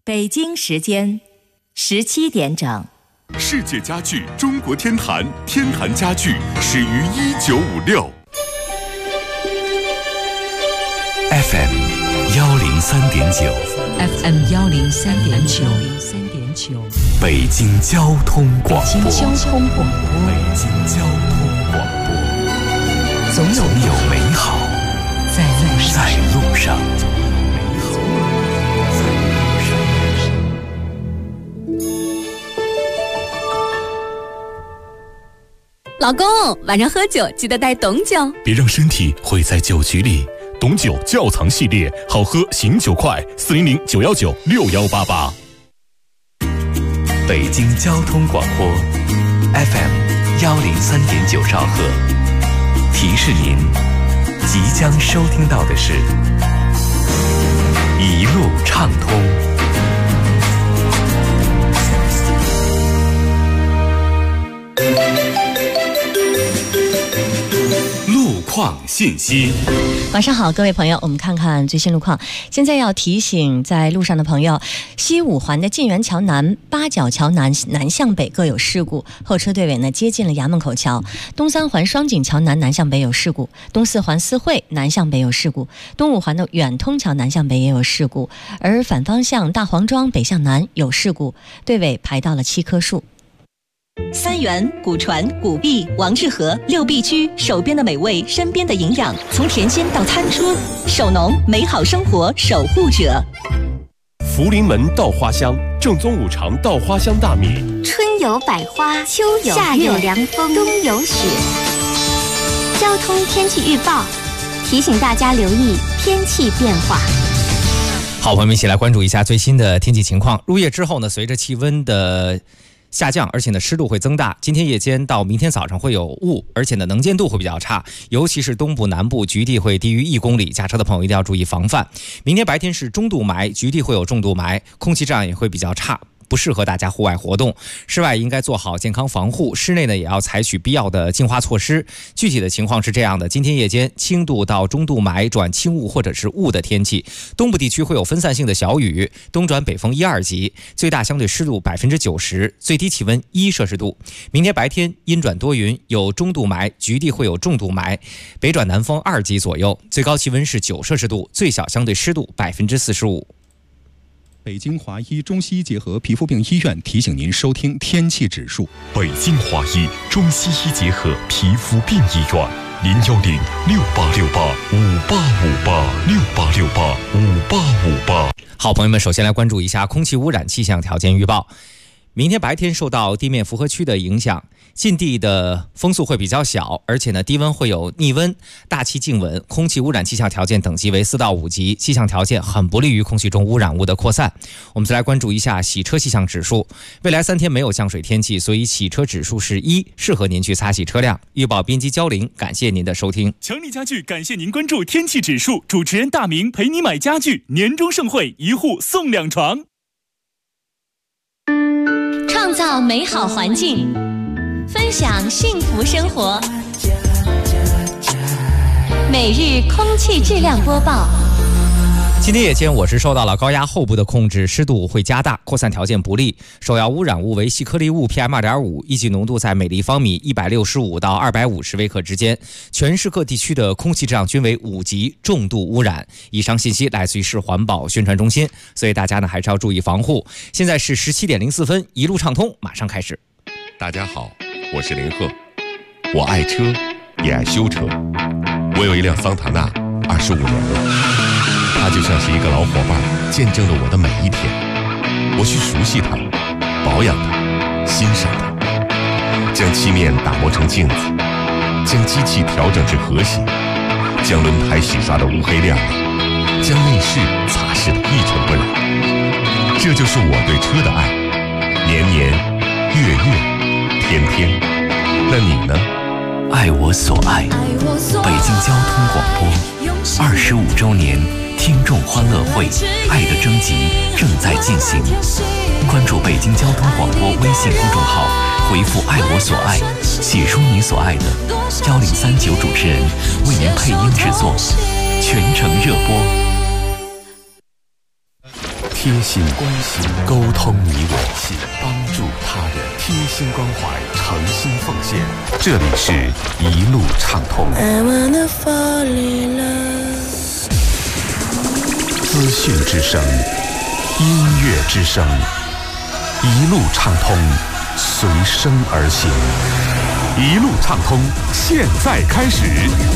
北京时间17点整。 世界家具中国天坛，天坛家具始于1956。 FM 103.9 FM 103.9 北京交通广播。 北京交通广播。 北京交通广播。 总有美好在路上。 老公，晚上喝酒记得带董酒， 别让身体毁在酒局里。董酒窖藏系列，好喝醒酒快，400-919-6188。 北京交通广播 FM 103.9兆赫，提示您，即将收听到的是一路畅通。路况信息。 晚上好，各位朋友，我们看看最新路况。现在要提醒在路上的朋友，西五环的晋源桥南、八角桥南南向北各有事故，后车队尾呢接近了衙门口桥。东三环双井桥南南向北有事故，东四环四惠南向北有事故，东五环的远通桥南向北也有事故，而反方向大黄庄北向南有事故，队尾排到了7棵树。 三元、古传、古碧、王致和6必居，手边的美味，身边的营养，从甜心到餐桌，手农美好生活守护者。 福临门稻花香，正宗五常稻花香大米。 春有百花，秋有夏有凉风，冬有雪。交通天气预报提醒大家留意天气变化。 好，朋友们一起来关注一下最新的天气情况。入夜之后呢，随着气温的下降，而且呢湿度会增大，今天夜间到明天早上会有雾，而且呢能见度会比较差，尤其是东部南部局地会低于1公里，驾车的朋友一定要注意防范。明天白天是中度霾，局地会有重度霾，空气质量也会比较差，不适合大家户外活动。室外应该做好健康防护，室内呢也要采取必要的净化措施。具体的情况是这样的，今天夜间轻度到中度霾转轻雾或者是雾的天气，东部地区会有分散性的小雨，东转北风1、2级，最大相对湿度90%，最低气温1摄氏度。明天白天阴转多云，有中度霾，局地会有重度霾，北转南风2级左右，最高气温是9摄氏度，最小相对湿度45%。 北京华医中西医结合皮肤病医院提醒您收听天气指数。 北京华医中西医结合皮肤病医院，010-6868-5858，6868-5858。 好，朋友们，首先来关注一下空气污染气象条件预报。明天白天受到地面符合区的影响，近地的风速会比较小，而且呢低温会有逆温，大气静稳，空气污染气象条件等级为4到5级，气象条件很不利于空气中污染物的扩散。我们再来关注一下洗车气象指数，未来3天没有降水天气，所以洗车指数是1，适合您去擦洗车辆。预报编辑焦玲，感谢您的收听。 强力家具感谢您关注天气指数，主持人大明陪你买家具，年终盛会1户送2床。 创造美好环境，分享幸福生活。每日空气质量播报。 今天夜间我市受到了高压后部的控制，湿度会加大，扩散条件不利，首要污染物为细颗粒物 PM2.5， 一级浓度在每立方米165到250微克之间，全市各地区的空气质量均为5级重度污染。以上信息来自于市环保宣传中心，所以大家呢还是要注意防护。现在是17点04分，一路畅通马上开始。 大家好，我是林鹤，我爱车也爱修车，我有一辆桑塔纳25年了，它就像是一个老伙伴，见证了我的每一天。我去熟悉它，保养它，欣赏它，将漆面打磨成镜子，将机器调整至和谐，将轮胎洗刷得乌黑亮丽，将内饰擦拭得一尘不染。这就是我对车的爱，年年月月天天。那你呢？ 爱我所爱，北京交通广播25周年听众欢乐会爱的征集正在进行，关注北京交通广播微信公众号，回复爱我所爱，写出你所爱的，1039主持人为您配音制作，全程热播。 贴心关心，沟通你我，帮助他人，贴心关怀，诚心奉献。这里是一路畅通。资讯之声，音乐之声，一路畅通，随声而行。一路畅通，现在开始。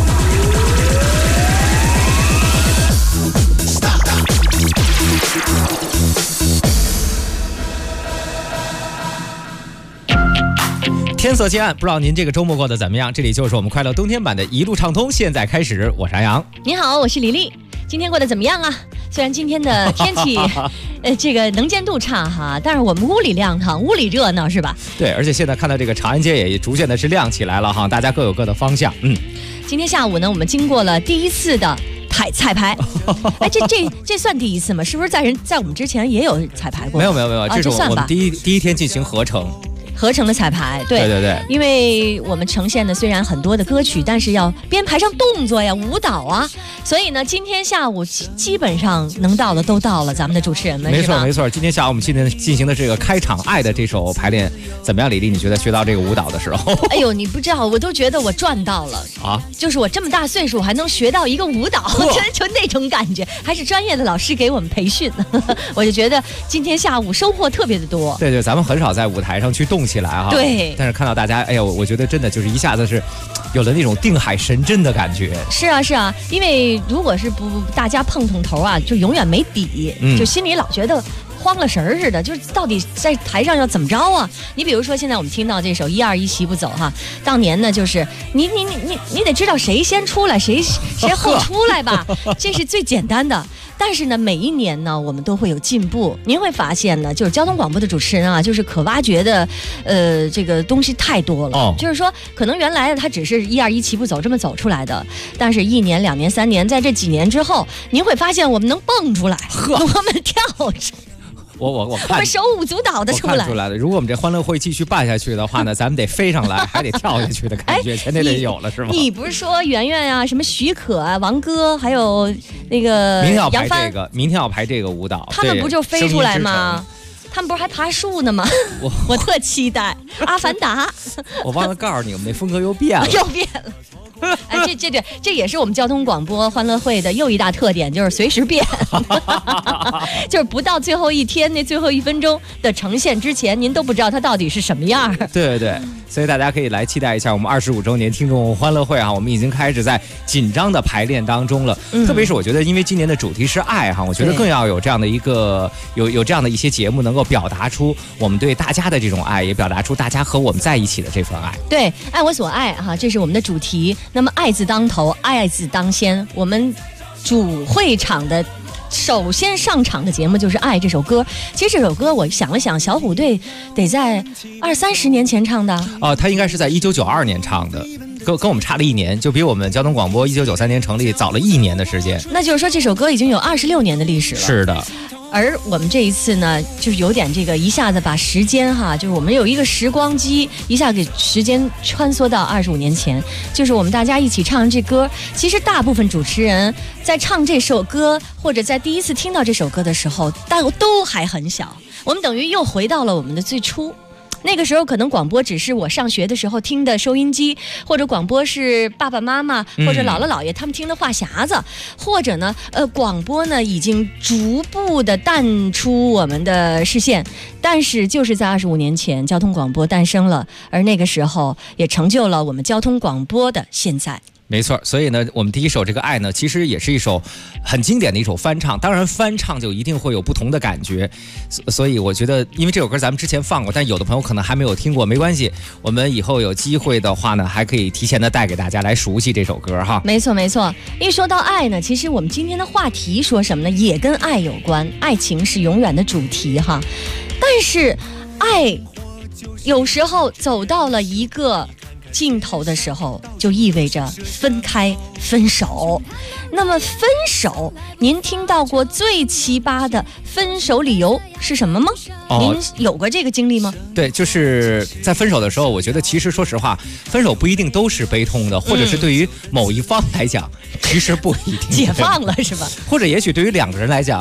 天色渐暗，不知道您这个周末过得怎么样？这里就是我们快乐冬天版的一路畅通，现在开始，我是安阳。 你好，我是李丽。今天过得怎么样啊？虽然今天的天气，这个能见度差哈，但是我们屋里亮堂，屋里热闹是吧？ 对，而且现在看到这个长安街也逐渐的是亮起来了哈，大家各有各的方向。 今天下午呢，我们经过了第一次的彩排，哎，这算第一次吗？是不是在我们之前也有彩排过？ 没有，这是我们第一天进行合成的彩排，对，因为我们呈现的虽然很多的歌曲，但是要编排上动作呀、舞蹈啊，所以呢，今天下午基本上能到的都到了，咱们的主持人们没错。今天下午我们进行的这个开场《爱》的这首排练怎么样？李丽，你觉得学到这个舞蹈的时候？ 哎呦，你不知道，我都觉得我赚到了啊！就是我这么大岁数还能学到一个舞蹈，就那种感觉，还是专业的老师给我们培训，我就觉得今天下午收获特别的多。 对，咱们很少在舞台上去动起来哈。 对， 但是看到大家，哎呦，我觉得真的就是一下子是有了那种定海神针的感觉。 是啊，因为如果是大家碰头啊，就永远没底，就心里老觉得慌了神似的，就是到底在台上要怎么着啊？你比如说现在我们听到这首121齐步走哈，当年呢就是你得知道谁先出来，谁后出来吧，这是最简单的。但是呢，每一年呢，我们都会有进步。您会发现呢，就是交通广播的主持人啊，就是可挖掘的，这个东西太多了。就是说，可能原来他只是121齐步走这么走出来的，但是1年、2年、3年，在这几年之后，您会发现我们能蹦出来，我们跳出。我们手舞足蹈的出来了。如果我们这欢乐会继续办下去的话呢，咱们得飞上来，还得跳下去的感觉，全得有了，是吗？ 你不是说圆圆啊，什么许可啊，王哥，还有那个杨帆， 明天要排这个舞蹈， 他们不就飞出来吗？他们不是还爬树呢吗？我特期待阿凡达。 我忘了告诉你，我们那风格又变了。 哎，这也是我们交通广播欢乐会的又一大特点，就是随时变，就是不到最后一天那最后1分钟的呈现之前，您都不知道它到底是什么样。 对，所以大家可以来期待一下我们25周年听众欢乐会啊，我们已经开始在紧张的排练当中了。特别是我觉得，因为今年的主题是爱哈，我觉得更要有这样的一个有这样的一些节目，能够表达出我们对大家的这种爱，也表达出大家和我们在一起的这份爱。 对，爱我所爱哈，这是我们的主题。那么爱字当头，爱字当先，我们主会场的首先上场的节目就是《爱》这首歌。其实这首歌我想了想，小虎队得在20-30年前唱的。 他应该是在1992年唱的，跟我们差了1年，就比我们交通广播1993年成立早了1年的时间。 那就是说这首歌已经有26年的历史了。 是的。 而我们这一次呢，就是有点这个一下子把时间哈，就是我们有一个时光机，一下给时间穿梭到25年前，就是我们大家一起唱这歌。其实大部分主持人在唱这首歌，或者在第一次听到这首歌的时候，都还很小。我们等于又回到了我们的最初。那个时候可能广播只是我上学的时候听的收音机，或者广播是爸爸妈妈或者姥姥姥爷他们听的话匣子，或者呢广播呢已经逐步的淡出我们的视线。但是就是在25年前，交通广播诞生了，而那个时候也成就了我们交通广播的现在。 没错，所以呢，我们第一首这个《爱》呢，其实也是一首很经典的一首翻唱。当然，翻唱就一定会有不同的感觉，所以我觉得，因为这首歌咱们之前放过，但有的朋友可能还没有听过，没关系，我们以后有机会的话呢，还可以提前的带给大家来熟悉这首歌哈。 没错，一说到爱呢，其实我们今天的话题说什么呢？也跟爱有关，爱情是永远的主题哈。但是，爱有时候走到了一个尽头的时候，就意味着分开分手。那么分手，您听到过最奇葩的分手理由是什么吗？您有过这个经历吗？ 对，就是在分手的时候，我觉得其实说实话，分手不一定都是悲痛的，或者是对于某一方来讲，其实不一定解放了是吧？ 或者也许对于2个人来讲，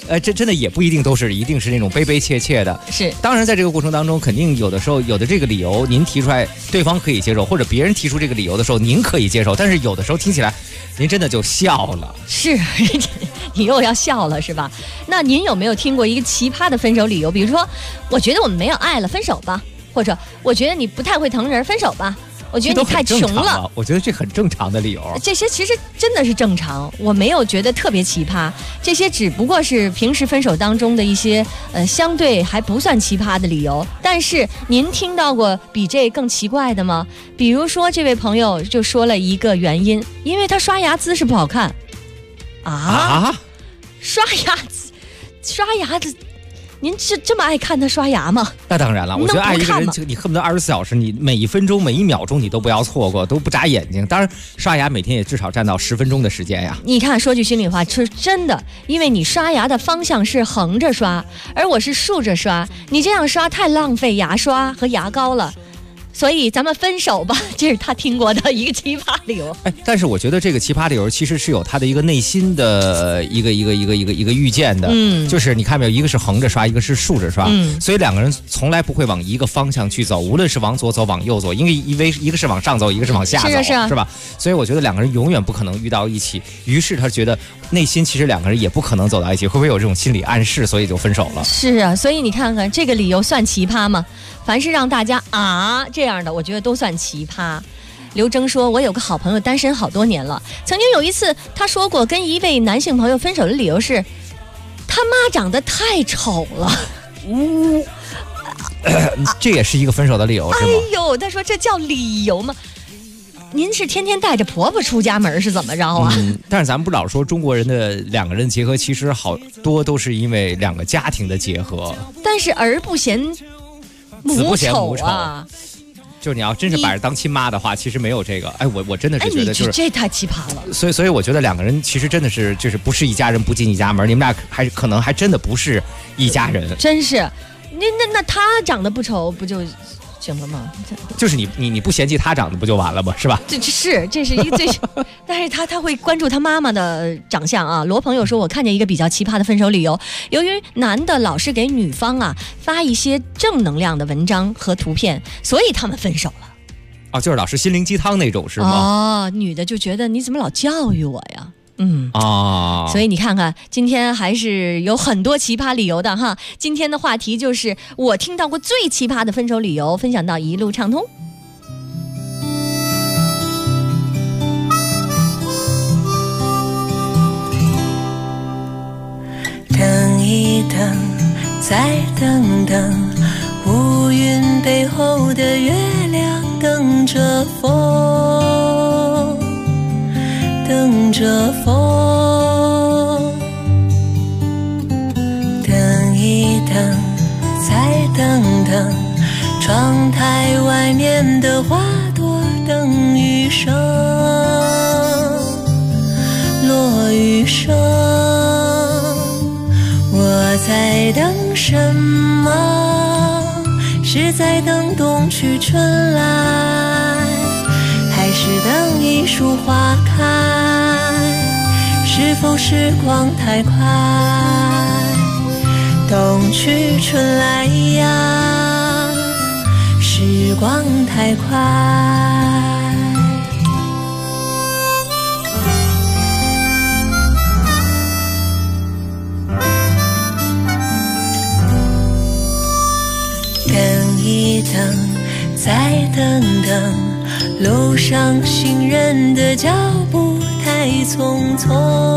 这真的也不一定一定是那种悲悲切切的。 是， 当然在这个过程当中，肯定有的时候有的这个理由您提出来，对方可以接受，或者别人提出这个理由的时候，您可以接受，但是有的时候听起来，您真的就笑了。 是，你又要笑了是吧？那您有没有听过一个奇葩的分手理由？比如说，我觉得我们没有爱了，分手吧；或者我觉得你不太会疼人，分手吧。我觉得你太穷了， 我觉得这很正常的理由。 这些其实真的是正常，我没有觉得特别奇葩，这些只不过是平时分手当中的一些相对还不算奇葩的理由。但是您听到过比这更奇怪的吗？比如说这位朋友就说了一个原因，因为他刷牙姿势不好看啊，刷牙子。您这么爱看他刷牙吗？ 那当然了，我觉得爱一个人，你恨不得24小时，你每1分钟、每1秒钟你都不要错过，都不眨眼睛。当然，刷牙每天也至少占到10分钟的时间呀。 你看，说句心里话，是真的，因为你刷牙的方向是横着刷，而我是竖着刷，你这样刷太浪费牙刷和牙膏了。所以咱们分手吧，这是他听过的一个奇葩理由。 但是我觉得这个奇葩理由其实是有他的一个内心的一个预见的，就是你看没有，一个是横着刷，一个是竖着刷，所以两个人从来不会往一个方向去走，无论是往左走往右走，因为一个是往上走，一个是往下走，是吧？所以我觉得两个人永远不可能遇到一起，于是他觉得内心其实两个人也不可能走到一起，会不会有这种心理暗示，所以就分手了？是啊，所以你看看这个理由算奇葩吗？凡是让大家这样的，我觉得都算奇葩。刘征说，我有个好朋友单身好多年了，曾经有一次他说过跟一位男性朋友分手的理由是他妈长得太丑了。 这也是一个分手的理由是吗？ 哎呦，他说这叫理由吗？您是天天带着婆婆出家门是怎么着啊？ 但是咱们不老说中国人的两个人结合，其实好多都是因为两个家庭的结合。 但是儿不嫌母丑啊， 就是你要真是把人当亲妈的话，其实没有这个。我真的是觉得就是这太奇葩了。 所以我觉得两个人其实真的是就是不是一家人不进一家门，你们俩可能还真的不是一家人。 真是，那他长得不丑不就行了吗？ 就是你不嫌弃他长得不就完了吗？是吧？ 这是一个最，但是他会关注他妈妈的长相啊。罗朋友说，我看见一个比较奇葩的分手理由，由于男的老是给女方发一些正能量的文章和图片，所以他们分手了。 就是老是心灵鸡汤那种是吗？ 女的就觉得你怎么老教育我呀？所以你看看，今天还是有很多奇葩理由的哈。今天的话题就是我听到过最奇葩的分手理由，分享到一路畅通。 等一等，再等等，乌云背后的月亮等着风，等着风，等一等，再等等，窗台外面的花朵等雨声，落雨声。我在等什么？是在等冬去春来，还是等一束花开？是否时光太快？冬去春来呀，时光太快。等一等，再等等，路上行人的脚步太匆匆，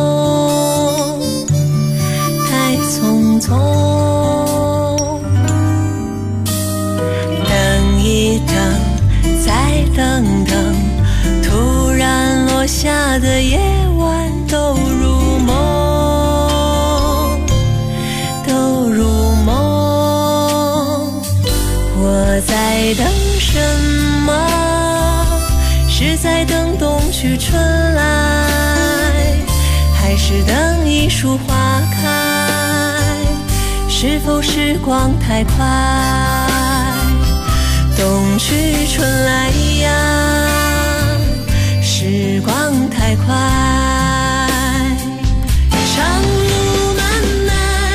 太匆匆。等一等，再等等，突然落下的夜晚都如梦，都如梦。我在等什么？是在等冬去春来，还是等一束花开？是否时光太快？冬去春来呀，时光太快。长路漫漫，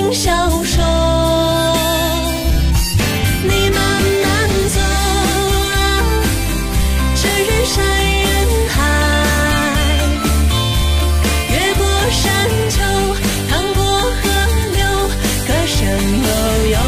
情消瘦。你慢慢走啊，这人山人海，越过山丘，趟过河流，歌声悠悠。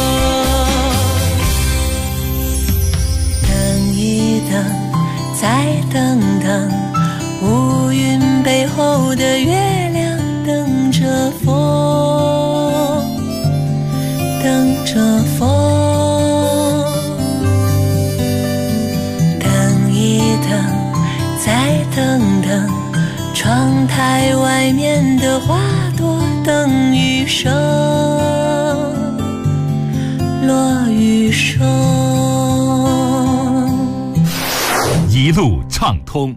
等一等，再等等，乌云背后的月亮等着风，等着风。等一等，再等等，窗台外面的花朵等雨声，落雨声。 一路畅通。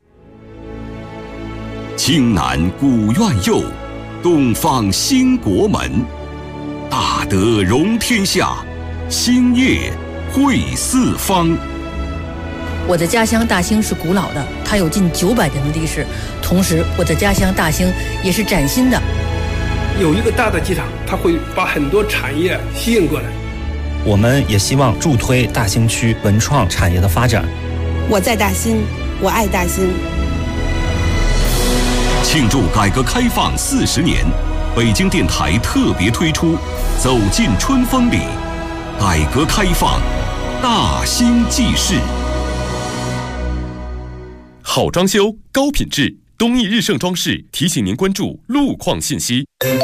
京南古院右，东方兴国门。大德容天下，兴业惠四方。 我的家乡大兴是古老的，它有近900年的历史。同时，我的家乡大兴也是崭新的。 有一个大的机场，它会把很多产业吸引过来。 我们也希望助推大兴区文创产业的发展。 我在大兴，我爱大兴。 庆祝改革开放40年，北京电台特别推出《走进春风里》，改革开放，大兴纪事。 好装修，高品质，东义日盛装饰提醒您关注路况信息。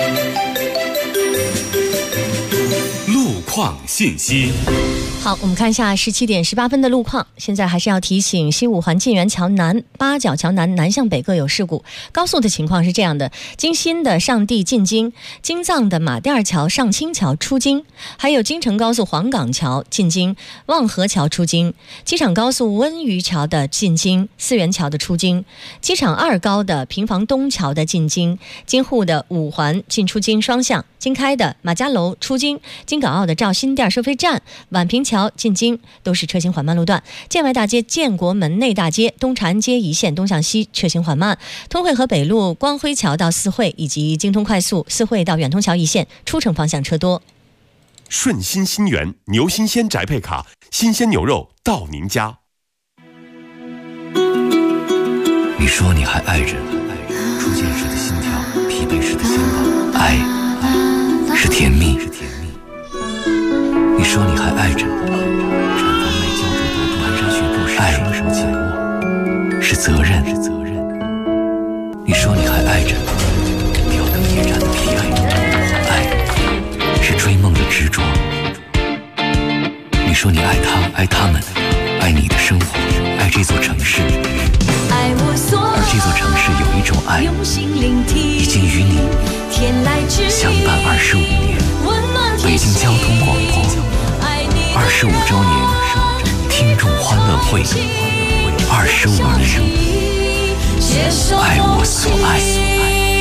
路况信息。 好，我们看一下17点18分的路况。现在还是要提醒，西五环晋源桥南、八角桥南南向北各有事故。高速的情况是这样的：京新的上地进京，京藏的马甸桥、上清桥出京，还有京承高速黄岗桥进京、望河桥出京，机场高速温榆桥的进京、四元桥的出京，机场2高的平房东桥的进京，京沪的五环进出京双向，京开的马家楼出京，京港澳的肇新店收费站、宛平桥进京都是车行缓慢路段。建外大街、建国门内大街、东长安街一线东向西车行缓慢。通惠河北路光辉桥到四惠以及京通快速四惠到远通桥一线出城方向车多。 顺心新源牛新鲜宅配卡，新鲜牛肉到您家。 你说你还爱着，初见时的心跳，疲惫时的心跑，爱是甜蜜。你说你还爱着，绽放麦焦灼朵朵，蹒跚学步时双手紧握，是责任。你说你还爱着，吊灯夜战的疲惫，爱是追梦的执着。你说你爱他，爱他们，爱你的生活，爱这座城市。而这座城市有一种爱，已经与你相伴25年。北京交通广播25周年听众欢乐会，25年，爱我所爱。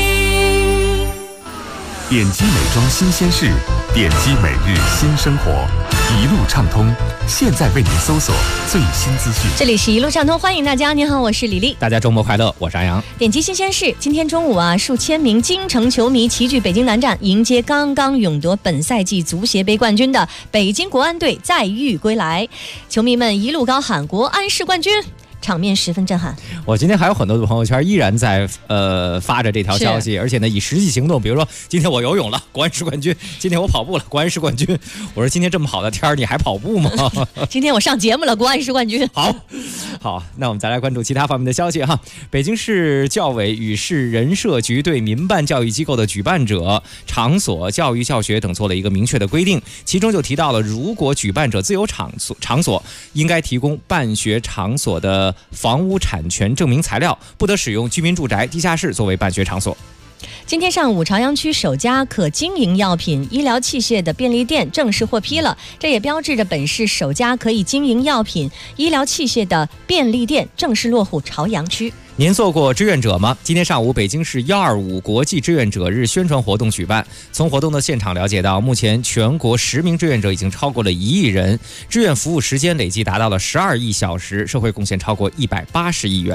点击美妆新鲜事，点击每日新生活，一路畅通。现在为您搜索最新资讯。 这里是一路畅通，欢迎大家。您好，我是李丽。 大家周末快乐，我是安阳。 点击新鲜事，今天中午数千名京城球迷齐聚北京南站，迎接刚刚勇夺本赛季足协杯冠军的北京国安队再遇归来。球迷们一路高喊国安是冠军，场面十分震撼。 我今天还有很多的朋友圈依然在发着这条消息，而且呢以实际行动，比如说今天我游泳了，国安是冠军；今天我跑步了，国安是冠军。我说今天这么好的天儿，你还跑步吗？ 今天我上节目了，国安是冠军。 好，那我们再来关注其他方面的消息哈。北京市教委与市人社局对民办教育机构的举办者、场所、教育教学等做了一个明确的规定，其中就提到了，如果举办者自有场所，应该提供办学场所的房屋产权证明材料，不得使用居民住宅、地下室作为办学场所。 今天上午，朝阳区首家可经营药品、医疗器械的便利店正式获批了，这也标志着本市首家可以经营药品、医疗器械的便利店正式落户朝阳区。 您做过志愿者吗？今天上午，北京市125国际志愿者日宣传活动举办。从活动的现场了解到，目前全国实名志愿者已经超过了1亿人，志愿服务时间累计达到了12亿小时，社会贡献超过180亿元。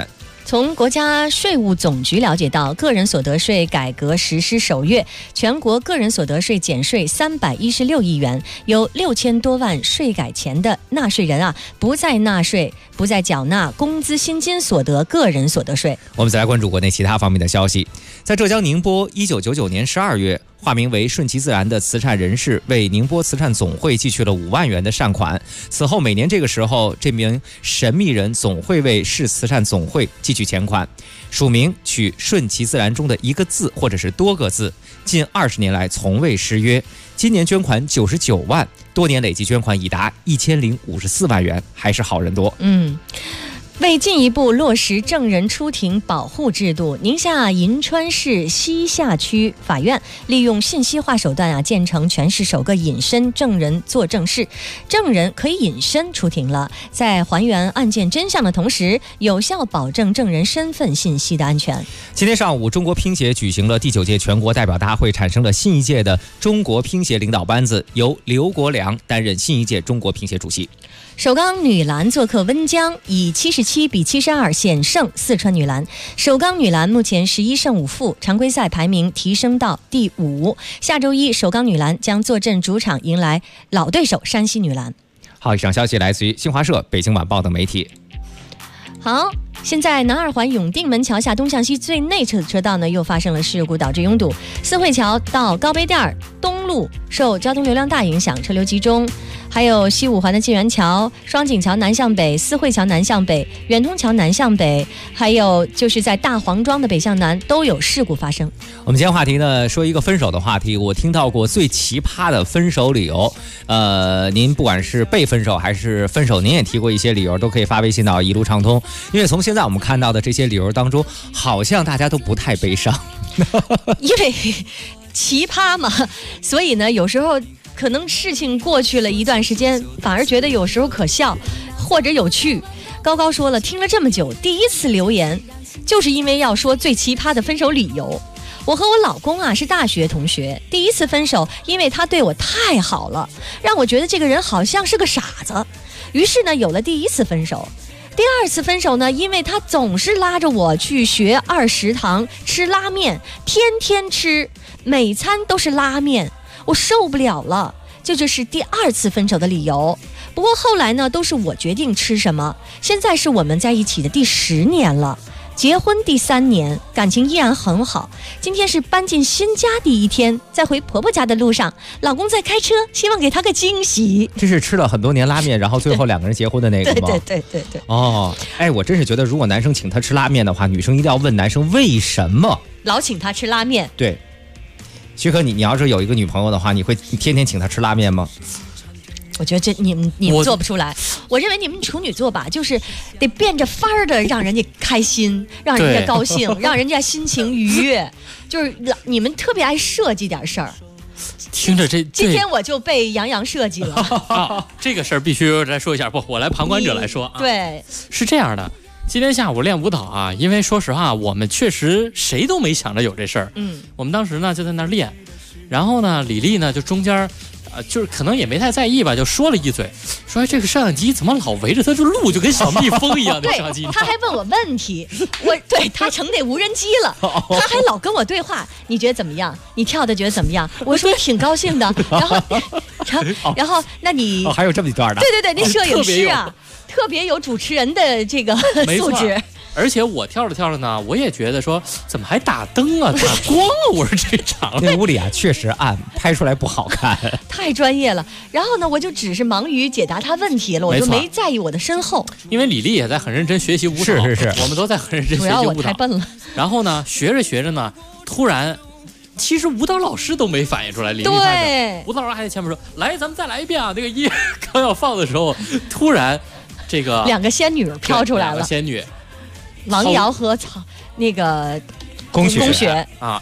从国家税务总局了解到，个人所得税改革实施首月，全国个人所得税减税316亿元，有6000多万税改前的纳税人不再纳税，不再缴纳工资薪金所得个人所得税。 我们再来关注国内其他方面的消息。在浙江宁波，1999年12月，化名为顺其自然的慈善人士为宁波慈善总会寄去了5万元的善款。此后每年这个时候，这名神秘人总会为市慈善总会寄去钱款，署名取顺其自然中的一个字或者是多个字，近20年来从未失约。今年捐款99万，多年累计捐款已达1054万元，还是好人多。 为进一步落实证人出庭保护制度，宁夏银川市西夏区法院利用信息化手段建成全市首个隐身证人作证室，证人可以隐身出庭了，在还原案件真相的同时，有效保证证人身份信息的安全。 今天上午，中国乒协举行了第9届全国代表大会，产生了新一届的中国乒协领导班子，由刘国梁担任新一届中国乒协主席。 首钢女篮做客温江，以77比72险胜四川女篮。首钢女篮目前11胜5负，常规赛排名提升到第5。下周一，首钢女篮将坐镇主场迎来老对手山西女篮。 好，以上消息来自于新华社、北京晚报等媒体。 好，现在南二环永定门桥下东向西最内侧的车道呢，又发生了事故，导致拥堵。四惠桥到高碑店东路受交通流量大影响，车流集中。还有西五环的晋源桥、双井桥南向北、四惠桥南向北、远通桥南向北，还有就是在大黄庄的北向南都有事故发生。 我们今天话题呢，说一个分手的话题。我听到过最奇葩的分手理由，您不管是被分手还是分手，您也提过一些理由，都可以发微信到一路畅通。因为从现在我们看到的这些理由当中，好像大家都不太悲伤， 因为奇葩嘛，所以呢，有时候可能事情过去了一段时间，反而觉得有时候可笑或者有趣。高高说了，听了这么久，第一次留言就是因为要说最奇葩的分手理由。我和我老公是大学同学，第一次分手，因为他对我太好了，让我觉得这个人好像是个傻子，于是呢有了第一次分手。第二次分手呢，因为他总是拉着我去学2食堂吃拉面，天天吃，每餐都是拉面，我受不了了，这就是第二次分手的理由。不过后来呢，都是我决定吃什么。现在是我们在一起的第10年了，结婚第3年，感情依然很好。今天是搬进新家第1天，在回婆婆家的路上，老公在开车，希望给他个惊喜。 这是吃了很多年拉面，然后最后2个人结婚的那个吗？ 对。 哦，哎，我真是觉得，如果男生请她吃拉面的话，女生一定要问男生为什么老请他吃拉面。 对。徐可，你要是有一个女朋友的话，你会天天请她吃拉面吗？ 我觉得你们做不出来。我认为你们处女座吧，就是得变着法儿的让人家开心，让人家高兴，让人家心情愉悦，就是你们特别爱设计点事儿。 听着今天我就被杨洋设计了。 这个事儿必须来说一下，不，我来旁观者来说啊。 对， 是这样的。今天下午练舞蹈因为说实话，我们确实谁都没想着有这事儿。我们当时呢就在那练，然后呢李丽呢就中间就是可能也没太在意吧，就说了一嘴，说这个摄像机怎么老围着他就录，就跟小蜜蜂一样的摄像机。 他还问我问题，对他成得无人机了，他还老跟我对话，你觉得怎么样？你跳的觉得怎么样？我说挺高兴的。然后那你还有这么一段的？ 对，那摄影师特别有主持人的这个素质。 而且我跳着呢，我也觉得说怎么还打灯打光了？我说这场那屋里确实暗，拍出来不好看， 太专业了。然后呢，我就只是忙于解答他问题了，我就没在意我的身后。因为李丽也在很认真学习舞蹈， 是， 我们都在很认真学习舞蹈。主要我太笨了。然后呢，学着呢，突然，其实舞蹈老师都没反应出来，李丽对， 舞蹈老师还在前面说：“来，咱们再来一遍啊！”那个音刚要放的时候，突然这个 2个仙女飘出来了， 仙女。 王瑶和那个龚雪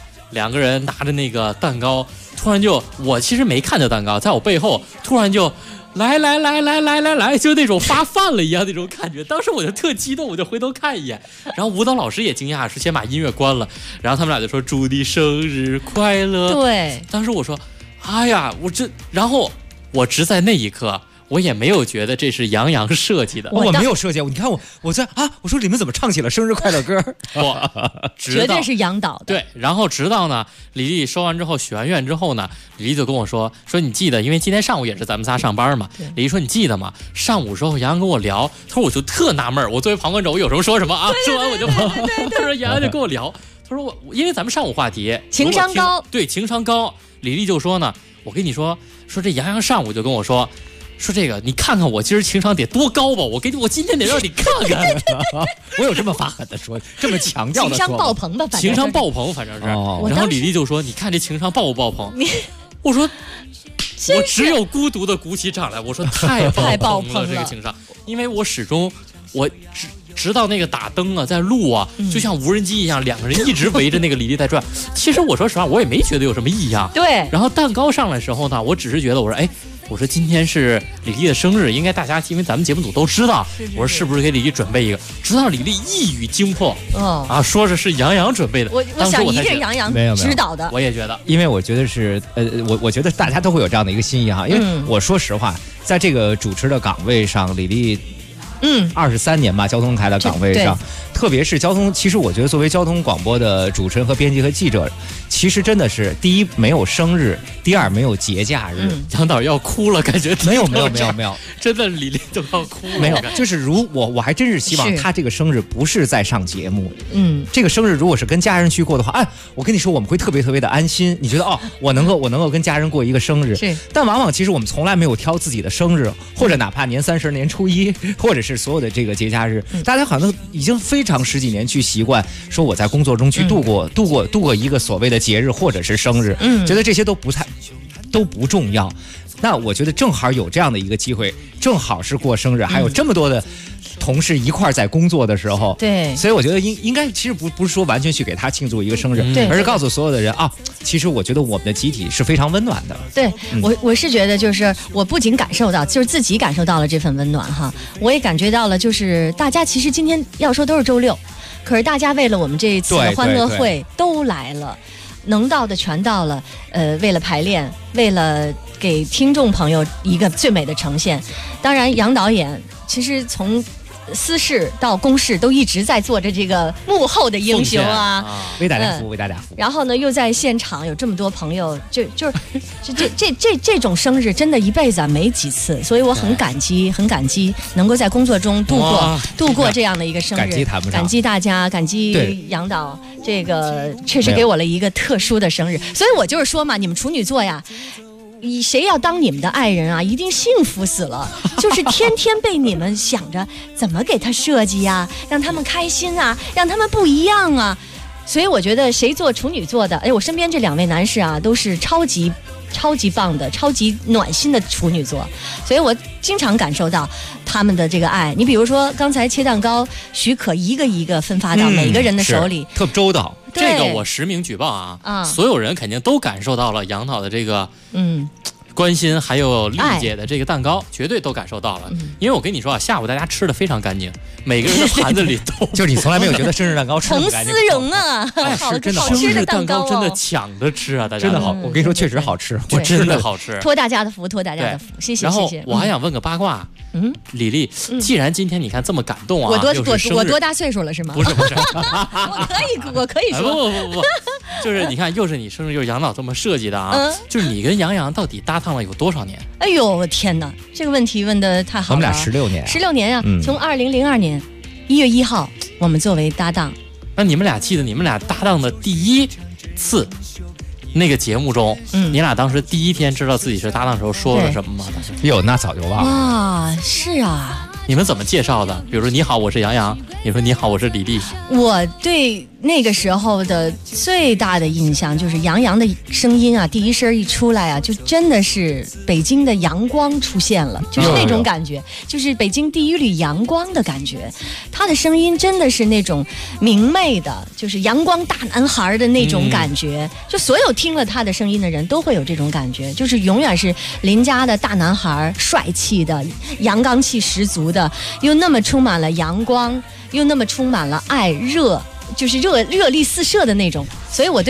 2个人拿着那个蛋糕，突然我其实没看见蛋糕，在我背后突然就来，就那种发饭了一样那种感觉。当时我就特激动，我就回头看一眼，然后舞蹈老师也惊讶，是先把音乐关了，然后他们俩就说祝你生日快乐。 对， 当时我说，哎呀，然后我只在那一刻。 我也没有觉得这是杨洋设计的， 我没有设计。你看我在啊，我说你们怎么唱起了生日快乐歌？ 绝对是杨导的。 对，然后直到呢，李丽说完之后，许完愿之后呢，李丽就跟我说你记得，因为今天上午也是咱们仨上班嘛。李丽说你记得吗？上午时候杨洋跟我聊，他说我就特纳闷，我作为旁观者，我有什么说什么啊？说完我就跑。他说杨洋就跟我聊，他说因为咱们上午话题情商高， 对，情商高。李丽就说呢，我跟你说这杨洋上午就跟我说这个，你看看我今儿情商得多高吧？我今天得让你看看。 我有这么发狠的说，这么强调的说， 情商爆棚吧？ 情商爆棚，反正是。然后李丽就说：“你看这情商爆不爆棚？”我说：“我只有孤独的鼓起掌来。”我说：“太爆棚了，这个情商。”因为我始终直到那个打灯啊，在录啊，就像无人机一样，两个人一直围着那个李丽在转。其实我说实话，我也没觉得有什么异样。 对。 然后蛋糕上来的时候呢，我只是觉得我说今天是李丽的生日，应该大家因为咱们节目组都知道，我说是不是给李丽准备一个？直到李丽一语惊破，说是杨洋准备的。 我想一定是杨洋指导的。 我也觉得， 因为我觉得是我觉得大家都会有这样的一个心意哈。因为我说实话，在这个主持的岗位上，李丽23年吧，交通台的岗位上。特别是交通，其实我觉得作为交通广播的主持人和编辑和记者，其实真的是第一没有生日，第二没有节假日。 杨导要哭了，感觉没有， 真的李丽都要哭了。 没有，就是我还真是希望他这个生日不是在上节目。这个生日如果是跟家人去过的话，我跟你说我们会特别特别的安心。你觉得我能够跟家人过一个生日，但往往其实我们从来没有挑自己的生日，或者哪怕年30、年初一，或者是所有的这个节假日，大家好像都已经非常十几年去习惯说我在工作中去度过一个所谓的节日或者是生日，觉得这些都不重要。那我觉得正好有这样的一个机会，正好是过生日，还有这么多的同事一块在工作的时候， 对， 所以我觉得应该其实不是说完全去给他庆祝一个生日，而是告诉所有的人其实我觉得我们的集体是非常温暖的。 对，我是觉得就是我不仅感受到，就是自己感受到了这份温暖哈，我也感觉到了，就是大家其实今天要说都是周六，可是大家为了我们这一次的欢乐会都来了，能到的全到了，为了排练，为了给听众朋友一个最美的呈现。当然杨导演其实从私事到公事都一直在做着这个幕后的英雄啊， 为大家服务，为大家服务。 然后呢，又在现场有这么多朋友，就是这种生日真的一辈子没几次，所以我很感激能够在工作中度过这样的一个生日，感激大家，感激杨导，这个确实给我了一个特殊的生日。所以我就是说嘛，你们处女座呀，谁要当你们的爱人啊，一定幸福死了，就是天天被你们想着怎么给他设计呀，让他们开心啊，让他们不一样啊。所以我觉得谁做处女座的，我身边这2位男士啊，都是超级棒的、超级暖心的处女座，所以我经常感受到他们的这个爱。你比如说刚才切蛋糕，许可一个一个分发到每个人的手里， 特周到。 这个我实名举报啊！所有人肯定都感受到了杨导的这个关心，还有丽姐的这个蛋糕，绝对都感受到了。因为我跟你说啊，下午大家吃的非常干净，每个人的盘子里都就是你从来没有觉得生日蛋糕吃得干净。 红丝绒啊， 是真的好吃的蛋糕， 真的抢着吃啊！大家真的好，我跟你说确实好吃， 我真的好吃。 托大家的福，托大家的福，谢谢。 然后我还想问个八卦，李丽，既然今天你看这么感动啊， 我多大岁数了是吗？ 不是， 我可以说， 不，就是你看，又是你生日，又是杨导这么设计的啊，就是你跟杨洋到底搭档了有多少年？ 哎呦，我天哪，这个问题问得太好了。 我们俩16年呀，从2002年1月1号我们作为搭档。 那你们俩记得你们俩搭档的第一次那个节目中，你俩当时第一天知道自己是搭档的时候说了什么吗？ 哟，那早就忘了啊！是啊， 你们怎么介绍的？比如说你好，我是杨洋，你说你好，我是李丽。 我对那个时候的最大的印象就是杨洋的声音啊，第一声一出来啊，就真的是北京的阳光出现了，就是那种感觉，就是北京第一缕阳光的感觉。他的声音真的是那种明媚的，就是阳光大男孩的那种感觉，就所有听了他的声音的人都会有这种感觉，就是永远是邻家的大男孩，帅气的，阳刚气十足的，又那么充满了阳光，又那么充满了爱热，就是热力四射的那种。所以我对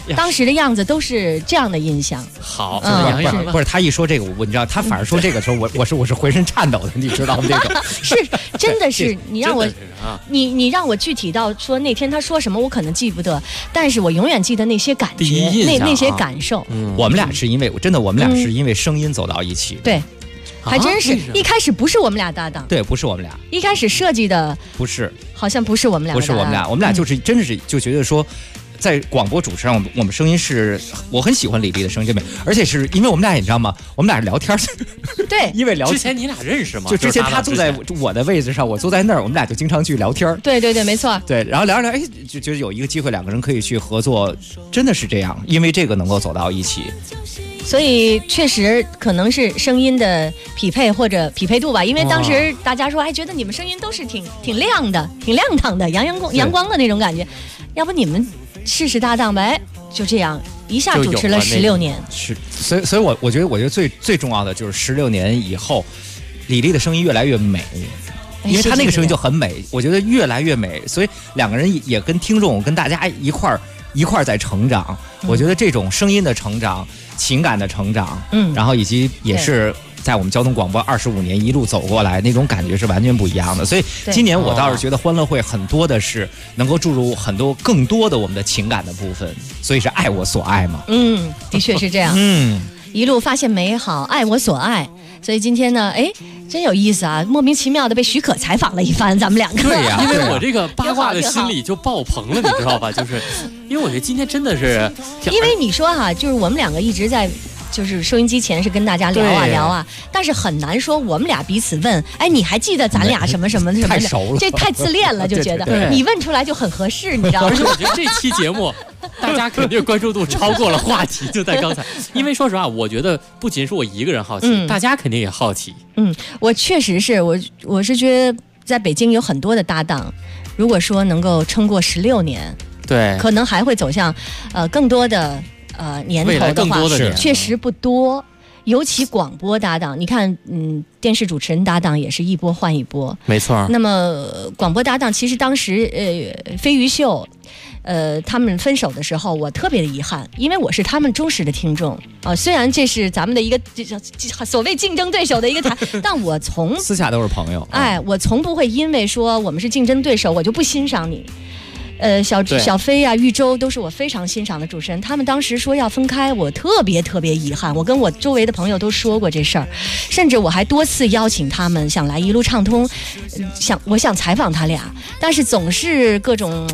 当时的样子都是这样的印象。 好， 不是他一说这个，你知道，他反而说这个时候，我是浑身颤抖的，你知道吗？这种是真的是你让我你让我具体到说那天他说什么，我可能记不得，但是我永远记得那些感觉，那些感受。 我们俩是因为真的，我们俩是因为声音走到一起。 对。还真是，一开始不是我们俩搭档， 对，不是我们俩， 一开始设计的不是， 好像不是我们俩， 不是我们俩，我们俩就是真的是就觉得说，在广播主持上，我们声音是，我很喜欢李丽的声音，而且是因为我们俩你知道吗？我们俩聊天， 对， 因为聊之前你俩认识吗？ 就之前他坐在我的位置上，我坐在那儿，我们俩就经常去聊天。 对对对，没错。 对，然后聊着聊，哎，就觉得有一个机会，两个人可以去合作，真的是这样，因为这个能够走到一起。 所以确实可能是声音的匹配或者匹配度吧，因为当时大家说，哎，觉得你们声音都是挺亮的、挺亮堂的、阳光的那种感觉，要不你们试试搭档呗？就这样一下主持了16年。 是，所以我觉得最重要的就是16年以后，李丽的声音越来越美。因为她那个声音就很美，我觉得越来越美，所以两个人也跟听众、跟大家一块儿在成长。我觉得这种声音的成长、情感的成长，然后以及也是在我们交通广播25年一路走过来，那种感觉是完全不一样的。所以今年我倒是觉得欢乐会很多的是能够注入很多更多的我们的情感的部分，所以是爱我所爱嘛。 的确是这样。一路发现美好，爱我所爱。所以今天呢，哎，真有意思啊！莫名其妙的被许可采访了一番，咱们两个。 对呀， 因为我这个八卦的心理就爆棚了，你知道吧？就是因为我觉得今天真的是， 因为你说哈，就是我们两个一直在。就是收音机前是跟大家聊啊，但是很难说我们俩彼此问，哎，你还记得咱俩什么什么什么的？ 太熟了， 这太自恋了，就觉得你问出来就很合适，你知道吗？ 而且我觉得这期节目大家肯定关注度超过了话题，就在刚才。因为说实话，我觉得不仅是我一个人好奇，大家肯定也好奇。 我确实是我是觉得在北京有很多的搭档，如果说能够撑过16年， 对， 可能还会走向更多的。年头的话确实不多，尤其广播搭档，你看，电视主持人搭档也是一波换一波， 没错。 那么广播搭档，其实当时飞鱼秀，他们分手的时候，我特别的遗憾，因为我是他们忠实的听众啊。虽然这是咱们的一个所谓竞争对手的一个台，但我私下都是朋友。 哎，我从不会因为说我们是竞争对手，我就不欣赏你。小飞啊，玉州都是我非常欣赏的主持人。他们当时说要分开，我特别遗憾。我跟我周围的朋友都说过这事儿，甚至我还多次邀请他们想来一路畅通，我想采访他俩，但是总是各种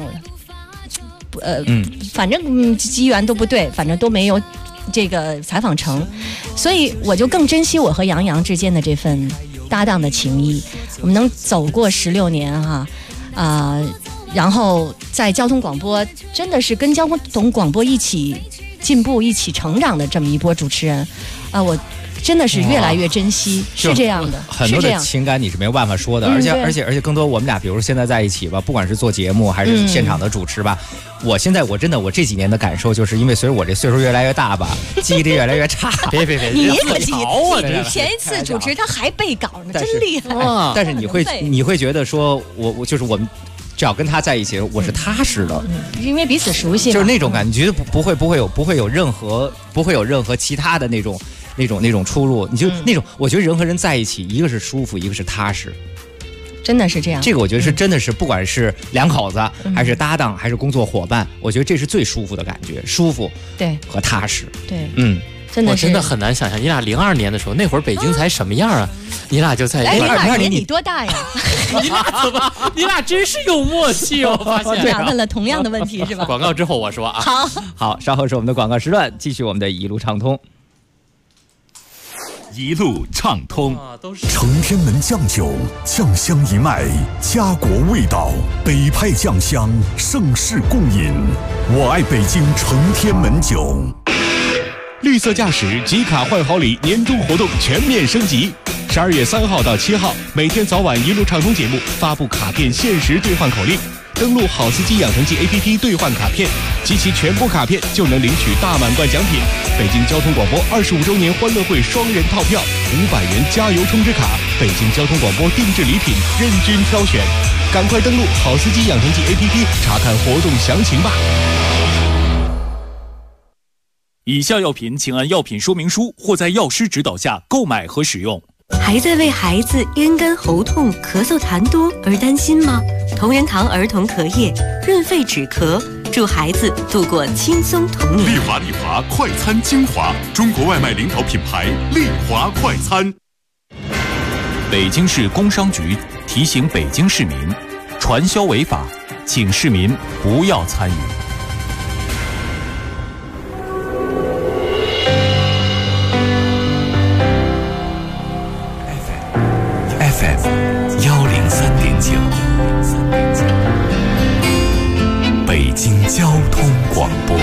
反正机缘都不对，反正都没有这个采访成，所以我就更珍惜我和杨洋之间的这份搭档的情谊。我们能走过16年哈，然后在交通广播真的是跟交通广播一起进步、一起成长的这么一波主持人，我真的是越来越珍惜，是这样的， 很多的情感你是没有办法说的，而且更多我们俩，比如现在在一起吧，不管是做节目还是现场的主持吧，我现在我这几年的感受，就是因为随着我这岁数越来越大吧，记忆力越来越差。 别， 你可记前一次主持他还背稿呢，真厉害。 但是你会觉得说，我就是我们。只要跟他在一起，我是踏实的， 因为彼此熟悉， 就是那种感觉，不会有任何其他的那种出入。你就那种，我觉得人和人在一起，一个是舒服，一个是踏实， 真的是这样。 这个我觉得是真的是，不管是两口子，还是搭档，还是工作伙伴，我觉得这是最舒服的感觉，舒服对和踏实， 对， 我真的很难想象，你俩02年的时候，那会儿北京才什么样啊？你俩就在 02年，你多大呀？ 你俩真是有默契哦！发现俩问了同样的问题是吧？ 广告之后我说啊， 好，稍后是我们的广告时段，继续我们的一路畅通。 一路畅通， 承天门酱酒，酱香一脉，家国味道，北派酱香，盛世共饮。我爱北京承天门酒。 绿色驾驶集卡换好礼年终活动全面升级，12月3号到7号，每天早晚一路畅通节目发布卡片限时兑换口令，登录好司机养成记 APP 兑换卡片，集齐全部卡片就能领取大满贯奖品。北京交通广播25周年欢乐会双人套票，500元加油充值卡，北京交通广播定制礼品任君挑选，赶快登录好司机养成记 APP 查看活动详情吧。 以下药品请按药品说明书或在药师指导下购买和使用。 还在为孩子咽干喉痛、咳嗽痰多而担心吗？同仁堂儿童咳液润肺止咳，助孩子度过轻松童年。 丽华快餐精华，中国外卖领导品牌丽华快餐。 北京市工商局提醒北京市民，传销违法，请市民不要参与。 FM 103.9，北京交通广播。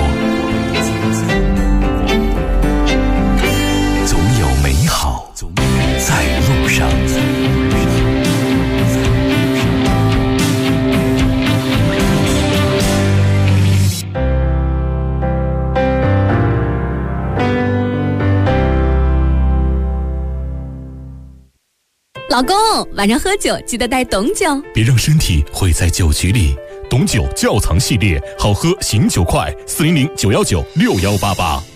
总有美好在路上。 老公，晚上喝酒记得带董酒， 别让身体毁在酒局里。董酒窖藏系列，好喝醒酒快，400-919-6188。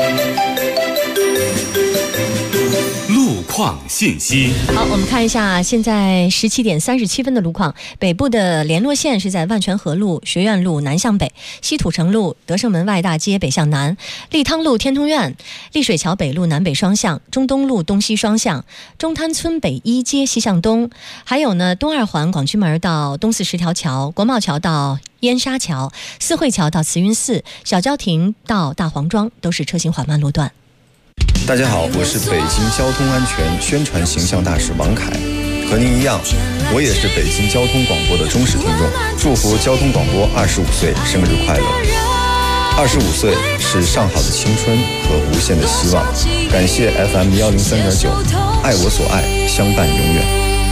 路况信息。 好，我们看一下现在17点37分的路况。北部的联络线是在万泉河路、学院路南向北，西土城路、德胜门外大街北向南，立汤路天通苑、丽水桥北路南北双向，中东路东西双向，中滩村北一街西向东，还有呢东二环广渠门到东四十条桥，国贸桥到燕沙桥，四惠桥到慈云寺，小交亭到大黄庄都是车行缓慢路段。 大家好，我是北京交通安全宣传形象大使王凯，和您一样，我也是北京交通广播的忠实听众，祝福交通广播25岁生日快乐！25岁是上好的青春和无限的希望，感谢 FM 103.9，爱我所爱，相伴永远。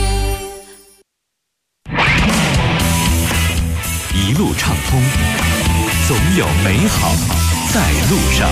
一路畅通，总有美好在路上。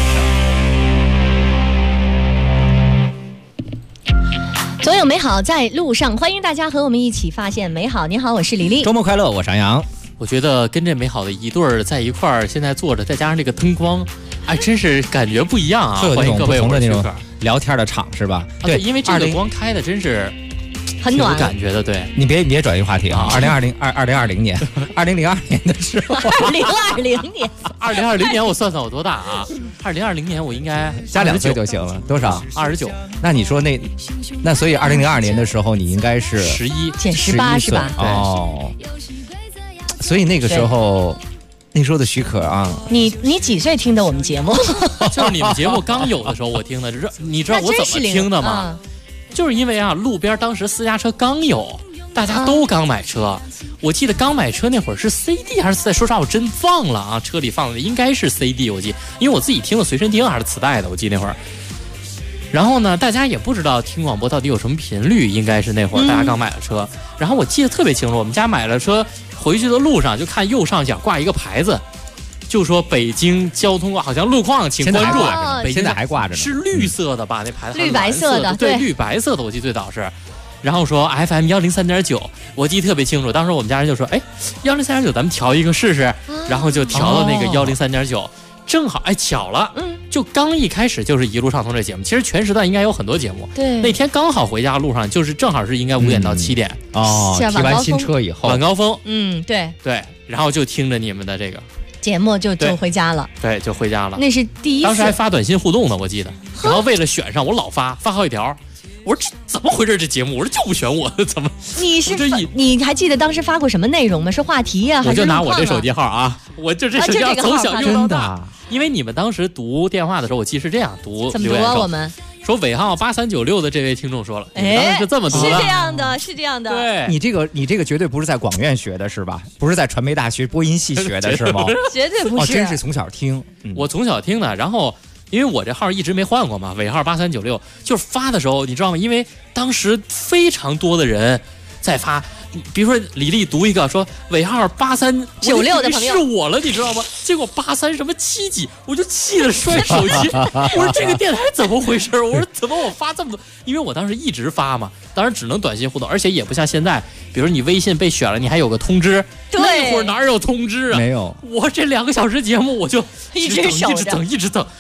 总有美好在路上，欢迎大家和我们一起发现美好。你好，我是李丽。 周末快乐，我是杨洋。 我觉得跟这美好的一对儿在一块儿，现在坐着，再加上这个灯光，哎，真是感觉不一样啊！ 会有那种不同的那种聊天的场是吧？ 对，因为这个光开的真是很暖， 有感觉的。对， 你别转移话题啊！2020年，2002年的时候 ，2020年 ，2020年我算算我多大啊？2020年我应该加2岁就行了，多少 ？29。 那你说那所以2002年的时候你应该是 11 减18是吧？ 哦，所以那个时候。那时候的许可啊， 你几岁听的我们节目？ 就是你们节目刚有的时候我听的，你知道我怎么听的吗？就是因为啊，路边当时私家车刚有，大家都刚买车。我记得刚买车那会儿是 CD 还是磁带？说实话我真忘了啊，车里放的应该是 CD， 我记得，因为我自己听的随身听还是磁带的，我记得那会儿。然后呢，大家也不知道听广播到底有什么频率，应该是那会儿大家刚买了车。然后我记得特别清楚，我们家买了车。回去的路上就看右上角挂一个牌子，就说北京交通好像路况请关注。 现在还挂着呢， 是绿色的吧？那牌子绿白色的， 对，绿白色的，我记得最早是。然后说 FM 103.9，我记得特别清楚。当时我们家人就说：“哎，103.9，咱们调一个试试。”然后就调了那个103.9，正好巧了，就刚一开始就是一路畅通这节目。其实全时段应该有很多节目， 对， 那天刚好回家路上就是正好是应该5点到7点哦，提完新车以后晚高峰， 对， 然后就听着你们的这个节目就回家了， 对，就回家了。 那是第一次， 当时还发短信互动呢，我记得。然后为了选上，我老发好几条。我说怎么回事？这节目我说就不选我，怎么？ 你还记得当时发过什么内容吗？是话题呀，还是？ 我就拿我这手机号啊，我就这手机号从小用到大。因为你们当时读电话的时候，我记得是这样读。 怎么读啊？我们说尾号8396的这位听众说了，当时是这么读的。 是这样的，是这样的。 对， 你这个绝对不是在广院学的是吧？不是在传媒大学播音系学的是吗？ 绝对不是。 真是从小听， 我从小听的，然后。因为我这号一直没换过嘛，尾号8396，就是发的时候，你知道吗？因为当时非常多的人在发，比如说李丽读一个说尾号8396 的朋友是我了，你知道吗？结果83什么7几，我就气得摔手机。我说这个电台怎么回事？我说怎么我发这么多？因为我当时一直发嘛，当然只能短信互动，而且也不像现在，比如你微信被选了，你还有个通知。那会儿哪有通知啊？ 没有。 我这2个小时节目我就一直等。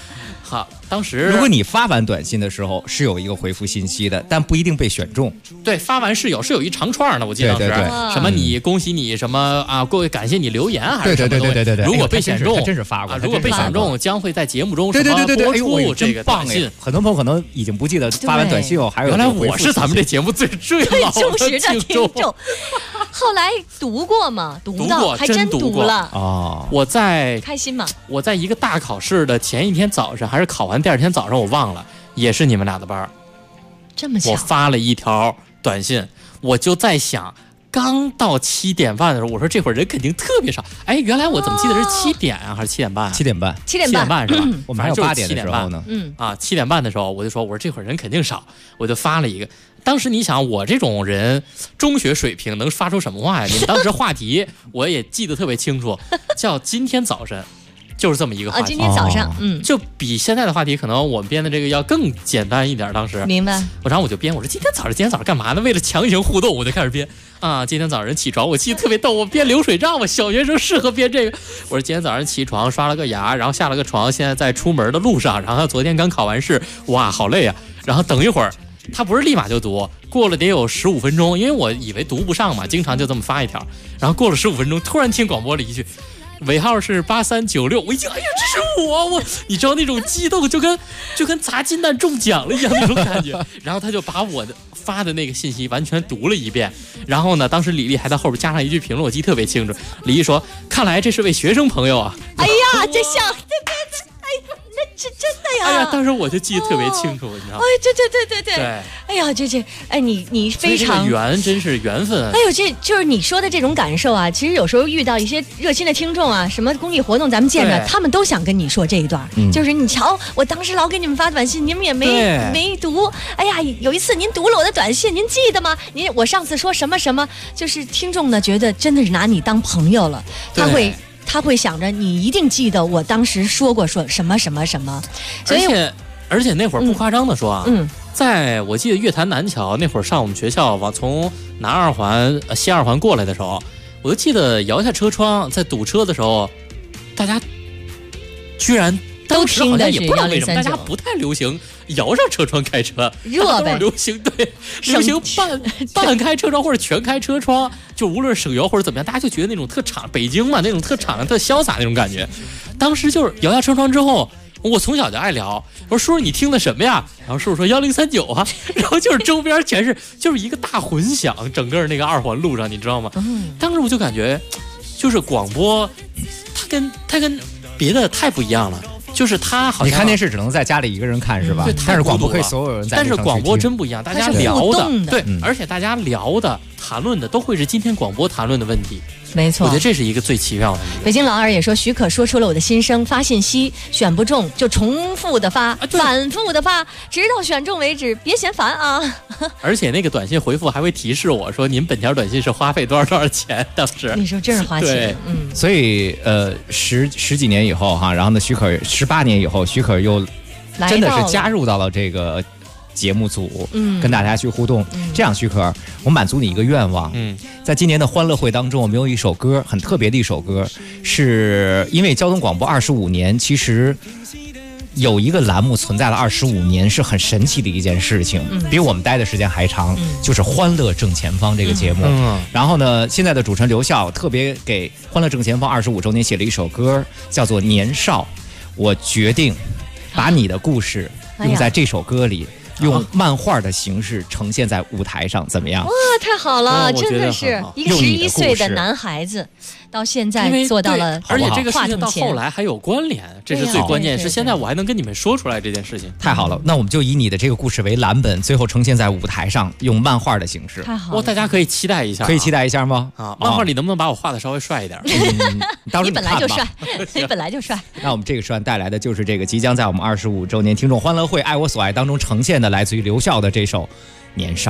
好，当时如果你发完短信的时候是有一个回复信息的，但不一定被选中。 对，发完是有一长串的，我记得当时什么你恭喜你什么啊，各位感谢你留言还是什么东西。 对。 如果被选中， 真是发过。 如果被选中，将会在节目中播出这个短信。 很多朋友可能已经不记得发完短信后还有。 原来我是咱们这节目最老的听众。 后来读过吗？读到还真读了哦。 我在开心吗？ 我在一个大考试的前一天早上，还是考完第二天早上，我忘了，也是你们俩的班。 这么巧。 我发了一条短信，我就在想，刚到7点半的时候，我说这会儿人肯定特别少。哎，原来我怎么记得是7点啊，还是7点半？7 点半。 7点半是吧？ 我们还有8点的时候呢。 7点半的时候，我就说这会儿人肯定少，我就发了一个。当时你想，我这种人中学水平能发出什么话呀？你们当时话题我也记得特别清楚，叫今天早晨。就是这么一个话题。 今天早上， 就比现在的话题可能我们编的这个要更简单一点。当时明白。 然后我就编，我说今天早上干嘛呢？为了强行互动，我就开始编啊。今天早上起床，我记得特别逗，我编流水账嘛，小学生适合编这个。我说今天早上起床，刷了个牙，然后下了个床，现在在出门的路上。然后昨天刚考完试，哇，好累啊。然后等一会儿，他不是立马就读，过了得有15分钟，因为我以为读不上嘛，经常就这么发一条。然后过了15分钟，突然听广播里一句。尾号是8396，我一听，哎呀，这是我，你知道那种激动，就跟砸金蛋中奖了一样那种感觉。然后他就把我的发的那个信息完全读了一遍。然后呢，当时李丽还在后边加上一句评论，我记得特别清楚。李丽说：“看来这是位学生朋友啊。” 哎呀，这像，那这真的呀！ 哎呀，当时我就记得特别清楚，你知道吗？ 对。哎呀，哎，你非常缘，真是缘分。 哎呦，这就是你说的这种感受啊！其实有时候遇到一些热心的听众啊，什么公益活动咱们见着，他们都想跟你说这一段，就是你瞧，我当时老给你们发短信，你们也没读。哎呀，有一次您读了我的短信，您记得吗？我上次说什么什么，就是听众呢觉得真的是拿你当朋友了，他会想着你一定记得我当时说什么什么什么，所以而且那会儿不夸张的说啊，在我记得月坛南桥那会儿上我们学校从南二环西二环过来的时候，我就记得摇下车窗，在堵车的时候，大家居然当时好像也不知道为什么大家不太流行摇上车窗开车， 热呗， 流行半开车窗或者全开车窗，就无论省油或者怎么样，大家就觉得那种特敞，北京嘛那种特敞亮特潇洒那种感觉。当时就是摇下车窗之后，我从小就爱聊，我说叔叔你听的什么呀？然后叔叔说1039啊，然后就是周边全是就是一个大混响，整个那个二环路上，你知道吗？当时我就感觉，就是广播，它跟别的太不一样了。就是他好像你看电视只能在家里一个人看是吧？但是广播可以所有人在。 但是广播真不一样，大家聊的对，而且大家聊的谈论的都会是今天广播谈论的问题。 没错， 我觉得这是一个最奇妙的。 北京老二也说，许可说出了我的心声，发信息选不中就重复的发，反复的发，直到选中为止，别嫌烦啊。 而且那个短信回复还会提示我说，您本条短信是花费多少钱？当时你说真是花钱， 所以十几年以后哈，然后呢，许可18年以后，许可又真的是加入到了这个节目组，跟大家去互动。这样，许可，我满足你一个愿望。在今年的欢乐会当中，我们有一首歌，很特别的一首歌，是因为交通广播25年，其实有一个栏目存在了25年，是很神奇的一件事情，比我们待的时间还长，就是《欢乐正前方》这个节目。然后呢，现在的主持人刘笑特别给《欢乐正前方》25周年写了一首歌，叫做《年少》。我决定把你的故事用在这首歌里。用漫画的形式呈现在舞台上，怎么样？ 哇，太好了！真的是一个11岁的男孩子，到现在做到了， 而且这个事情到后来还有关联，这是最关键。是现在我还能跟你们说出来这件事情， 太好了！那我们就以你的这个故事为蓝本，最后呈现在舞台上，用漫画的形式。 太好了！ 大家可以期待一下， 可以期待一下吗？ 漫画里能不能把我画的稍微帅一点？ 你本来就帅，你本来就帅。 那我们这个时段带来的就是这个即将在我们25周年听众欢乐会爱我所爱当中呈现的，来自于刘笑的这首《年少》。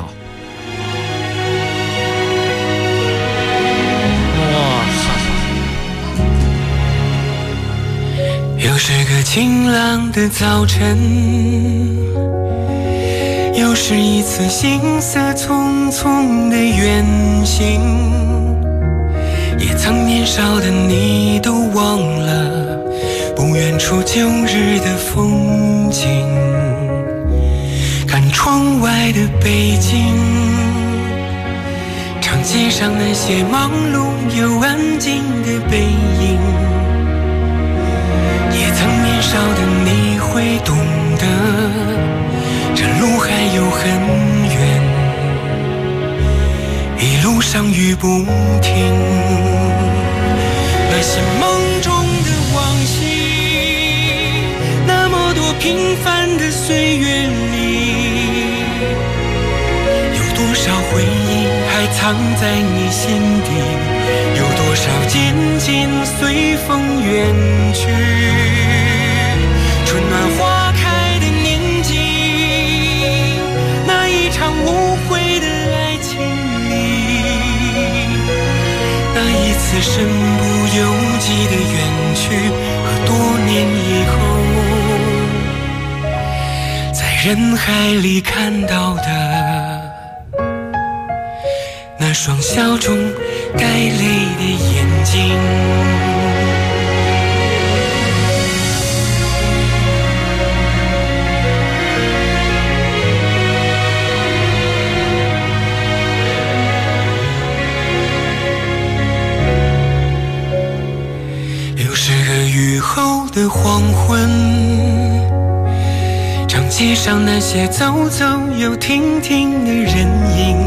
又是个晴朗的早晨，又是一次行色匆匆的远行，也曾年少的你都忘了， 不远处旧日的风景，看窗外的北京，长街上那些忙碌又安静的背影，也曾年少的你会懂得，这路还有很远，一路上雨不停。那些梦中的往昔，那么多平凡的岁月里，有多少回忆还藏在你心底，有多少渐渐随风远去。春暖花开的年纪，那一场无悔的爱情里，那一次身不由己的远去，和多年以后在人海里看到的那双笑中带泪的眼睛。又是个雨后的黄昏，长街上那些走走又停停的人影，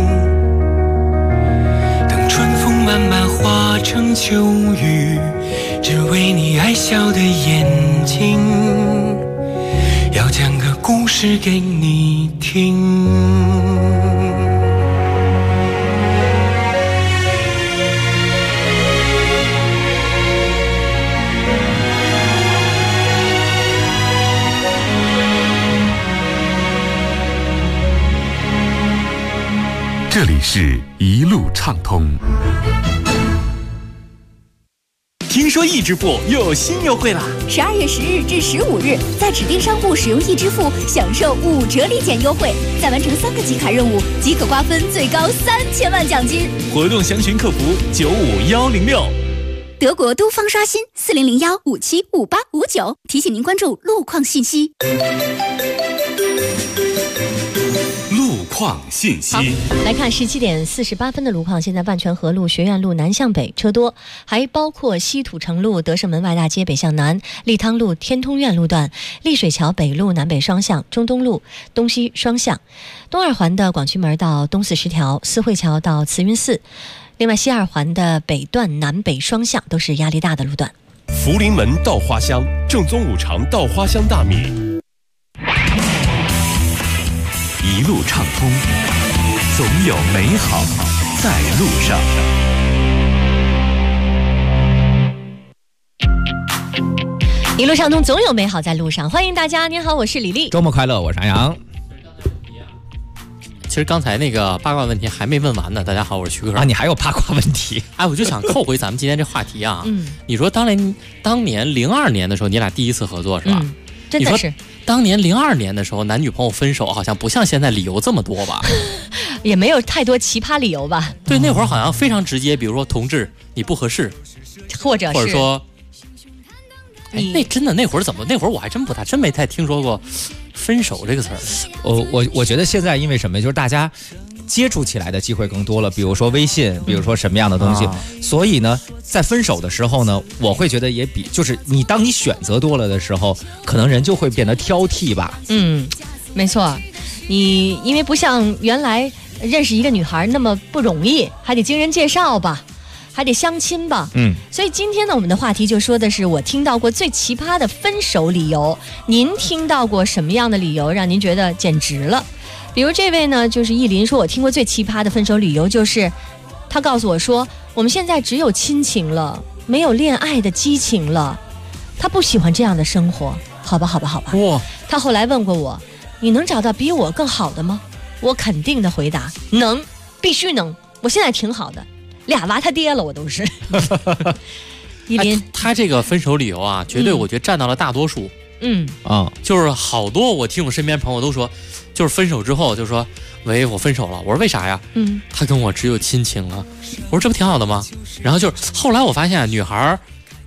等春风慢慢化成秋雨，只为你爱笑的眼睛，要讲个故事给你听。 这里是一路畅通。 听说易支付又有新优惠啦 ！12月10日至15日，在指定商铺使用易支付，享受5折立减优惠，再完成3个集卡任务即可瓜分最高3000万奖金。 活动详询客服95106。 德国都方刷新4001575859，提醒您关注路况信息。 路况信息。 来看17点48分的路况，现在万泉河路学院路南向北车多，还包括西土城路德胜门外大街北向南、立汤路天通苑路段、丽水桥北路南北双向、中东路东西双向、东二环的广渠门到东四十条、四惠桥到慈云寺。另外西二环的北段南北双向都是压力大的路段。 福临门稻花香，正宗五常稻花香大米。 一路畅通，总有美好在路上。 一路畅通，总有美好在路上。欢迎大家，您好，我是李丽。 周末快乐，我是安阳。 其实刚才那个八卦问题还没问完呢。大家好，我是徐哥啊，你还有八卦问题？ 哎，我就想扣回咱们今天这话题啊。你说当年02年的时候，你俩第一次合作是吧？ 真的是。 当年02年的时候，男女朋友分手好像不像现在理由这么多吧？ 也没有太多奇葩理由吧？ 对，那会儿好像非常直接，比如说同志你不合适， 或者说，哎，那会儿怎么？那会儿我还真没太听说过分手这个词儿。 我觉得现在因为什么，就是大家接触起来的机会更多了，比如说微信，比如说什么样的东西，所以呢，在分手的时候呢，我会觉得也就是当你选择多了的时候，可能人就会变得挑剔吧。 没错，你因为不像原来认识一个女孩那么不容易，还得经人介绍吧，还得相亲吧。所以今天呢，我们的话题就说的是我听到过最奇葩的分手理由。您听到过什么样的理由让您觉得简直了？比如这位呢，就是意林说，我听过最奇葩的分手理由就是他告诉我说，我们现在只有亲情了，没有恋爱的激情了，他不喜欢这样的生活。好吧哇！他后来问过我，你能找到比我更好的吗？我肯定的回答，能，必须能，我现在挺好的，2娃他爹了，我都是。意林， 他这个分手理由啊，绝对我觉得占到了大多数。就是好多我听我身边朋友都说，就是分手之后就说，喂，我分手了。我说为啥呀？他跟我只有亲情了。我说这不挺好的吗？然后就是后来我发现女孩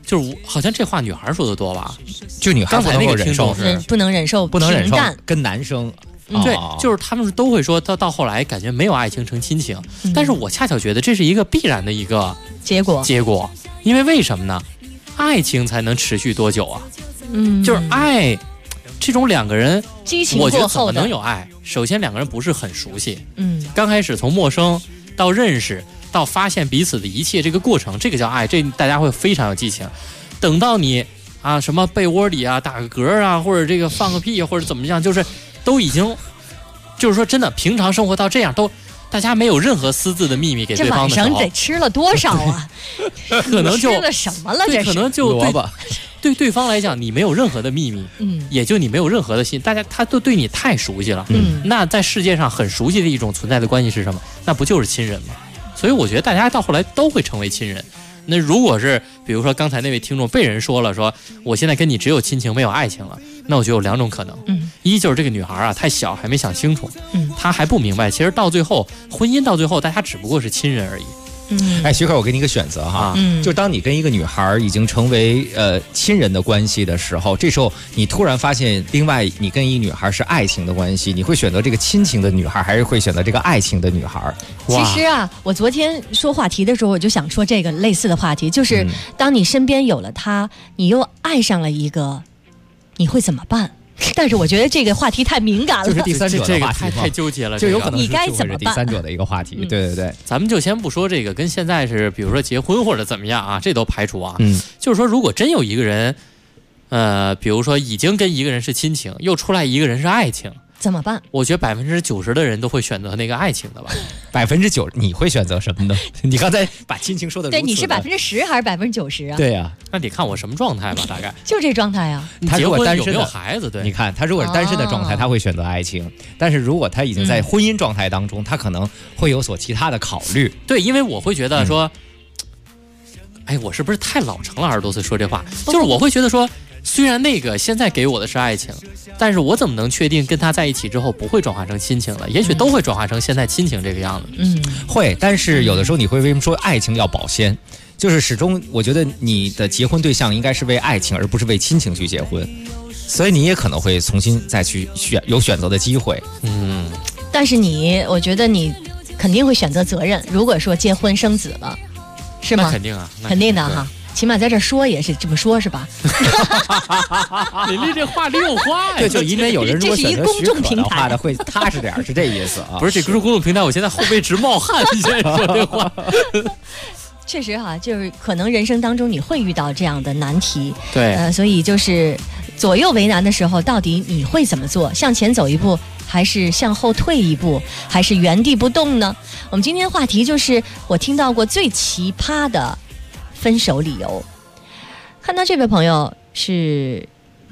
就是好像这话女孩说的多吧？ 就女孩刚才那个听众是不能忍受平淡，跟男生。 对，就是他们都会说到后来感觉没有爱情成亲情，但是我恰巧觉得这是一个必然的一个结果，因为为什么呢？爱情才能持续多久啊？就是爱这种两个人激情过后的，我觉得怎么能有爱？首先两个人不是很熟悉，刚开始从陌生到认识到发现彼此的一切这个过程，这个叫爱，这大家会非常有激情。等到你啊什么被窝里啊打个嗝啊，或者这个放个屁或者怎么样，就是都已经就是说真的平常生活到这样，都大家没有任何私自的秘密给对方的时候， 这晚上得吃了多少啊？ 可能就吃了什么了？这可能就对对方来讲，你没有任何的秘密，也就你没有任何的心，大家他都对你太熟悉了，那在世界上很熟悉的一种存在的关系是什么？那不就是亲人吗？所以我觉得大家到后来都会成为亲人。那如果是比如说刚才那位听众被人说了，说我现在跟你只有亲情没有爱情了，那我觉得有两种可能，一就是这个女孩啊太小还没想清楚，她还不明白，其实到最后婚姻到最后大家只不过是亲人而已。 哎，徐克，我给你一个选择哈，就当你跟一个女孩已经成为亲人的关系的时候，这时候你突然发现，另外你跟一女孩是爱情的关系，你会选择这个亲情的女孩，还是会选择这个爱情的女孩？ 其实啊，我昨天说话题的时候，我就想说这个类似的话题，就是当你身边有了他，你又爱上了一个，你会怎么办？但是我觉得这个话题太敏感了， 就是第三者的话题， 太纠结了， 就有可能你该怎么办？ 第三者的一个话题，对对对， 咱们就先不说这个跟现在是，比如说结婚或者怎么样啊，这都排除啊。就是说，如果真有一个人，比如说已经跟一个人是亲情，又出来一个人是爱情， 怎么办？ 我觉得90%的人都会选择那个爱情的吧。 90%，你会选择什么呢？你刚才把亲情说的， 对，你是10%还是90%啊？ 对呀， 那得看我什么状态吧，大概就这状态啊。 他如果单身有没有孩子？对， 你看他如果是单身的状态，他会选择爱情；但是如果他已经在婚姻状态当中，他可能会有所其他的考虑。 对，因为我会觉得说，哎，我是不是太老成了？20多岁说这话，就是我会觉得说。虽然那个现在给我的是爱情，但是我怎么能确定跟他在一起之后不会转化成亲情了？也许都会转化成现在亲情这个样子。 会，但是有的时候你会为什么说爱情要保鲜？就是始终我觉得你的结婚对象应该是为爱情，而不是为亲情去结婚，所以你也可能会重新再去有选择的机会。 但是我觉得你肯定会选择责任。如果说结婚生子了，是吗？ 那肯定啊， 肯定的哈。起码在这说也是这么说，是吧？ 李丽这话里有话呀。 对，就因为有人如果选择许可的话的，会踏实点，是这意思啊。 不是，这是公众平台，我现在后背直冒汗。你现在说这话， 确实哈，就是可能人生当中你会遇到这样的难题。 对， 所以就是左右为难的时候，到底你会怎么做？向前走一步，还是向后退一步，还是原地不动呢？我们今天话题就是我听到过最奇葩的分手理由。看到这位朋友是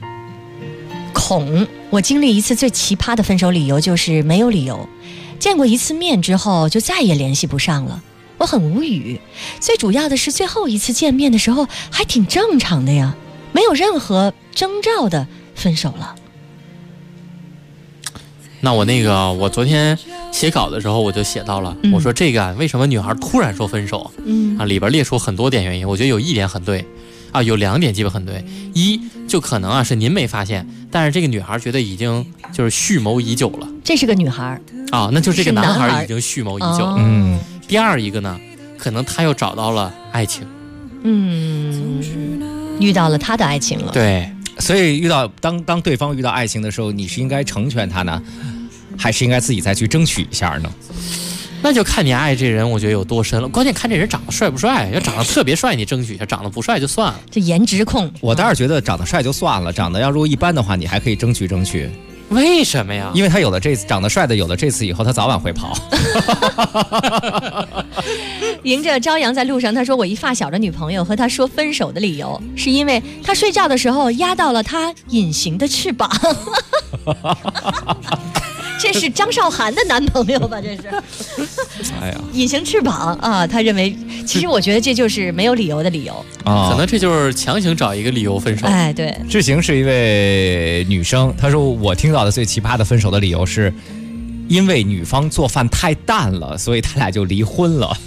孔，我经历一次最奇葩的分手理由就是没有理由，见过一次面之后就再也联系不上了，我很无语。最主要的是最后一次见面的时候还挺正常的呀，没有任何征兆的分手了。 那我昨天写稿的时候我就写到了，我说这个为什么女孩突然说分手，里边列出很多点原因，我觉得有一点很对啊，有2点基本很对。一就可能是您没发现，但是这个女孩觉得已经就是蓄谋已久了。 这是个女孩啊，那就是这个男孩已经蓄谋已久了。第二一个呢，可能他又找到了爱情， 遇到了他的爱情了。 对。 所以当对方遇到爱情的时候，你是应该成全他呢，还是应该自己再去争取一下呢？ 那就看你爱这人，我觉得有多深了。关键看这人长得帅不帅，要长得特别帅，你争取一下；长得不帅就算了。 这颜值控， 我倒是觉得长得帅就算了，长得要如果一般的话，你还可以争取争取。 为什么呀？ 因为他有了这次长得帅的，有了这次以后，他早晚会跑。 迎着朝阳在路上，他说我一发小的女朋友和他说分手的理由是因为他睡觉的时候压到了他隐形的翅膀。这是张韶涵的男朋友吧？这是， 哎呀， 隐形翅膀啊！他认为，其实我觉得这就是没有理由的理由啊，可能这就是强行找一个理由分手。 哎，对。 志行是一位女生，她说我听到的最奇葩的分手的理由是，因为女方做饭太淡了，所以他俩就离婚了。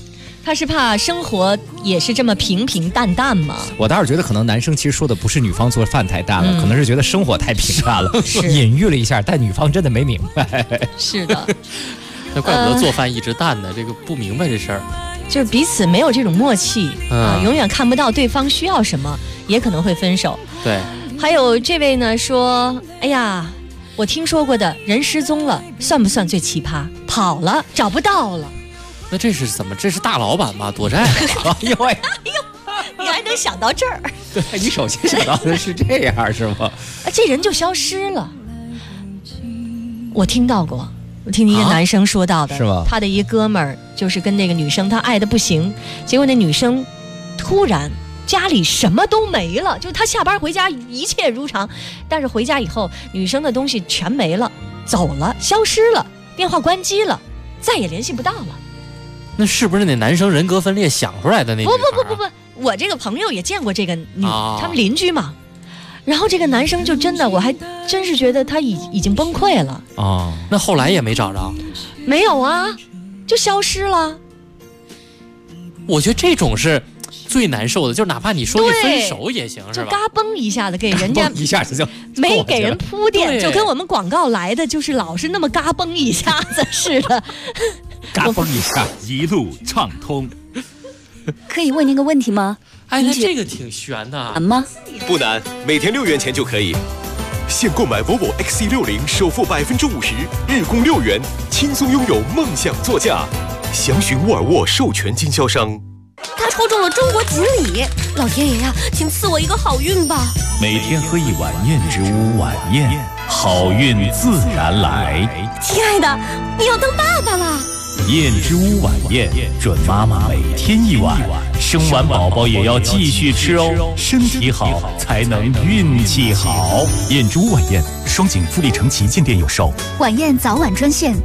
他是怕生活也是这么平平淡淡吗？ 我倒是觉得可能男生其实说的不是女方做饭太淡了，可能是觉得生活太平淡了，隐喻了一下，但女方真的没明白。 是的， 那怪不得做饭一直淡呢，这个不明白这事儿。 就是彼此没有这种默契永远看不到对方需要什么，也可能会分手。 对， 还有这位呢说，哎呀，我听说过的人失踪了，算不算最奇葩？跑了，找不到了。 那这是怎么？这是大老板吧？躲债吧？ 哎呦，你还能想到这儿？ 对，你首先想到的是这样是吗？ 这人就消失了。我听到过。我听一个男生说到的， 是吗？ 他的一哥们儿就是跟那个女生，他爱的不行，结果那女生突然家里什么都没了，就他下班回家一切如常，但是回家以后女生的东西全没了，走了，消失了，电话关机了，再也联系不到了。 那是不是那男生人格分裂想出来的那？ 不，我这个朋友也见过这个他们邻居嘛。然后这个男生就真的，我还真是觉得他已经崩溃了那后来也没找着？ 没有啊，就消失了。 我觉得这种是最难受的，就是哪怕你说一分手也行，是吧？ 就嘎嘣一下子给人家一下子就没给人铺垫，就跟我们广告来的就是老是那么嘎嘣一下子似的。 嘎嘣一下， 一路畅通。 可以问您个问题吗？ 哎，那这个挺悬的。 难吗？ 不难，每天6元钱就可以。现购买 Volvo XC60，首付50%，日供6元，轻松拥有梦想座驾。详询沃尔沃授权经销商。 他抽中了中国锦鲤，老天爷呀，请赐我一个好运吧！ 每天喝一碗燕之屋晚宴，好运自然来。 亲爱的，你要当爸爸了。 燕之屋晚宴，准妈妈每天一碗，生完宝宝也要继续吃哦，身体好才能运气好。燕之屋晚宴，双井富力城旗舰店有售。 晚宴早晚专线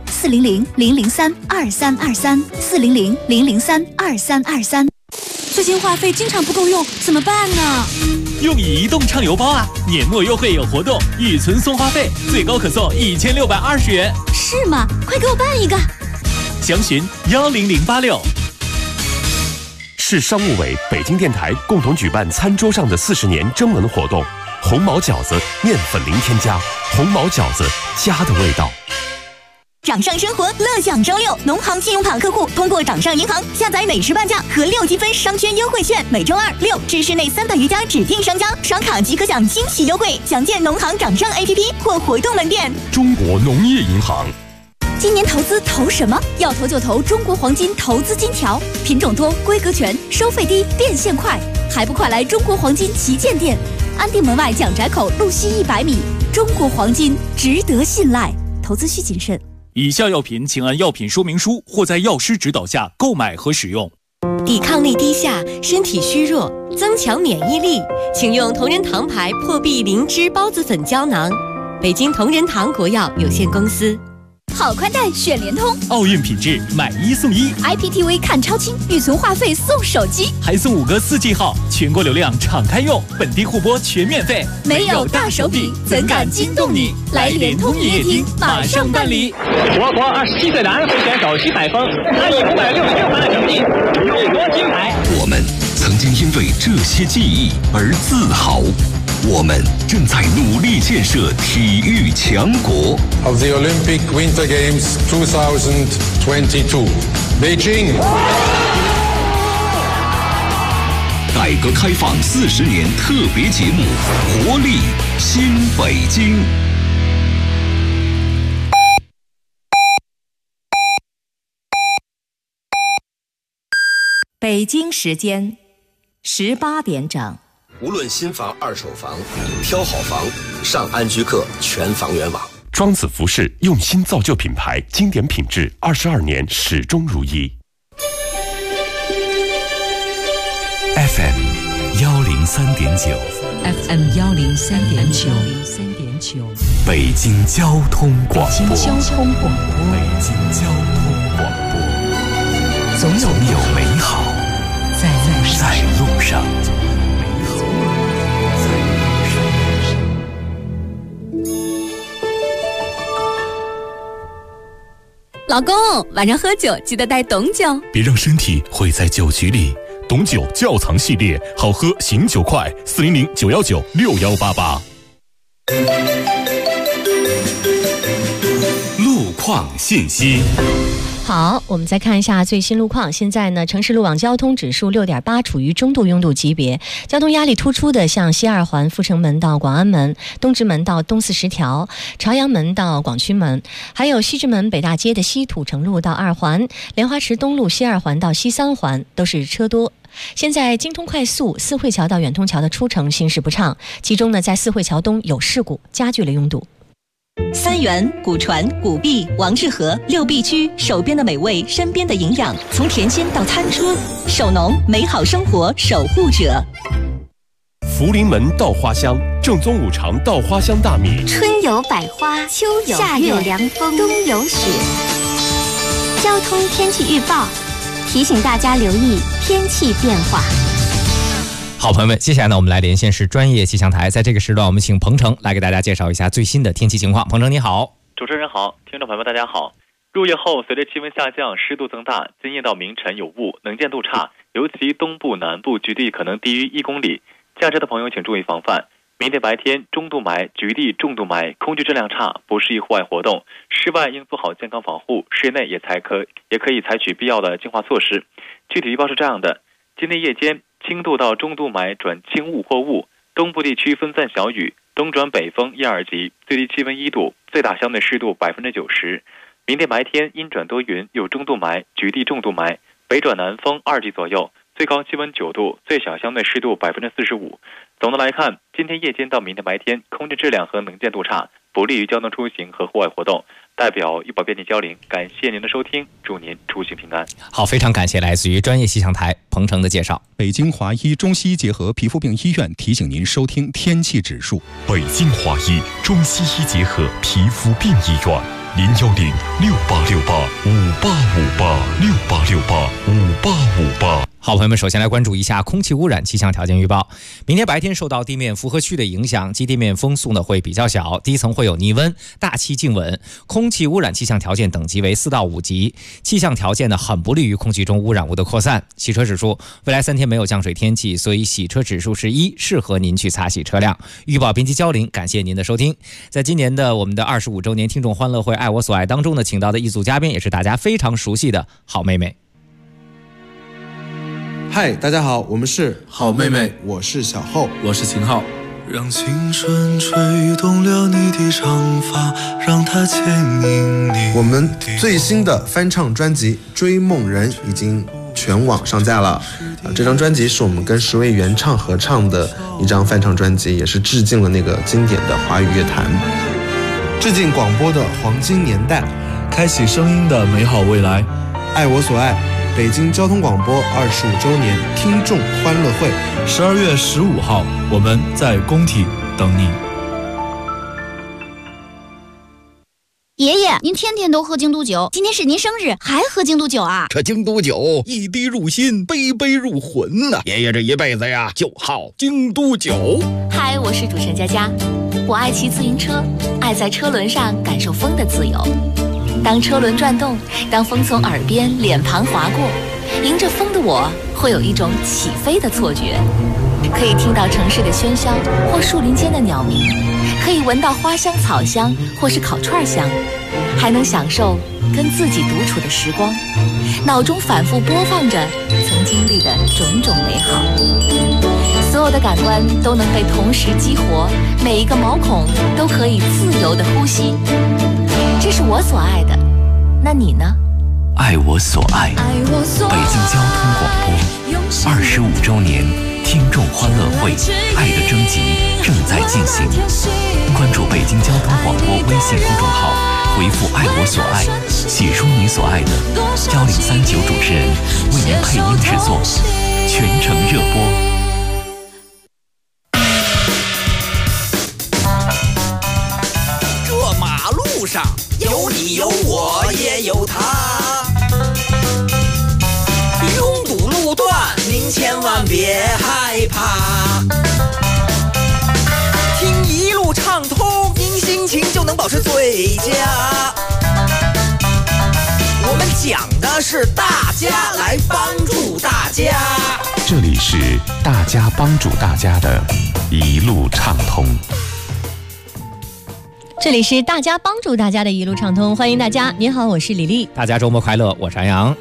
400-003-2323，400-003-2323。最近话费经常不够用，怎么办呢？ 用移动畅游包啊，年末优惠有活动，预存送话费，最高可送1620元。 是吗？快给我办一个。 详询10086。 市商务委、北京电台共同举办餐桌上的40年征文活动，红毛饺子面粉零添加，红毛饺子家的味道。 掌上生活乐享周6，农行信用卡客户通过掌上银行下载美食半价和6积分商圈优惠券，每周2、6至市内300余家指定商家刷卡即可享惊喜优惠，详见农行掌上 APP 或活动门店。 中国农业银行。 今年投资投什么？要投就投中国黄金投资金条，品种多，规格全，收费低，变现快，还不快来中国黄金旗舰店，安定门外蒋宅口路西100米。中国黄金值得信赖，投资需谨慎。 以下药品请按药品说明书或在药师指导下购买和使用。 抵抗力低下，身体虚弱，增强免疫力，请用同仁堂牌破壁灵芝孢子粉胶囊。北京同仁堂国药有限公司。 好宽带选联通， 奥运品质买1送1 ，IPTV 看超清，预存话费送手机， 还送5个4G 号，全国流量敞开用，本地互播全免费。 没有大手笔，怎敢惊动你？来联通营业厅马上办理。 我国27岁男会选手徐海峰，他以566分的成绩勇夺金牌。 我们曾经因为这些记忆而自豪。我们正在努力建设体育强国。 Of the Olympic Winter Games 2022, Beijing。 改革开放40年特别节目，活力新北京。 北京时间18点整。 无论新房、二手房，挑好房，上安居客全房源网。 庄子服饰用心造就品牌，经典品质，22年始终如一。 FM 103.9 FM 103.9 北京交通广播。 北京交通广播。 北京交通广播。总有美好在路上。 老公，晚上喝酒记得带董酒， 别让身体毁在酒局里。董酒窖藏系列，好喝醒酒快，400-919-6188。 路况信息。 好，我们再看一下最新路况。现在呢，城市路网交通指数6.8，处于中度拥堵级别。交通压力突出的像西二环阜成门到广安门、东直门到东四十条、朝阳门到广渠门，还有西直门北大街的西土城路到二环、莲花池东路西二环到西三环都是车多。现在京通快速四惠桥到远通桥的出城行驶不畅，其中呢，在四惠桥东有事故，加剧了拥堵。 三元、古传、古碧、王致和6必居，手边的美味，身边的营养，从田间到餐桌，手农美好生活守护者。 福临门稻花香，正宗五常稻花香大米。 春有百花，秋有夏有凉风，冬有雪。交通天气预报提醒大家留意天气变化。 好朋友们，接下来呢，我们来连线是专业气象台，在这个时段，我们请彭程来给大家介绍一下最新的天气情况。彭程你好。 主持人好，听众朋友们大家好。入夜后，随着气温下降，湿度增大，今夜到明晨有雾，能见度差，尤其东部、南部局地可能低于1公里。驾车的朋友请注意防范。明天白天，中度霾、局地重度霾，空气质量差，不适宜户外活动。室外应做好健康防护，室内也可以采取必要的净化措施。具体预报是这样的：今天夜间，轻度到中度霾转轻雾或雾，东部地区分散小雨，东转北风1、2级，最低气温1度，最大相对湿度90%。明天白天阴转多云，有中度霾、局地重度霾，北转南风2级左右，最高气温9度，最小相对湿度45%。总的来看，今天夜间到明天白天，空气质量和能见度差，不利于交通出行和户外活动。代表预报编辑焦玲，感谢您的收听，祝您出行平安。 好，非常感谢来自于专业气象台彭程的介绍。 北京华医中西医结合皮肤病医院提醒您收听天气指数。 北京华医中西医结合皮肤病医院，010-6868-5858，6858-5858。 好朋友们，首先来关注一下空气污染气象条件预报。明天白天受到地面负荷区的影响，极地面风速呢会比较小，低层会有逆温，大气静稳，空气污染气象条件等级为4到5级。气象条件呢很不利于空气中污染物的扩散。洗车指数，未来3天没有降水天气，所以洗车指数是1，适合您去擦洗车辆。预报编辑焦玲，感谢您的收听。在今年的我们的25周年听众欢乐会爱我所爱当中呢，请到的一组嘉宾也是大家非常熟悉的好妹妹。 嗨，大家好，我们是好妹妹，我是小厚， 我是秦昊。让青春吹动了你的长发，让它牵引你。 我们最新的翻唱专辑《追梦人》已经全网上架了。这张专辑是我们跟10位原唱合唱的一张翻唱专辑，也是致敬了那个经典的华语乐坛，致敬广播的黄金年代， 开启声音的美好未来。 爱我所爱。北京交通广播25周年听众欢乐会 ，12月15号，我们在工体等你。 爷爷，您天天都喝京都酒，今天是您生日，还喝京都酒啊？ 这京都酒一滴入心，杯杯入魂呐！爷爷这一辈子呀，就好京都酒。 嗨，我是主持人佳佳，我爱骑自行车，爱在车轮上感受风的自由。当车轮转动，当风从耳边、脸庞划过，迎着风的我会有一种起飞的错觉，可以听到城市的喧嚣或树林间的鸟鸣，可以闻到花香、草香或是烤串香，还能享受跟自己独处的时光，脑中反复播放着曾经历的种种美好，所有的感官都能被同时激活，每一个毛孔都可以自由的呼吸。这是我所爱的，那你呢？ 爱我所爱，北京交通广播25周年听众欢乐会爱的征集正在进行，关注北京交通广播微信公众号，回复爱我所爱，写出你所爱的，1039主持人为您配音制作，全程热播。 这马路上有你有我也有他，拥堵路段您千万别害怕，听一路畅通，您心情就能保持最佳。 讲的是大家来帮助大家。 这里是大家帮助大家的一路畅通。 这里是大家帮助大家的一路畅通，欢迎大家。您好，我是李丽。 大家周末快乐，我是安阳。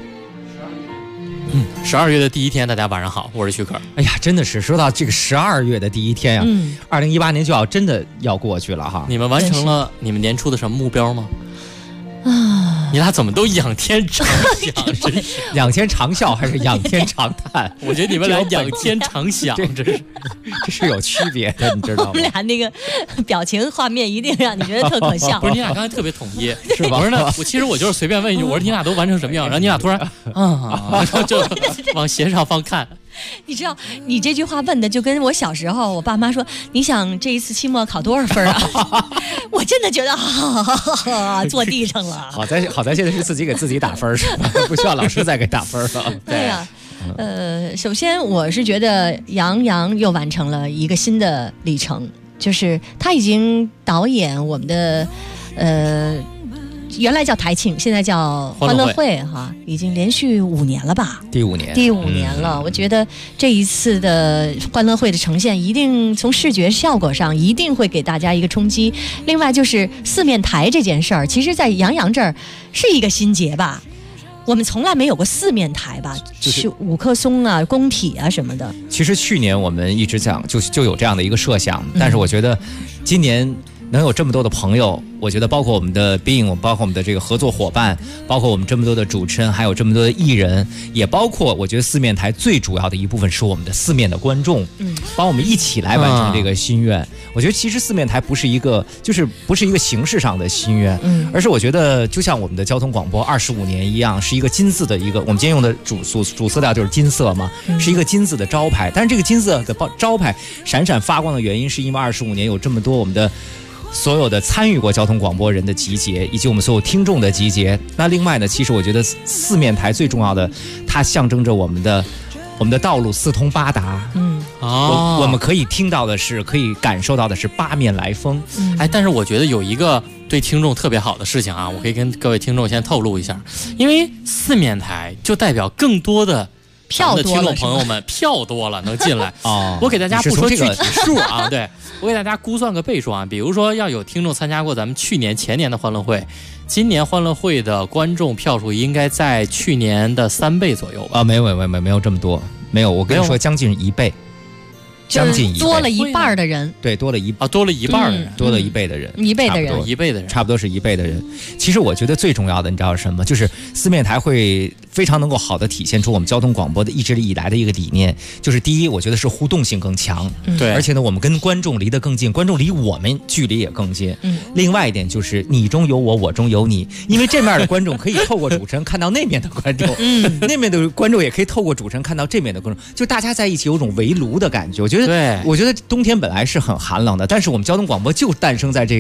12月的第一天，大家晚上好，我是徐可。 哎呀，真的是说到这个12月的第一天呀，2018年就真的要过去了哈。 你们完成了你们年初的什么目标吗？你俩怎么都仰天长啸？ 仰天长啸还是仰天长叹？ 我觉得你们俩仰天长响，这是有区别的，你知道吗？ 我们俩那个表情画面一定让你觉得特可笑。 不是，你俩刚才特别统一，是吧？我说呢，其实我就是随便问一句，我说你俩都完成什么样？然后你俩突然然后就往斜上方看。 你知道，你这句话问的就跟我小时候，我爸妈说你想这一次期末考多少分啊？我真的觉得坐地上了。 好在现在是自己给自己打分，是吧？不需要老师再给打分了。 对呀，首先我是觉得杨洋又完成了一个新的里程，就是他已经导演我们的原来叫台庆，现在叫欢乐会哈，已经连续5年了吧？ 第五年了。我觉得这一次的欢乐会的呈现，一定从视觉效果上一定会给大家一个冲击。另外就是四面台这件事儿，其实在杨洋这儿是一个新节吧。我们从来没有过四面台吧，就是五棵松啊、工体啊什么的。 其实去年我们一直讲就有这样的一个设想，但是我觉得今年能有这么多的朋友，我觉得包括我们的 Being， 包括我们的这个合作伙伴，包括我们这么多的主持人，还有这么多的艺人，也包括我觉得四面台最主要的一部分是我们的四面的观众，帮我们一起来完成这个心愿。我觉得其实四面台不是一个形式上的心愿，而是我觉得就像我们的交通广播25年一样，是一个金字的一个，我们今天用的主色调就是金色嘛，是一个金字的招牌。但是这个金色的招牌闪闪发光的原因，是因为25年有这么多我们的所有的参与过交通广播人的集结，以及我们所有听众的集结。那另外呢，其实我觉得四面台最重要的，它象征着我们的道路四通八达。我们可以听到的是，可以感受到的是八面来风。 但是我觉得有一个对听众特别好的事情啊，我可以跟各位听众先透露一下，因为四面台就代表更多的票的听众朋友们票多了能进来。我给大家不说具体数啊，对，我给大家估算个倍数啊，比如说要有听众参加过咱们去年前年的欢乐会，今年欢乐会的观众票数应该在去年的3倍左右吧？ 没有这么多，没有，我跟你说将近1倍。将近1倍， 多了一半的人， 对，多了一半的人，多了1倍的人 ，1倍的人 ，1倍的人， 差不多是1倍的人。其实我觉得最重要的，你知道是什么？就是四面台会非常能够好的体现出我们交通广播的一直以来的一个理念，就是第一，我觉得是互动性更强， 对， 而且呢，我们跟观众离得更近，观众离我们距离也更近。另外一点就是你中有我，我中有你，因为这面的观众可以透过主持人看到那面的观众，那面的观众也可以透过主持人看到这面的观众，就大家在一起有种围炉的感觉。我觉得冬天本来是很寒冷的，但是我们交通广播就诞生在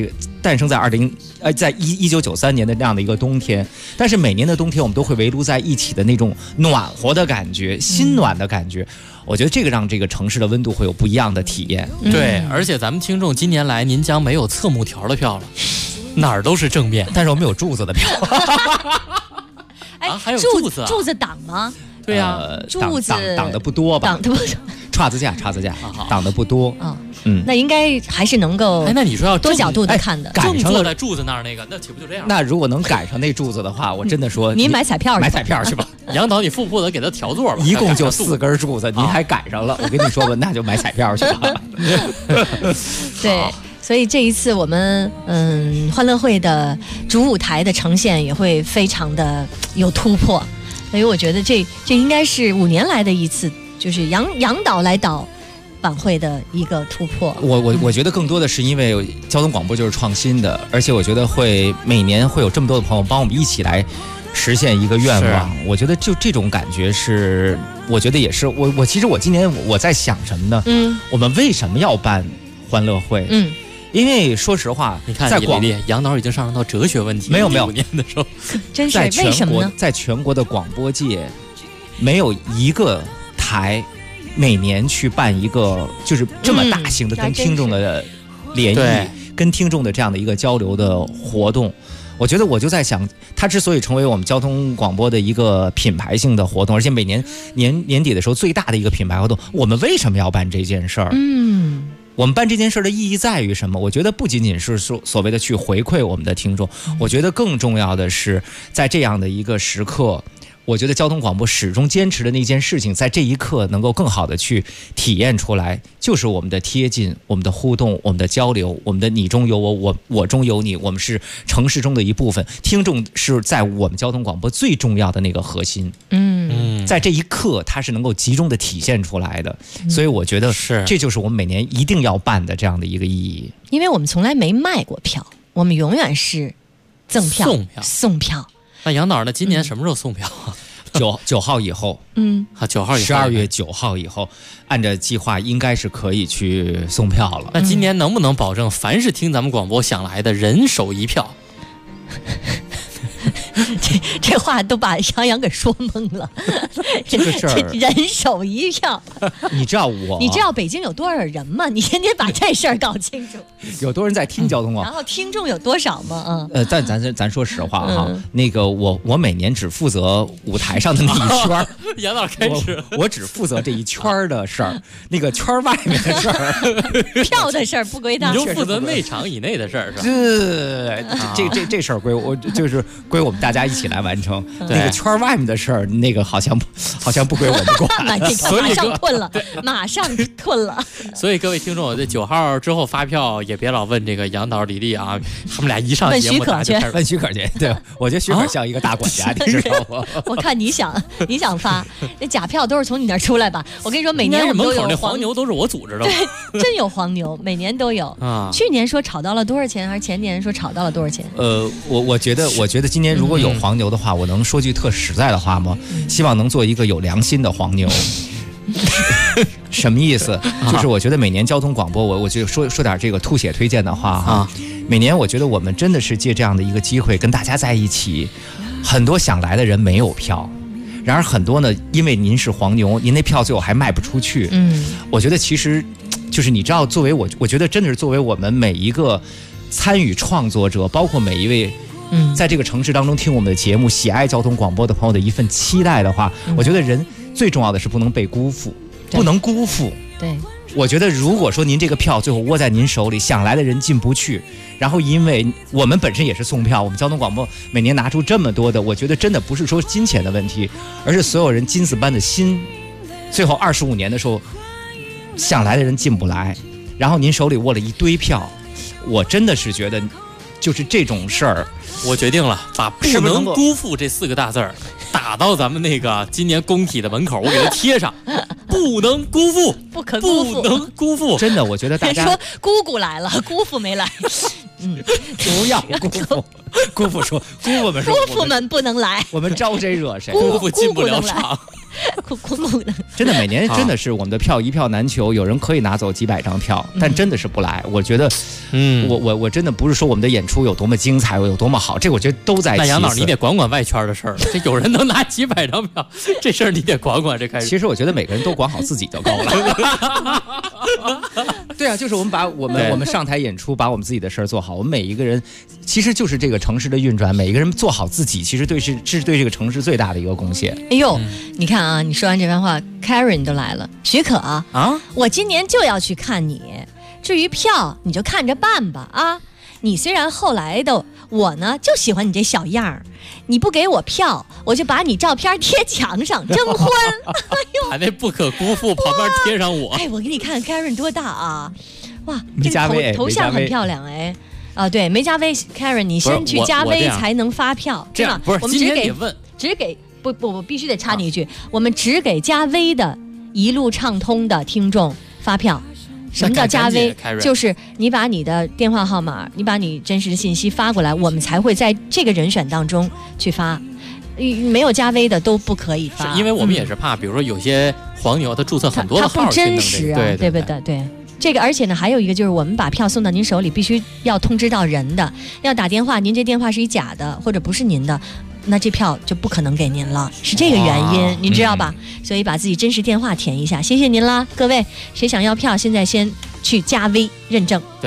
1993年的那样的一个冬天。但是每年的冬天我们都会围炉在一起的那种暖和的感觉，心暖的感觉。我觉得这个让这个城市的温度会有不一样的体验。 对，而且咱们听众今年来，您将没有侧幕条的票了，哪儿都是正面， 但是我们有柱子的票。 还有柱子啊？ 柱子挡吗？ 对呀， 柱子挡的不多吧？ 挡的不多。 叉子架挡的不多。 那应该还是能够。 那你说要多角度的看的， 正坐在柱子那儿那个，那岂不就这样？ 那如果能赶上那柱子的话，我真的说， 您买彩票去吧。 杨导，你负不负责给他调座吧？ 一共就4根柱子，您还赶上了，我跟你说吧，那就买彩票去吧。 对。所以这一次我们欢乐会的主舞台的呈现也会非常的有突破，所以我觉得这应该是5年来的一次，就是杨导来导晚会的一个突破。 我觉得更多的是因为交通广播就是创新的，而且我觉得会每年会有这么多的朋友帮我们一起来实现一个愿望。我觉得就这种感觉是，我觉得也是其实我今年我在想什么呢？我们为什么要办欢乐会？因为说实话， 你看，杨导已经上升到哲学问题。 没有 5年的时候， 真是为什么呢？ 在全国的广播界，没有一个台每年去办一个就是这么大型的跟听众的联谊，跟听众的这样的一个交流的活动。 我觉得我就在想，它之所以成为我们交通广播的一个品牌性的活动，而且每年年底的时候最大的一个品牌活动，我们为什么要办这件事儿？我们办这件事的意义在于什么？我觉得不仅仅是所谓的去回馈我们的听众，我觉得更重要的是在这样的一个时刻，我觉得交通广播始终坚持的那件事情，在这一刻能够更好的去体验出来，就是我们的贴近，我们的互动，我们的交流，我们的你中有我，我中有你，我们是城市中的一部分，听众是在我们交通广播最重要的那个核心。在这一刻它是能够集中的体现出来的，所以我觉得这就是我们每年一定要办的这样的一个意义。 因为我们从来没卖过票，我们永远是赠票、送票。 那杨导呢？今年什么时候送票啊 ？9号以后。 好，9号以后， 12月9号以后，按照计划应该是可以去送票了。 那今年能不能保证凡是听咱们广播想来的人手一票？ 这话都把杨洋给说懵了。 这个事儿， 人手一票。 你知道北京有多少人吗？你先得把这事儿搞清楚。 有多人在听交通广播， 然后听众有多少吗？ 但咱说实话哈，那个我每年只负责舞台上的那一圈。 杨导开始， 我只负责这一圈的事儿，那个圈外面的事儿， 票的事儿不归他， 你就负责内场以内的事儿是吧？这事儿归我，就是归我们大家一起来完成。那个圈外面的事儿，那个好像不归我们管。 所以马上困了，马上困了。 所以各位听众，这9号之后发票也别老问这个杨导、李丽啊，他们俩一上节目问许可去。对，我觉得许可像一个大管家，你知道吗？ 我看你想发，那假票都是从你那儿出来吧？我跟你说，每年我们都有那黄牛，都是我组织的。 对，真有黄牛，每年都有。去年说炒到了多少钱，还是前年说炒到了多少钱？ 我觉得今年如果有黄牛的话，我能说句特实在的话吗？希望能做一个有良心的黄牛。什么意思？就是我觉得每年交通广播，我就说点这个吐血推荐的话哈。每年我觉得我们真的是借这样的一个机会跟大家在一起，很多想来的人没有票，然而很多呢，因为您是黄牛，您那票最后还卖不出去。我觉得其实就是你知道，作为我觉得真的是作为我们每一个参与创作者，包括每一位在这个城市当中听我们的节目、喜爱交通广播的朋友的一份期待的话，我觉得人最重要的是不能被辜负，不能辜负。 对， 我觉得如果说您这个票最后握在您手里，想来的人进不去，然后因为我们本身也是送票，我们交通广播每年拿出这么多的，我觉得真的不是说金钱的问题，而是所有人金子般的心，最后25年的时候，想来的人进不来，然后您手里握了一堆票，我真的是觉得就是这种事儿， 我决定了，把不能辜负这4个大字儿打到咱们那个今年工体的门口，我给它贴上，不能辜负， 不可辜负， 不能辜负。 真的，我觉得大家说姑姑来了，姑父没来， 不要辜负。姑父说，姑父们不能来， 我们招谁惹谁， 姑父进不了场。 真的每年真的是我们的票一票难求，有人可以拿走几百张票，但真的是不来。我觉得，我真的不是说我们的演出有多么精彩，有多么好，这我觉得都在其次。 那杨导，你得管外圈的事儿了。这有人能拿几百张票，这事儿你得管。这开始， 其实我觉得每个人都管好自己就够了。对啊，就是我们上台演出，把我们自己的事儿做好。我们每一个人，其实就是这个城市的运转，每一个人做好自己，其实是对这个城市最大的一个贡献。 哎呦，你看啊，你说完这番话 ，Karen 都来了，许可啊，我今年就要去看你。至于票，你就看着办吧啊！你虽然后来的，我呢就喜欢你这小样儿。你不给我票，我就把你照片贴墙上征婚。哎呦， 还那不可辜负，旁边贴上我。 哎，我给你看 Karen 多大啊！哇， 这个头像很漂亮哎。对，没加微 Karen， 你先去加微才能发票。 这样不是？ 我们只给不，必须得插你一句，我们只给加微的一路畅通的听众发票。什么叫加微？就是你把你的电话号码，你把你真实的信息发过来，我们才会在这个人选当中去发。没有加微的都不可以发， 是因为我们也是怕，比如说有些黄牛他注册很多的号， 他不真实啊，对不对？对。这个，而且呢，还有一个就是，我们把票送到您手里，必须要通知到人的，要打电话，您这电话是一假的，或者不是您的，那这票就不可能给您了，是这个原因，您知道吧？所以把自己真实电话填一下，谢谢您啦，各位，谁想要票，现在先去加微认证。 对，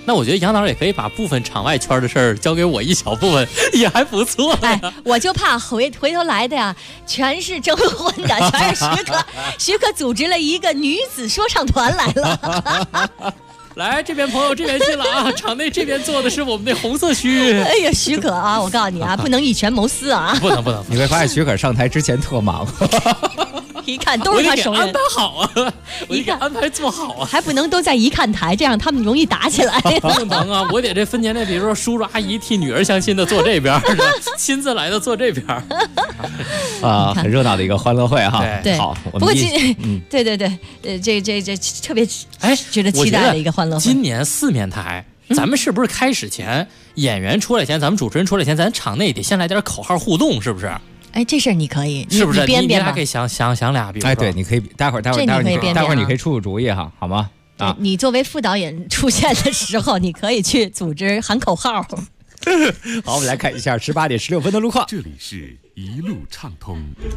那我觉得杨导也可以把部分场外圈的事儿交给我一小部分，也还不错。 哎，我就怕回头来的呀，全是征婚的，全是徐可组织了一个女子说唱团来了。 来，这边朋友这边进了啊！场内这边坐的是我们的红色区。 哎呀，许可啊，我告诉你啊，不能以权谋私啊！ 不能， 你会发现许可上台之前特忙， 一看都是他熟人。 我得给安排好啊，我得给安排做好啊， 还不能都在一看台，这样他们容易打起来。 不能啊，我得这分年龄，比如说叔叔阿姨替女儿相亲的坐这边，亲自来的坐这边。 啊，很热闹的一个欢乐会哈。 对， 好， 不过对，这特别值得期待的一个欢乐会。 今年4面台，咱们是不是开始前演员出来前，咱们主持人出来前，咱场内得先来点口号互动，是不是？ 哎，这事儿你可以， 是不是？ 你编还可以想俩，比如说， 哎，对，你可以待会儿你可以出主意哈，好吗？ 啊，你作为副导演出现的时候，你可以去组织喊口号。 好，我们来看一下18点16分的路况。 这里是一路畅通。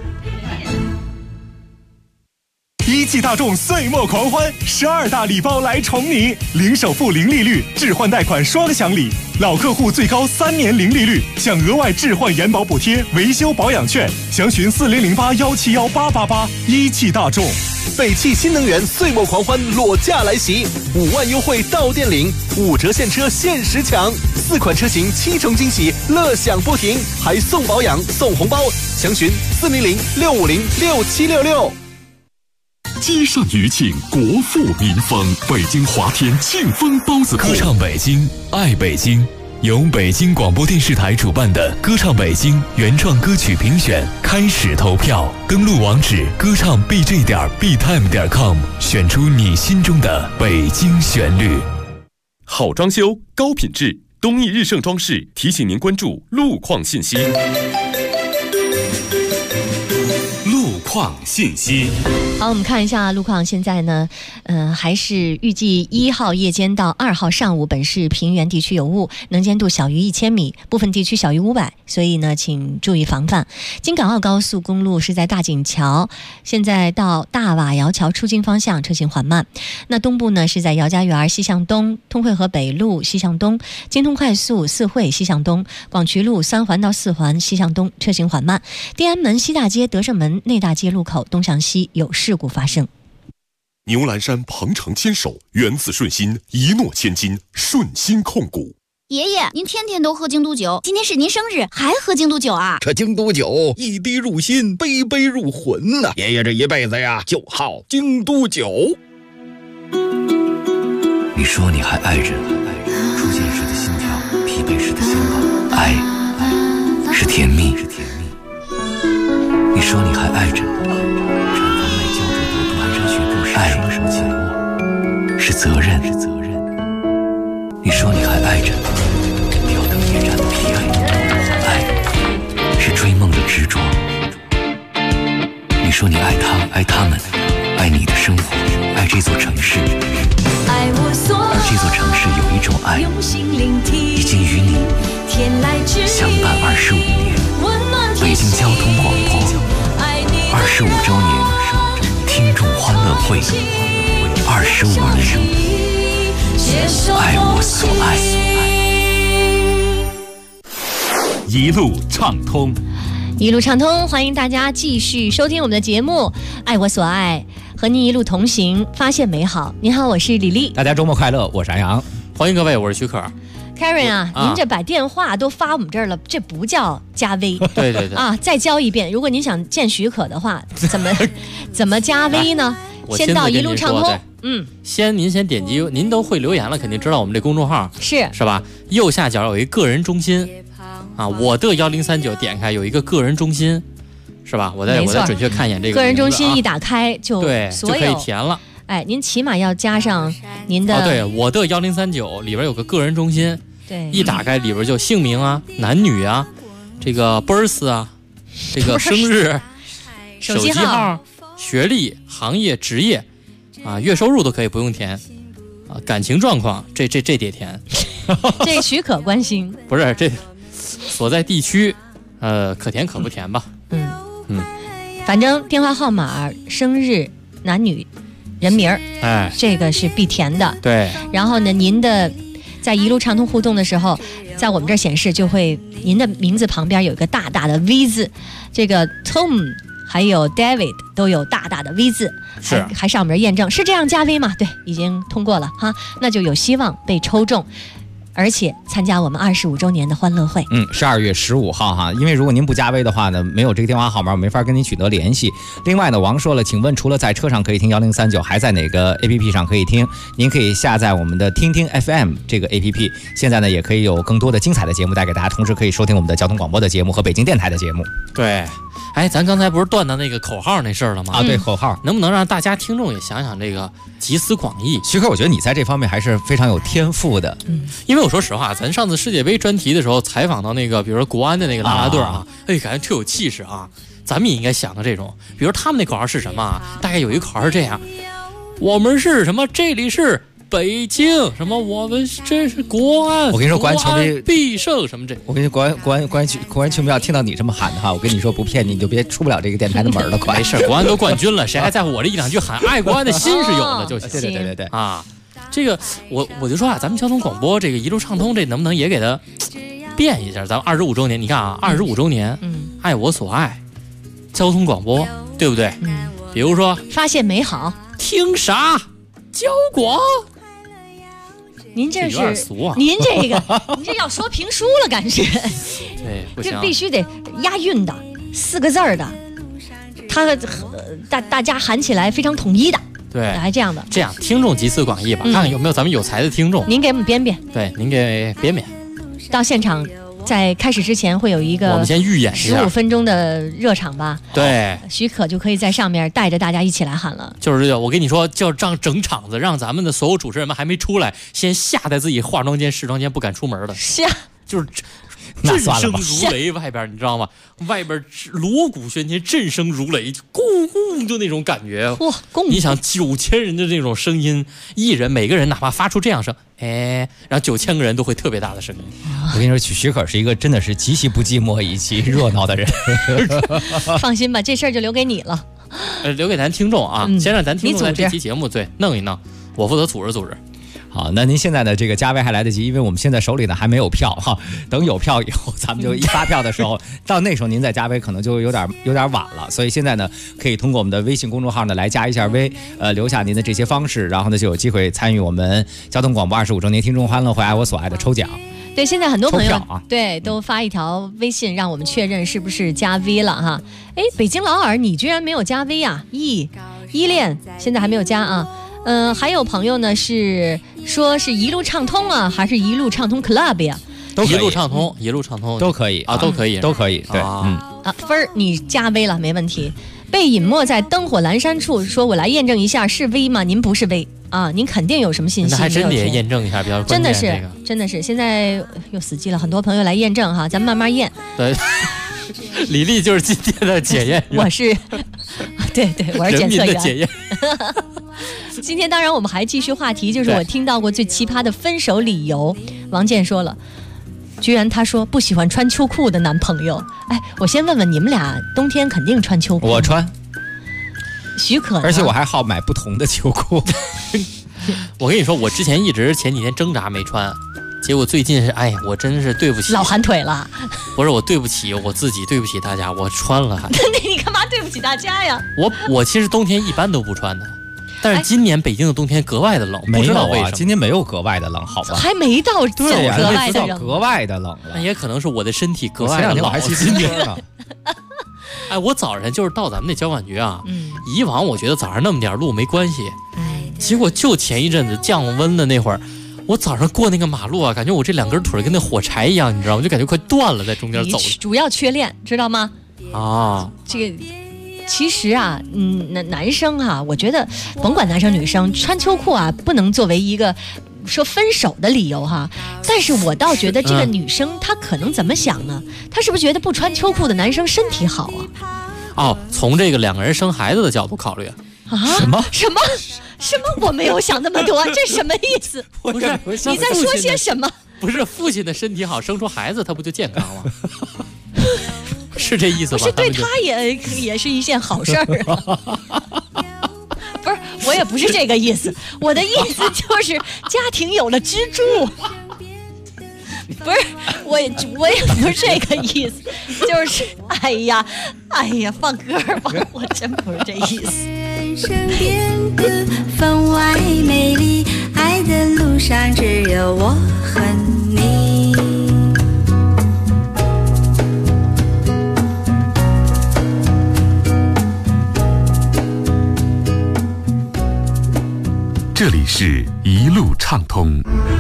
一汽大众岁末狂欢，12大礼包来宠你，零首付、零利率，置换贷款双享礼，老客户最高3年零利率，享额外置换延保补贴、维修保养券，详询4008171888。一汽大众。 北汽新能源岁末狂欢裸驾来袭，5万优惠到店领，5折现车限时抢，4款车型7重惊喜，乐享不停，还送保养送红包，详询400-650-6766。 积善余庆，国富民丰。北京华天庆丰包子铺， 歌唱北京，爱北京。由北京广播电视台主办的歌唱北京原创歌曲评选开始投票，登录网址歌唱 bj.btime.com， 选出你心中的北京旋律。 好装修，高品质，东义日盛装饰提醒您关注路况信息。 路况信息。 好，我们看一下路况。现在呢，还是预计1号夜间到2号上午，本市平原地区有雾，能见度小于1000米，部分地区小于500，所以呢，请注意防范。京港澳高速公路是在大井桥，现在到大瓦窑桥出京方向车行缓慢。那东部呢是在姚家园西向东，通惠河北路西向东，京通快速四惠西向东，广渠路3环到4环西向东车行缓慢。天安门西大街、德胜门内大街路口东向西有事故发生。 牛栏山鹏程牵手，缘字顺心，一诺千金，顺心控股。 爷爷，您天天都喝京都酒，今天是您生日，还喝京都酒啊？ 这京都酒一滴入心，杯杯入魂呐！爷爷这一辈子呀，就好京都酒。 你说你还爱着出现时的心跳，疲惫时的心慌，爱是甜蜜。你说你还爱着产房内胶着多度蹒跚学步时双手紧握，是责任。你说你还爱着吊灯夜战的疲惫，爱是追梦的执着。你说你爱他，爱他们，爱你的生活，爱这座城市。而这座城市有一种爱，已经与你相伴25年。北京交通广播25周年听众欢乐会，25年，爱我所爱。 一路畅通， 一路畅通，欢迎大家继续收听我们的节目《爱我所爱》，和您一路同行，发现美好。您好，我是李丽。 大家周末快乐，我是安阳。 欢迎各位，我是徐可。 Karen 啊，您这把电话都发我们这儿了，这不叫加微。 对对对啊，再教一遍，如果您想见许可的话，怎么加微呢？先到一路畅通， 您先点击，您都会留言了，肯定知道我们这公众号是吧？右下角有一个人中心啊，我的1039点开有一个个人中心，是吧？我再准确看一眼这个个人中心，一打开就对，就可以填了。 哎，您起码要加上您的对，我的1039里边有个个人中心， 对， 一打开里边就姓名啊、男女啊、这个 birth 啊、这个生日、手机号、学历、行业、职业啊、月收入都可以不用填啊，感情状况这得填， 这许可关心不是这所在地区，可填可不填吧？ 反正电话号码、生日、男女。人名儿， 哎， 这个是必填的。 对， 然后呢，您的在一路畅通互动的时候，在我们这儿显示就会您的名字旁边有一个大大的 V 字，这个 Tom 还有 David 都有大大的 V 字，还上边验证是这样加 V 吗？对，已经通过了哈，那就有希望被抽中。而且参加我们25周年的欢乐会 ，12月15号哈，因为如果您不加微的话呢，没有这个电话号码，我没法跟您取得联系。另外呢，王说了，请问除了在车上可以听1039，还在哪个 APP 上可以听？您可以下载我们的听听 FM 这个 APP， 现在呢也可以有更多的精彩的节目带给大家，同时可以收听我们的交通广播的节目和北京电台的节目。 对，哎，咱刚才不是断到那个口号那事儿了吗？ 啊，对，口号， 能不能让大家听众也想想这个集思广益？ 徐克，我觉得你在这方面还是非常有天赋的。 因为我说实话，咱上次世界杯专题的时候采访到那个，比如说国安的那个啦啦队啊，哎，感觉特有气势啊。咱们也应该想到这种，比如他们那口号是什么啊？大概有一个口号是这样：我们是什么？这里是北京什么？我们这是国安。 我跟你说，国安球迷必胜什么这？ 我跟你说，国安球迷要听到你这么喊的话，我跟你说不骗你，你就别出不了这个电台的门了。快， 没事，国安都冠军了，谁还在乎我这一两句喊爱国安的心是有的就行。 对啊，这个我就说啊，咱们交通广播这个一路畅通，这能不能也给它变一下？咱们25周年，你看啊，25周年，爱我所爱，交通广播，对不对？比如说发现美好， 听啥？交广。 您这是有点俗啊！ 您这要说评书了，感觉。 对，不行， 这必须得押韵的，4个字的，他大家喊起来非常统一的。 对， 还这样的。 这样，听众集思广益吧，看看有没有咱们有才的听众。 您给我们编编。 对，您给编编。 到现场。在开始之前会有一个， 我们先预演 15分钟的热场吧。 对， 许可就可以在上面带着大家一起来喊了。 就是这个，我跟你说，就让整场子，让咱们的所有主持人们还没出来，先吓在自己化妆间、试妆间不敢出门的。 吓， 就是震声如雷，外边你知道吗？外边锣鼓喧天，震声如雷，咕咕就那种感觉。 哇， 你想9000人的这种声音，一人每个人哪怕发出这样声，哎，然后9000个人都会特别大的声音。 我跟你说，许可是一个真的是极其不寂寞以及热闹的人。 放心吧，这事儿就留给你了。 留给咱听众啊，先让咱听众在这期节目弄一弄，我负责组织。 好，那您现在的这个加微还来得及，因为我们现在手里呢还没有票哈，等有票以后，咱们就一发票的时候，到那时候您再加微可能就有点晚了，所以现在呢可以通过我们的微信公众号呢来加一下微，留下您的这些方式，然后呢就有机会参与我们交通广播25周年听众欢乐会爱我所爱的抽奖。 对，现在很多朋友对都发一条微信让我们确认是不是加 V 了哈。哎，北京老耳你居然没有加 V 啊？依恋现在还没有加啊。还有朋友呢是说是一路畅通啊，还是一路畅通 Club 呀？ 一路畅通，一路畅通都可以啊，都可以， 都可以。对， 分儿你加 V 了没问题。被隐没在灯火阑珊处，说我来验证一下是 V 吗？您不是 V。啊，您肯定有什么信息？ 那还真得验证一下，比较关键。 真的是，现在又死机了，很多朋友来验证哈，咱们慢慢验。 对，李丽就是今天的检验员。 我是，对，我是检测员。 人民的检验。 今天当然我们还继续话题，就是我听到过最奇葩的分手理由。王健说了，居然他说不喜欢穿秋裤的男朋友。哎，我先问问你们俩，冬天肯定穿秋裤？ 我穿。 许可， 而且我还好买不同的秋裤。 我跟你说，我之前前几天挣扎没穿，结果最近是，哎，我真是对不起， 老寒腿了。 不是我对不起我自己，对不起大家，我穿了还。 你干嘛对不起大家呀？ 我其实冬天一般都不穿的，但是今年北京的冬天格外的冷， 没有啊， 今年没有格外的冷，好吧？ 还没到格外的冷， 格外的冷了。 那也可能是我的身体格外的冷。 前2天我还去今天呢。 哎，我早上就是到咱们那交管局啊，以往我觉得早上那么点路没关系，结果就前一阵子降温的那会儿，我早上过那个马路啊，感觉我这2根腿跟那火柴一样，你知道吗？就感觉快断了，在中间走。 主要缺练，知道吗？ 啊， 这个其实啊，男生啊，我觉得甭管男生女生，穿秋裤啊，不能作为一个说分手的理由哈。但是我倒觉得这个女生她可能怎么想呢？她是不是觉得不穿秋裤的男生身体好啊？ 哦，从这个2个人生孩子的角度考虑啊？什么？我没有想那么多，这什么意思？ 不是你在说些什么？ 不是父亲的身体好，生出孩子他不就健康了？是这意思吧？ 不是，对他也是一件好事儿啊。不是，我也不是这个意思，我的意思就是家庭有了支柱。 不是，我也不是这个意思，就是哎呀，放歌吧，我真不是这意思。 人生变得分外美丽，爱的路上只有我和你。 这里是一路畅通。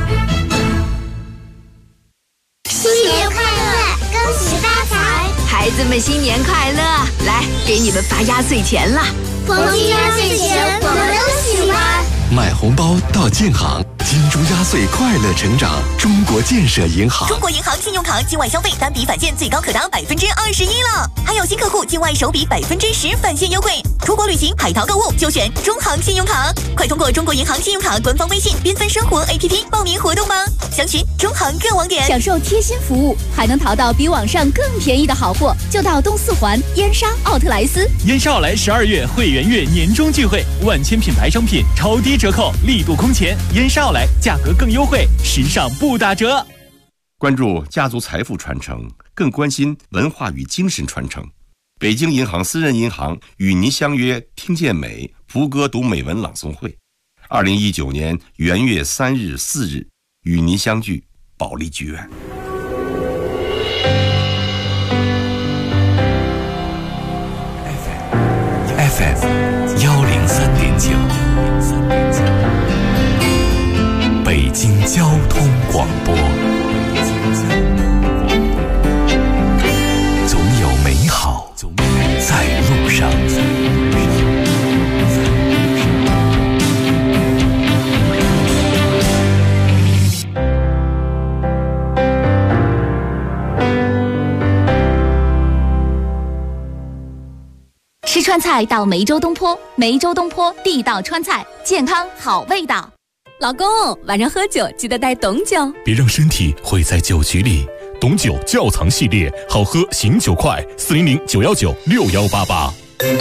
新年快乐，恭喜发财！ 孩子们新年快乐！来，给你们发压岁钱了。 黄金压岁钱我们都喜欢。 买红包到建行，金猪压岁快乐成长。中国建设银行， 中国银行信用卡境外消费单笔返现最高可达21%了，还有新客户境外首笔10%返现优惠。出国旅行、海淘购物就选中行信用卡，快通过中国银行信用卡官方微信缤纷生活 APP 报名活动吧，详询中行各网点。 享受贴心服务，还能淘到比网上更便宜的好货，就到东四环燕莎奥特莱斯。 燕莎奥莱12月会员月年终聚会，万千品牌商品超低折扣，力度空前。燕莎奥莱价格更优惠，时尚不打折。 关注家族财富传承，更关心文化与精神传承。北京银行私人银行与您相约听见美福歌读美文朗诵会，2019年元月3日、4日与您相聚保利剧院。 FM 103.9，北京交通广播。总有美好在路上。 吃川菜到梅州东坡，梅州东坡地道川菜，健康好味道。 老公，晚上喝酒记得带董酒， 别让身体毁在酒局里。董酒窖藏系列，好喝醒酒快，400-919-6188。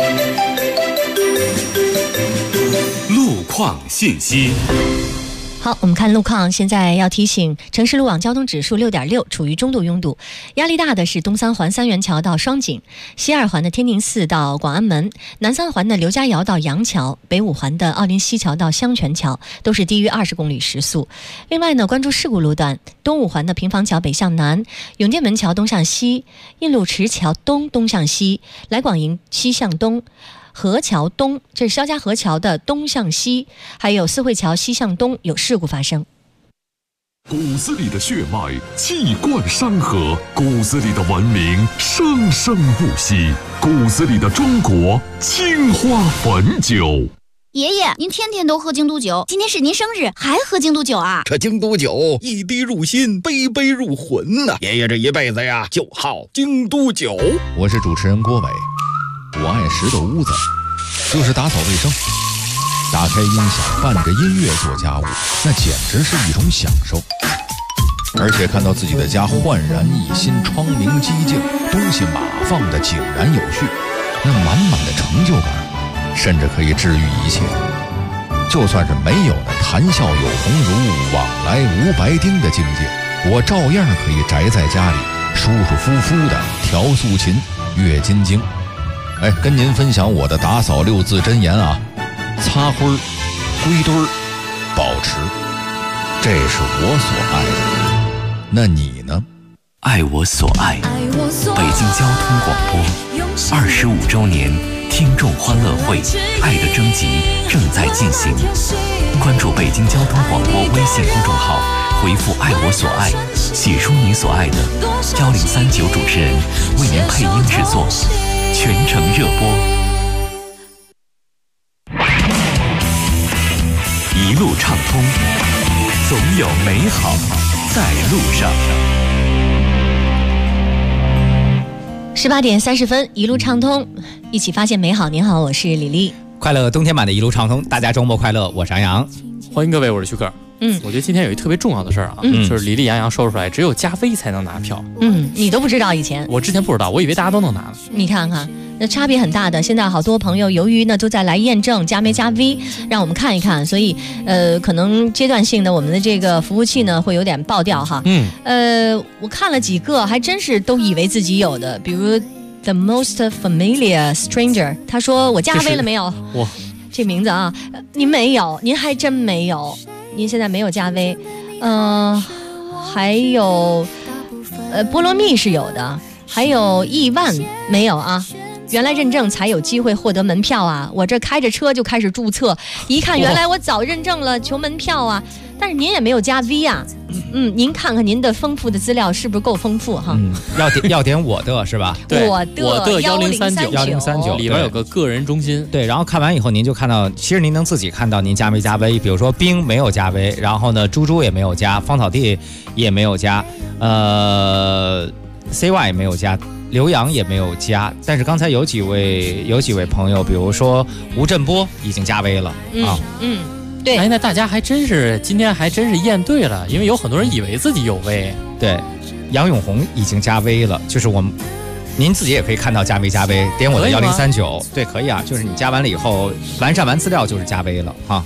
路况信息。 好，我们看路况。现在要提醒，城市路网交通指数6.6，处于中度拥堵。压力大的是东三环三元桥到双井，西二环的天宁寺到广安门，南三环的刘家窑到杨桥，北五环的奥林西桥到香泉桥，都是低于20公里时速。另外呢，关注事故路段，东五环的平房桥北向南，永定门桥东向西，印路池桥东东向西，来广营西向东。河桥东，这是肖家河桥的东向西，还有四惠桥西向东有事故发生。 骨子里的血脉气贯山河，骨子里的文明生生不息，骨子里的中国青花汾酒。 爷爷，您天天都喝京都酒，今天是您生日，还喝京都酒啊？ 这京都酒一滴入心，杯杯入魂呐！爷爷这一辈子呀，就好京都酒。 我是主持人郭伟。我爱拾掇屋子，就是打扫卫生，打开音响，伴着音乐做家务，那简直是一种享受。而且看到自己的家焕然一新，窗明几净，东西码放的井然有序，那满满的成就感，甚至可以治愈一切。就算是没有那谈笑有鸿儒，往来无白丁的境界，我照样可以宅在家里，舒舒服服的调素琴，阅金经。跟您分享我的打扫6字真言啊：擦灰儿、归堆儿、保持，这是我所爱的。那你呢？ 爱我所爱，北京交通广播25周年听众欢乐会爱的征集正在进行，关注北京交通广播微信公众号，回复爱我所爱，写出你所爱的，1039主持人为您配音制作，全程热播，一路畅通，总有美好在路上。 18点30分，一路畅通，一起发现美好。您好，我是李丽。 快乐冬天版的一路畅通，大家周末快乐，我是杨洋。 欢迎各位，我是徐克。我觉得今天有一特别重要的事儿啊，就是李丽杨洋说出来，只有加菲才能拿票。 你都不知道以前？ 我之前不知道，我以为大家都能拿呢。 你看看， 差别很大的。现在好多朋友由于呢都在来验证加没加 V， 让我们看一看，所以可能阶段性的我们的这个服务器呢会有点爆掉哈。我看了几个，还真是都以为自己有的，比如 The Most Familiar Stranger， 他说我加 V 了没有？ 哇， 这名字啊，您没有，您还真没有，您现在没有加 V。还有菠萝蜜是有的，还有亿万没有啊。原来认证才有机会获得门票啊！我这开着车就开始注册，一看原来我早认证了，求门票啊！但是您也没有加 V 啊，您看看您的丰富的资料是不是够丰富哈？ 要点我的是吧？ 对， 我的 1039 里边有个个人中心。 对，然后看完以后您就看到，其实您能自己看到您加没加 V， 比如说冰没有加 V， 然后呢猪也没有加，芳草地也没有加，CY 也没有加。刘洋也没有加，但是刚才有几位朋友，比如说吴振波已经加 V 了对。 哎，那大家今天还真是验对了，因为有很多人以为自己有 V。 对，杨永红已经加 V 了，就是您自己也可以看到加没加 V， 点我的1039，对，可以啊，就是你加完了以后，完善完资料就是加 V 了哈。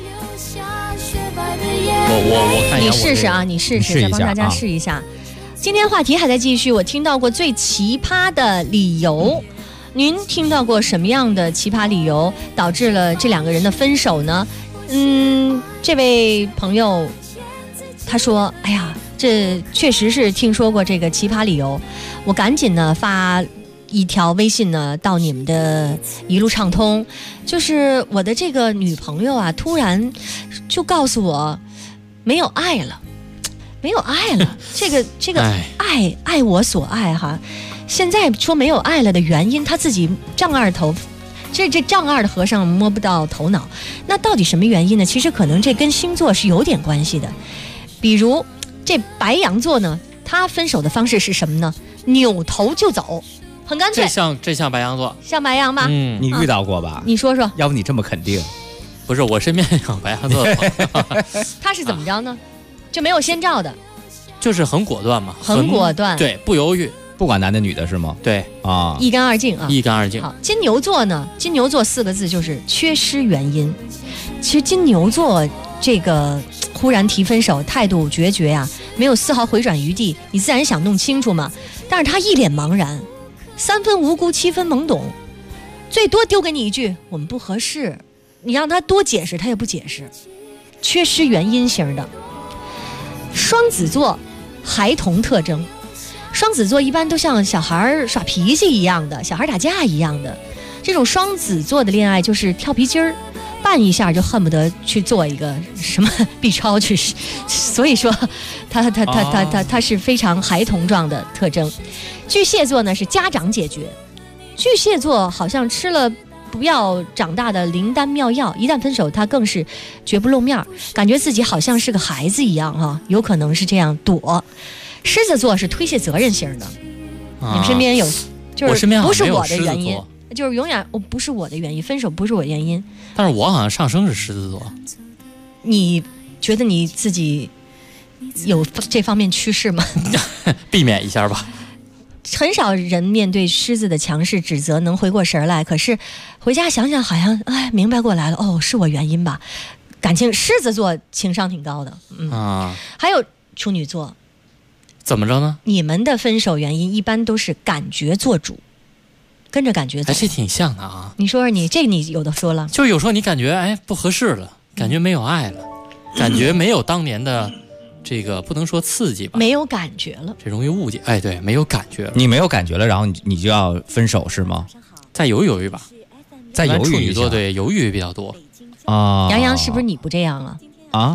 我看一下， 你试试啊，你试试，再帮大家试一下。今天话题还在继续，我听到过最奇葩的理由，您听到过什么样的奇葩理由导致了这两个人的分手呢？这位朋友他说，哎呀，这确实是听说过这个奇葩理由，我赶紧呢发一条微信呢到你们的一路畅通，就是我的这个女朋友啊，突然就告诉我没有爱了。没有爱了，这个爱我所爱哈。现在说没有爱了的原因，他自己丈二头，这丈二的和尚摸不到头脑。那到底什么原因呢？其实可能这跟星座是有点关系的。比如这白羊座呢，他分手的方式是什么呢？扭头就走，很干脆。 这像白羊座， 像白羊吧？ 你遇到过吧？ 你说说。 要不你这么肯定？ 不是，我身边有白羊座的朋友。 他是怎么着呢？就没有先兆的， 就是很果断嘛， 很果断， 对，不犹豫， 不管男的女的是吗？ 对啊， 一干二净啊， 一干二净。 好，金牛座呢？金牛座4个字就是缺失原因。其实金牛座这个忽然提分手，态度决绝呀，没有丝毫回转余地，你自然想弄清楚嘛。但是他一脸茫然，3分无辜7分懵懂，最多丢给你一句我们不合适，你让他多解释他也不解释，缺失原因型的。双子座孩童特征，双子座一般都像小孩耍脾气一样的，小孩打架一样的。这种双子座的恋爱就是跳皮筋儿，绊一下就恨不得去做一个什么 B 超去，所以说他是非常孩童状的特征。巨蟹座呢是家长解决，巨蟹座好像吃了不要长大的灵丹妙药，一旦分手他更是绝不露面，感觉自己好像是个孩子一样哈，有可能是这样躲。狮子座是推卸责任型的，你们身边有，就是不是我的原因，就是永远不是我的原因，分手不是我的原因。 但是我好像上升是狮子座， 你觉得你自己有这方面趋势吗？ 避免一下吧。 很少人面对狮子的强势指责能回过神来，可是回家想想好像明白过来了，哦，是我原因吧。感情狮子座情商挺高的，还有处女座， 怎么着呢？ 你们的分手原因一般都是感觉做主，跟着感觉走。 这挺像的啊。 你说说你有的说了， 就是有时候你感觉不合适了，感觉没有爱了，感觉没有当年的这个不能说刺激吧， 没有感觉了， 这容易误解。对，没有感觉了， 你没有感觉了，然后你就要分手是吗？ 再犹豫犹豫吧， 再犹豫一下。 处女座对犹豫比较多啊。 杨洋是不是你不这样啊？ 啊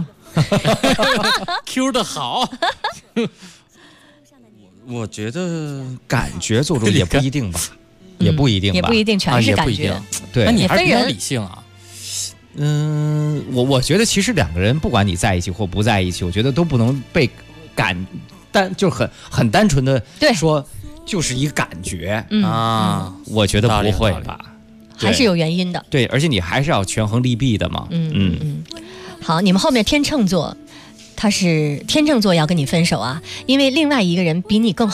，Q 的好。 我觉得感觉做主也不一定吧，也不一定吧， 也不一定全是感觉。 对， 那你还是比较理性啊。 我觉得其实两个人不管你在一起或不在一起，我觉得都不能被就很单纯的说就是一感觉啊，我觉得不会吧， 还是有原因的。 对，而且你还是要权衡利弊的嘛。 好，你们后面天秤座，他是天秤座要跟你分手啊，因为另外一个人比你更好。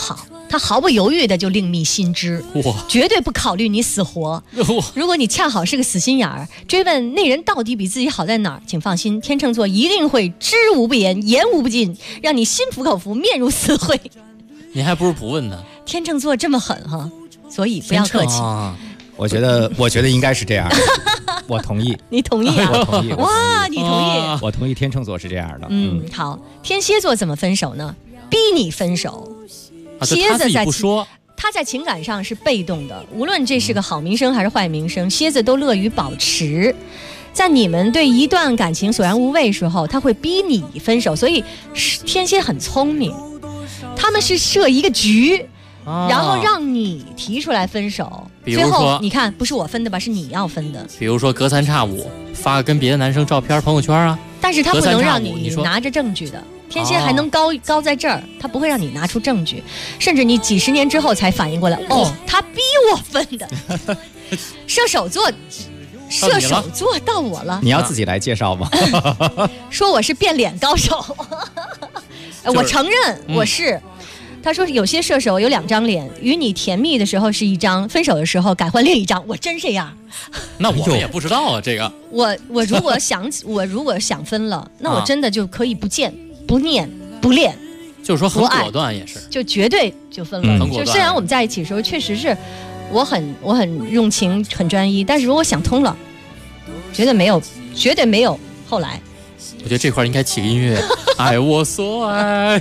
他毫不犹豫的就另觅新知，绝对不考虑你死活。如果你恰好是个死心眼儿，追问那人到底比自己好在哪儿，请放心，天秤座一定会知无不言，言无不尽，让你心服口服，面如死灰。 你还不如不问呢。 天秤座这么狠哈，所以不要客气。 我觉得应该是这样的。我同意。 你同意啊？ 我同意。 哇，你同意？ 我同意天秤座是这样的。 好，天蝎座怎么分手呢？逼你分手。蝎子他在情感上是被动的，无论这是个好名声还是坏名声，蝎子都乐于保持。在你们对一段感情索然无味时候，他会逼你分手。所以天蝎很聪明，他们是设一个局，然后让你提出来分手。最后你看，不是我分的吧，是你要分的。 比如说隔三差五发跟别的男生照片朋友圈啊， 但是他不能让你拿着证据的。天蝎还能高在这儿，他不会让你拿出证据，甚至你几十年之后才反应过来，他逼我分的。射手座到我了， 你要自己来介绍吗？ 说我是变脸高手。我承认我是。他说有些射手有2张脸，与你甜蜜的时候是一张，分手的时候改换另一张。我真这样。 那我们也不知道啊，这个。 我如果想分了，那我真的就可以不见。不念不恋， 就是说很果断，也是就绝对就分了。就虽然我们在一起的时候确实是我很用情很专一，但是如果想通了，绝对没有后来。 我觉得这块应该起个音乐，爱我所爱。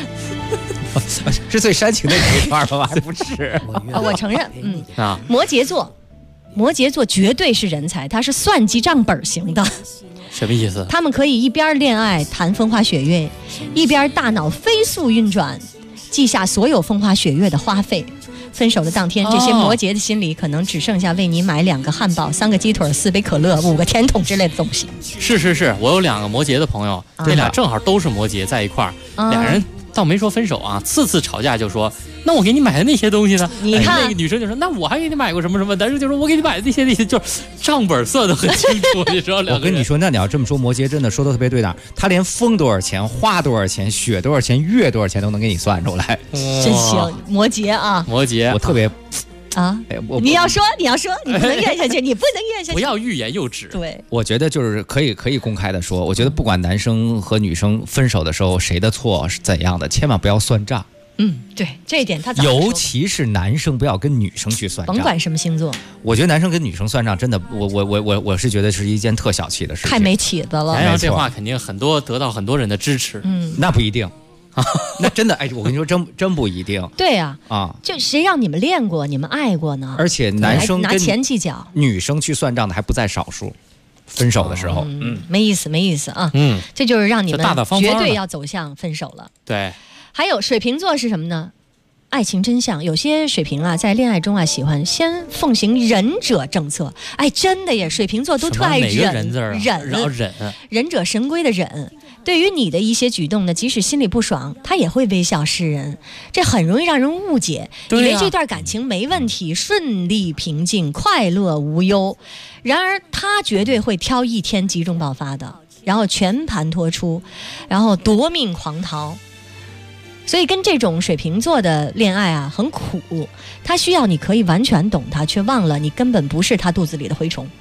是最煽情的那一段吗？还不是？ 我承认，摩羯座绝对是人才，他是算计账本型的。 什么意思？ 他们可以一边恋爱谈风花雪月，一边大脑飞速运转，记下所有风花雪月的花费。分手的当天，这些摩羯的心里可能只剩下为你买2个汉堡、3个鸡腿、4杯可乐、5个甜筒之类的东西。 是，我有2个摩羯的朋友，这俩正好都是摩羯在一块儿，俩人倒没说分手啊，次吵架就说，那我给你买的那些东西呢？ 你看， 那个女生就说，那我还给你买过什么什么，男生就说我给你买的那些，就是账本算得很清楚。你知道， 我跟你说，那你要这么说，摩羯真的说的特别对的，他连风多少钱、花多少钱、雪多少钱、月多少钱都能给你算出来。 真行，摩羯啊， 摩羯， 我特别。 你要说，你不能咽下去，你不能咽下去， 不要欲言又止。 对， 我觉得就是可以公开的说，我觉得不管男生和女生分手的时候谁的错是怎样的，千万不要算账。 对，这一点他尤其是男生不要跟女生去算账， 甭管什么星座。 我觉得男生跟女生算账真的，我是觉得是一件特小气的事情， 太没起子了。 然后这话肯定得到很多人的支持。 那不一定。那真的，我跟你说，真不一定。 对啊，就谁让你们练过，你们爱过呢？ 而且男生拿钱计较， 女生去算账的还不在少数。分手的时候， 没意思啊。这就是让你们绝对要走向分手了。 对， 还有水瓶座是什么呢？爱情真相，有些水瓶啊，在恋爱中啊，喜欢先奉行忍者政策。真的耶，水瓶座都特爱忍，忍者神龟的忍。对于你的一些举动呢，即使心里不爽，他也会微笑示人，这很容易让人误解，以为这段感情没问题，顺利平静，快乐无忧。然而他绝对会挑一天集中爆发的，然后全盘托出，然后夺命狂逃。所以跟这种水瓶座的恋爱啊很苦，他需要你可以完全懂他，却忘了你根本不是他肚子里的蛔虫。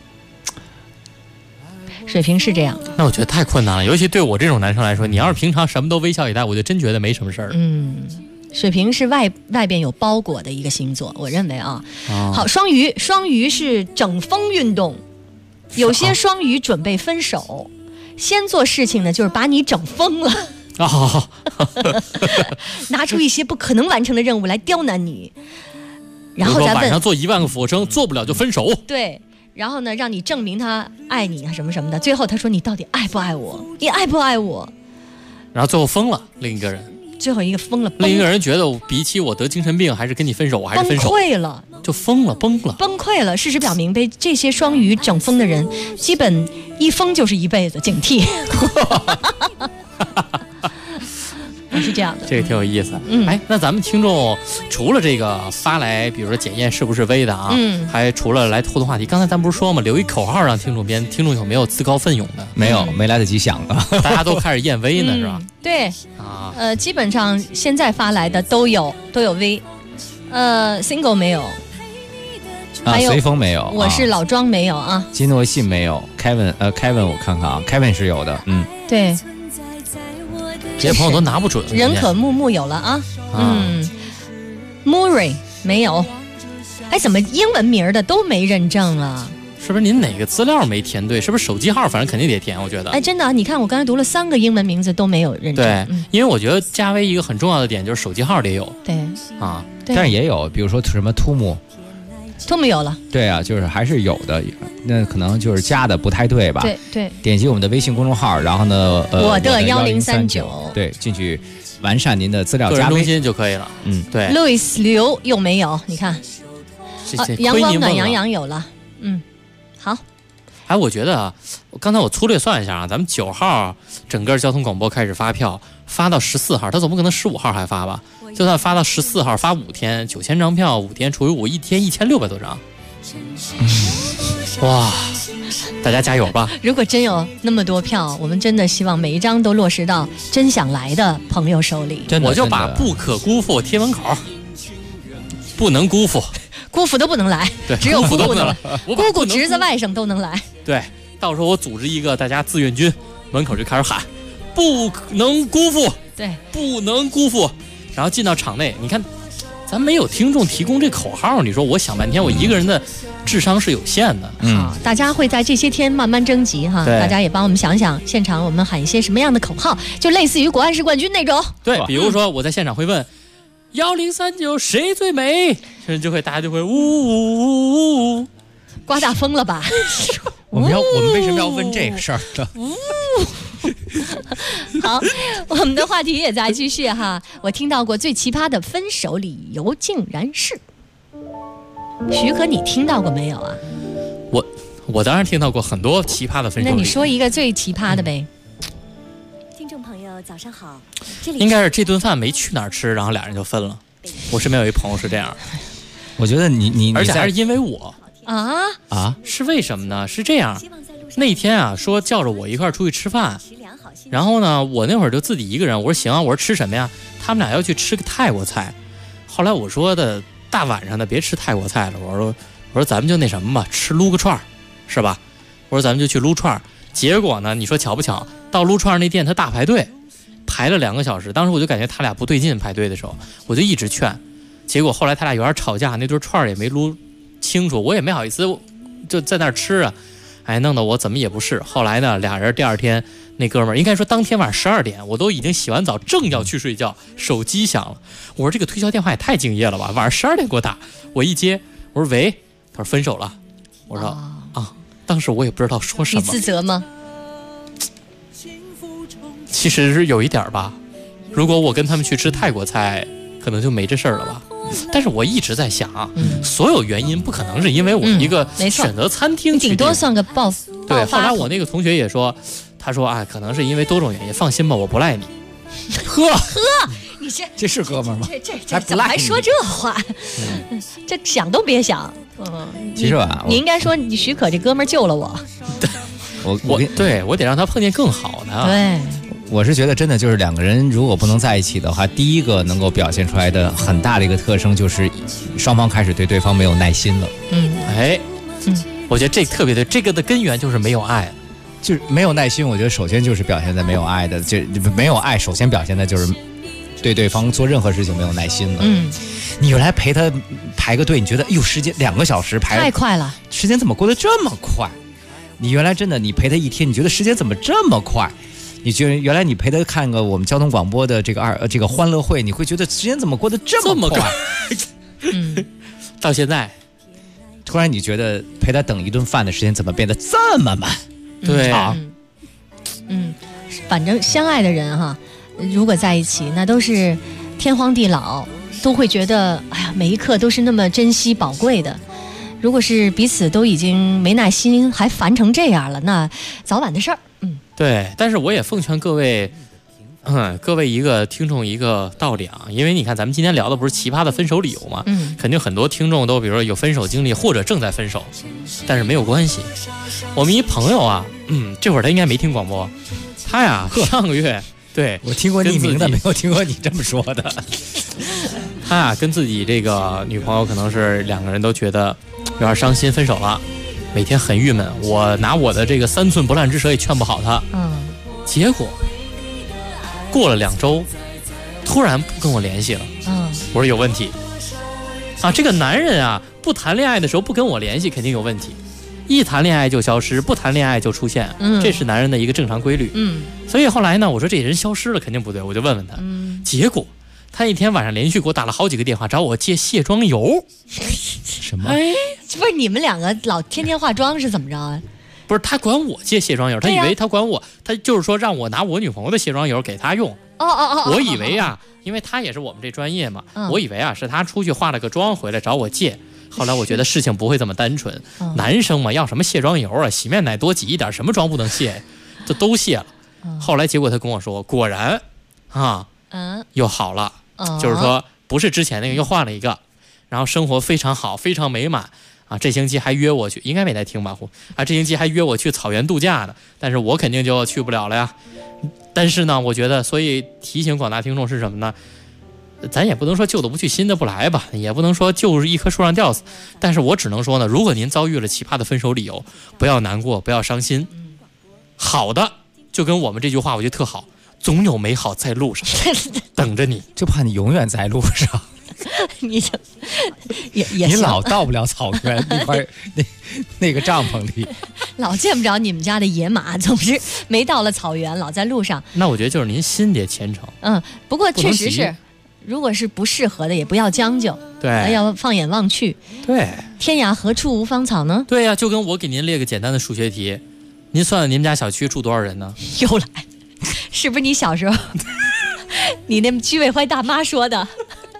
水瓶是这样， 那我觉得太困难了，尤其对我这种男生来说，你要是平常什么都微笑以待，我就真觉得没什么事儿。 水瓶是外边有包裹的一个星座，我认为啊。好，双鱼是整风运动，有些双鱼准备分手，先做事情呢就是把你整疯了。拿出一些不可能完成的任务来刁难你，然后再问晚上做1万个俯卧撑，做不了就分手。 对，然后呢让你证明他爱你啊什么什么的，最后他说你到底爱不爱我？你爱不爱我？ 然后最后疯了，另一个人。 最后一个疯了， 另一个人觉得比起我得精神病还是跟你分手，我还是分手。 崩溃了， 就疯了，崩溃了。事实表明，被这些双鱼整疯的人，基本一疯就是一辈子，警惕。 是这样的。 这个挺有意思。哎，那咱们听众除了这个发来，比如说检验是不是微的啊，还除了来互动话题，刚才咱不是说嘛，留一口号让听众编，听众有没有自告奋勇的？ 没有，没来得及想啊， 大家都开始验微呢，是吧？ 对啊，基本上现在发来的都有微，single 没有。 还有随风没有， 我是老庄没有啊， 金诺信没有 ，Kevin 我看看啊 ，Kevin 是有的， 对， 这些朋友都拿不准。 人可木有了啊，Murray 没有，哎，怎么英文名的都没认证啊？ 是不是您哪个资料没填对？是不是手机号？反正肯定得填，我觉得。 哎，真的，你看我刚才读了3个英文名字都没有认证。 对，因为我觉得加微一个很重要的点就是手机号得有。 对啊， 但是也有，比如说什么图姆有了。 对啊，就是还是有的，那可能就是加的不太对吧？ 对。 点击我们的微信公众号，然后呢， 我的1039， 对，进去完善您的资料加微个人中心就可以了。对。 Louis 刘又没有，你看，阳光暖洋洋有了。好。 哎，我觉得啊，刚才我粗略算一下啊，咱们9号整个交通广播开始发票，发到14号，他总不可能15号还发吧？就算发到14号，发5天，9000张票，5天除以5，一天1600多张。哇，大家加油吧！ 如果真有那么多票，我们真的希望每一张都落实到真想来的朋友手里。 我就把不可辜负贴门口，不能辜负。 姑父都不能来，只有姑姑能来，姑姑、侄子、外甥都能来。 对，到时候我组织一个大家自愿军，门口就开始喊，不能辜负， 对， 不能辜负。然后进到场内，你看，咱没有听众提供这口号，你说我想半天，我一个人的智商是有限的。 好，大家会在这些天慢慢征集哈，大家也帮我们想想，现场我们喊一些什么样的口号，就类似于国安式冠军那种。 对，比如说我在现场会问。1039谁最美？大家就会呜呜呜， 刮大风了吧？ 我们为什么要问这个事儿呢？ 好，我们的话题也在继续哈。我听到过最奇葩的分手理由竟然是，徐可，你听到过没有啊？ 我当然听到过很多奇葩的分手理由。 那你说一个最奇葩的呗？ 早上好， 应该是这顿饭没去哪儿吃，然后俩人就分了。我身边有一朋友是这样， 我觉得你而且还是因为我啊， 是为什么呢？是这样，那天啊说叫着我一块儿出去吃饭，然后呢我那会儿就自己一个人，我说行啊，我说吃什么呀？他们俩要去吃个泰国菜，后来我说的大晚上的别吃泰国菜了，我说咱们就那什么吧，撸个串儿，是吧？我说咱们就去撸串儿，结果呢，你说巧不巧，到撸串儿那店他大排队。排了2个小时，当时我就感觉他俩不对劲，排队的时候我就一直劝，结果后来他俩有点吵架，那顿串也没撸清楚，我也没好意思就在那儿吃啊，哎，弄得我怎么也不是。后来呢，俩人第二天那哥们儿，应该说当天晚上12点，我都已经洗完澡，正要去睡觉，手机响了，我说这个推销电话也太敬业了吧，晚上12点给我打，我一接，我说喂，他说分手了，我说啊，当时我也不知道说什么。 你自责吗？ 其实是有一点吧，如果我跟他们去吃泰国菜，可能就没这事儿了吧。但是我一直在想，所有原因不可能是因为我一个选择餐厅， 顶多算个爆发。 对，后来我那个同学也说，他说啊，可能是因为多种原因。放心吧，我不赖你。 呵，你这是哥们儿吗？ 这怎么还说这话？这想都别想。 其实吧， 你应该说你许可这哥们儿救了我。 我得让他碰见更好的。 对。 我是觉得真的就是两个人如果不能在一起的话，第一个能够表现出来的很大的一个特征就是双方开始对对方没有耐心了。 我觉得这特别的，这个的根源就是没有爱， 就是没有耐心。我觉得首先就是表现在没有爱的，就没有爱，首先表现的就是对对方做任何事情没有耐心了。你原来陪他排个队，你觉得时间2个小时排太快了， 时间怎么过得这么快？你原来真的你陪他1天，你觉得时间怎么这么快？你觉得原来你陪他看个我们交通广播的这个欢乐会，你会觉得时间怎么过得这么快？ 到现在， 突然你觉得陪他等一顿饭的时间怎么变得这么慢？ 对， 反正相爱的人哈，如果在一起，那都是天荒地老，都会觉得哎呀，每一刻都是那么珍惜宝贵的。如果是彼此都已经没耐心，还烦成这样了，那早晚的事儿。 对，但是我也奉劝各位， 各位一个听众一个道理啊，因为你看咱们今天聊的不是奇葩的分手理由嘛，肯定很多听众都比如说有分手经历或者正在分手，但是没有关系。我们一朋友啊，这会儿他应该没听广播，他呀上个月对我听过匿名的，没有听过你这么说的。 他呀跟自己这个女朋友可能是两个人都觉得有点伤心，分手了，每天很郁闷。我拿我的这个3寸不烂之舌也劝不好他，结果过了2周，突然不跟我联系了。我说有问题啊！这个男人啊，不谈恋爱的时候不跟我联系肯定有问题，一谈恋爱就消失，不谈恋爱就出现，这是男人的一个正常规律。所以后来呢，我说这人消失了肯定不对，我就问问他。结果他一天晚上连续给我打了好几个电话，找我借卸妆油。 什么？ 这不是你们两个老天天化妆是怎么着啊？ 不是，他管我借卸妆油，他以为他管我，他就是说让我拿我女朋友的卸妆油给他用。我以为啊，因为他也是我们这专业嘛，我以为啊是他出去化了个妆回来找我借。后来我觉得事情不会这么单纯，男生嘛要什么卸妆油啊，洗面奶多挤一点，什么妆不能卸，这都卸了。后来结果他跟我说，果然啊，又好了，就是说不是之前那个，又换了一个，然后生活非常好，非常美满。这星期还约我去，应该没在听吧？这星期还约我去草原度假的，但是我肯定就去不了了呀。但是呢，我觉得，所以提醒广大听众是什么呢？咱也不能说旧的不去，新的不来吧，也不能说就是一棵树上吊死。但是我只能说呢，如果您遭遇了奇葩的分手理由，不要难过，不要伤心。好的，就跟我们这句话，我觉得特好，总有美好在路上等着你， 就怕你永远在路上。 你就也你老到不了草原那块那个帐篷里， 老见不着你们家的野马，总是没到了草原，老在路上。 那我觉得就是您心得虔诚。 不过确实是，如果是不适合的，也不要将就， 对， 要放眼望去。 对， 天涯何处无芳草呢？ 对呀，就跟我给您列个简单的数学题，您算算你们家小区住多少人呢？ 又来，是不是你小时候你那居委会大妈说的？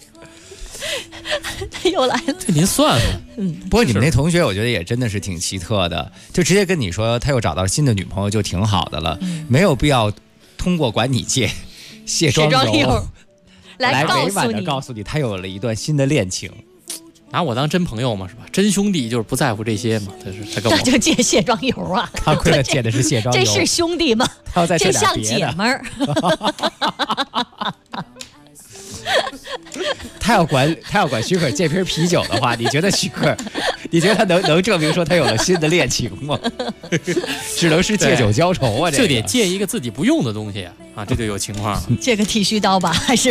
又来了， 这您算算。 不过你们那同学，我觉得也真的是挺奇特的，就直接跟你说他又找到新的女朋友就挺好的了，没有必要通过管你借卸妆油来委婉的告诉你他有了一段新的恋情， 拿我当真朋友嘛，是吧？真兄弟就是不在乎这些嘛。他跟我那就借卸妆油啊， 他亏了借的是卸妆油， 这是兄弟吗？ 他要再这像姐们儿。 他要管许可借瓶啤酒的话，你觉得许可，你觉得他能证明说他有了新的恋情吗？只能是借酒浇愁啊， 就得借一个自己不用的东西啊，这就有情况了。 借个剃须刀吧，还是？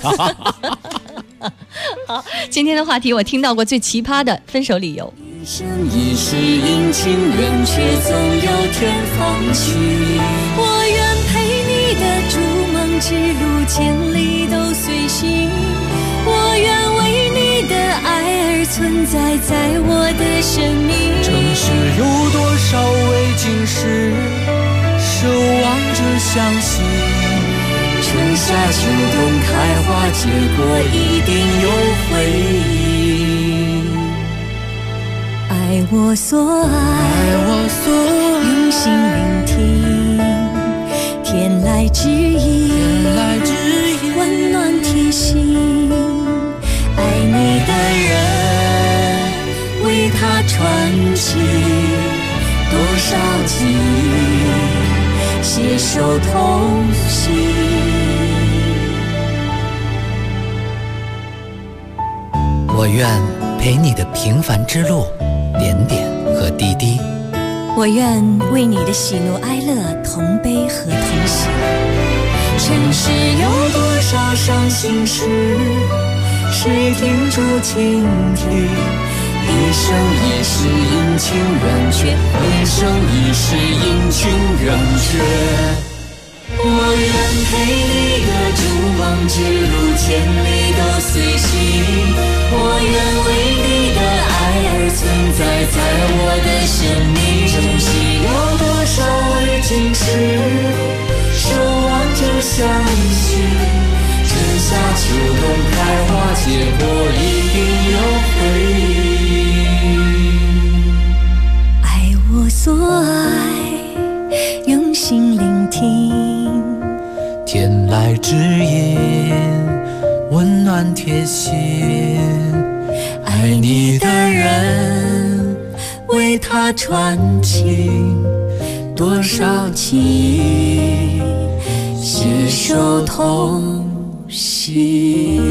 好，今天的话题我听到过最奇葩的分手理由。 一生一世阴晴圆缺，总有天放弃。我愿陪你的逐梦之路，千里都随行。我愿为你的爱而存在，在我的生命。 城市有多少未经事，守望着相信。 春夏秋冬开花结果，一定有回应。爱我所爱，用心聆听，天籁之音，温暖贴心。爱你的人，为他传奇多少记忆，携手同行。 我愿陪你的平凡之路，点点和滴滴。 我愿为你的喜怒哀乐同悲和同喜。尘世有多少伤心事，谁停住倾听？一生一世阴晴圆缺，一生一世阴晴圆缺。我愿陪你的逐梦之路，千里都随行。我愿为你的爱而存在，在我的生命。珍惜有多少未经事，守望着相信。春夏秋冬开花结果，一定有回应。爱我所爱，用心聆听， 天籁指引，温暖贴心。爱你的人，为他传情，多少情，携手同行。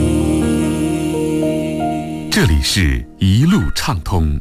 这里是一路畅通。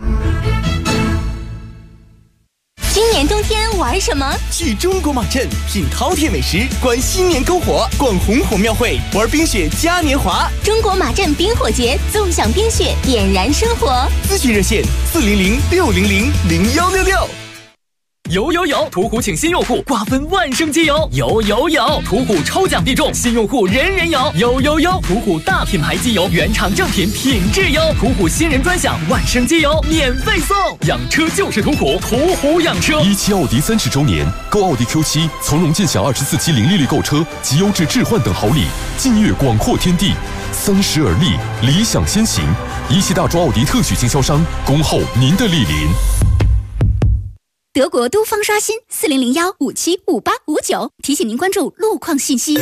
今年冬天玩什么？ 去中国马镇品饕餮美食，观新年篝火，逛红火庙会，玩冰雪嘉年华。 中国马镇冰火节，纵享冰雪，点燃生活。 咨询热线400-600-0166。有！途虎请新用户瓜分万圣节有！有！途虎抽奖必中，新用户人人有！有！途虎大品牌机油，原厂正品，品质优。途虎新人专享万圣节油免费送，养车就是途虎，途虎养车。 17奥迪30周年，购奥迪 Q7，从容尽享24期零利率购车及优质置换等好礼，近月广阔天地，30而立，理想先行。17大众奥迪特许经销商，恭候您的莅临。 德国都方刷新400-1575859，提醒您关注路况信息。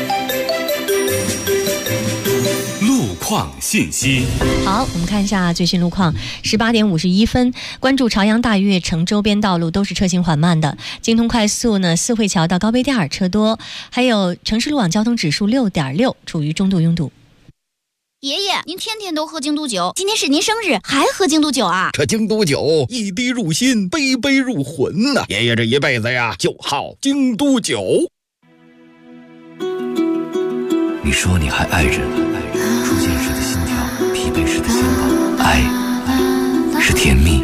路况信息。 好，我们看一下最新路况。18点51分，关注朝阳大悦城周边道路都是车行缓慢的。京通快速呢，四惠桥到高碑店车多，还有城市路网交通指数6.6，处于中度拥堵。 爷爷，您天天都喝京都酒，今天是您生日，还喝京都酒啊？ 这京都酒一滴入心，杯杯入魂呐！爷爷这一辈子呀，就好京都酒。 你说你还爱着，初见时的心跳，疲惫时的心动，爱是甜蜜。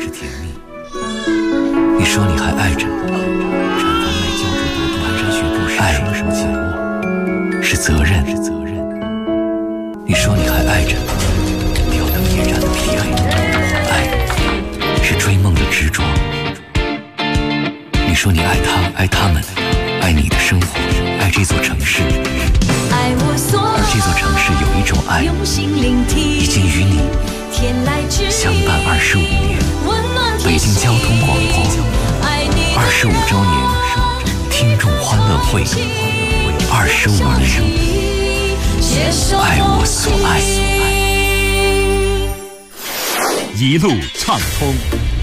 你说你还爱着，绽放麦焦灼朵蹼，蹒跚学步时什么紧握，是责任。你说你还爱着，吊灯夜战的疲惫，爱是追梦的执着。你说你爱他，爱他们，爱你的生活，爱这座城市。而这座城市有一种爱，已经与你相伴25年。北京交通广播25周年听众欢乐会，25年。爱我所爱， 一路畅通。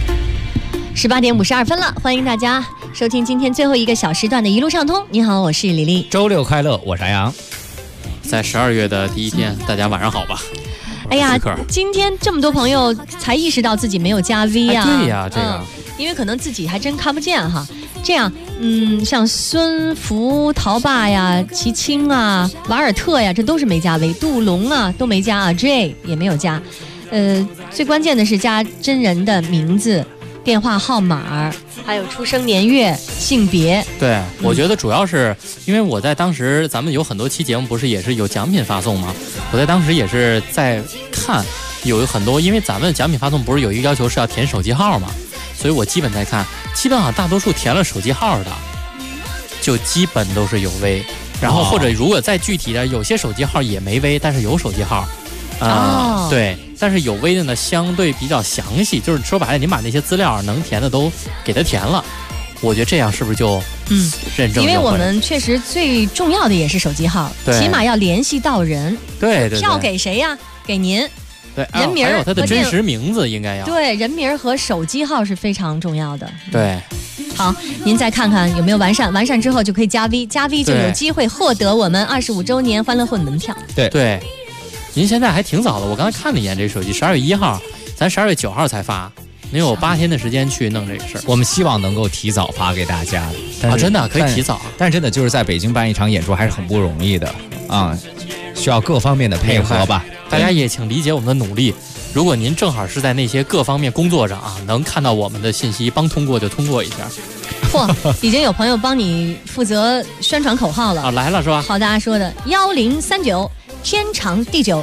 18点52分了，欢迎大家收听今天最后一个小时段的一路畅通。你好，我是李丽。 周六快乐，我是安阳。 在12月的第一天，大家晚上好吧？ 哎呀，今天这么多朋友才意识到自己没有加 V 啊！ 对呀，这个， 因为可能自己还真看不见哈。这样，像孙福、陶爸呀、齐青啊、瓦尔特呀，这都是没加 V， 杜龙啊都没加啊 ，J 也没有加。最关键的是加真人的名字、电话号码，还有出生年月、性别。 对，我觉得主要是因为我在当时咱们有很多期节目不是也是有奖品发送吗？我在当时也是在看，有很多，因为咱们奖品发送不是有一个要求是要填手机号吗？所以我基本在看，基本上大多数填了手机号的，就基本都是有 V， 然后或者如果再具体的，有些手机号也没 V， 但是有手机号，对，但是有 V 的呢，相对比较详细，就是说白了，你把那些资料能填的都给他填了，我觉得这样是不是就认证？ 因为我们确实最重要的也是手机号，起码要联系到人。 对， 票给谁呀？给您。 对， 人名还有他的真实名字应该要。 对，人名和手机号是非常重要的。 对， 好，您再看看有没有完善，完善之后就可以加 V， 加 V 就有机会获得我们25周年欢乐会门票。 对，您现在还挺早的，我刚才看了一眼这手机，12月1号，咱12月9号才发。您有8天的时间去弄这个事儿， 我们希望能够提早发给大家的。 真的可以提早， 但真的就是在北京办一场演出还是很不容易的啊，需要各方面的配合吧。 大家也请理解我们的努力。如果您正好是在那些各方面工作上啊，能看到我们的信息，帮通过就通过一下。 嚯，已经有朋友帮你负责宣传口号了啊，来了是吧？ 好，大家说的1039天长地久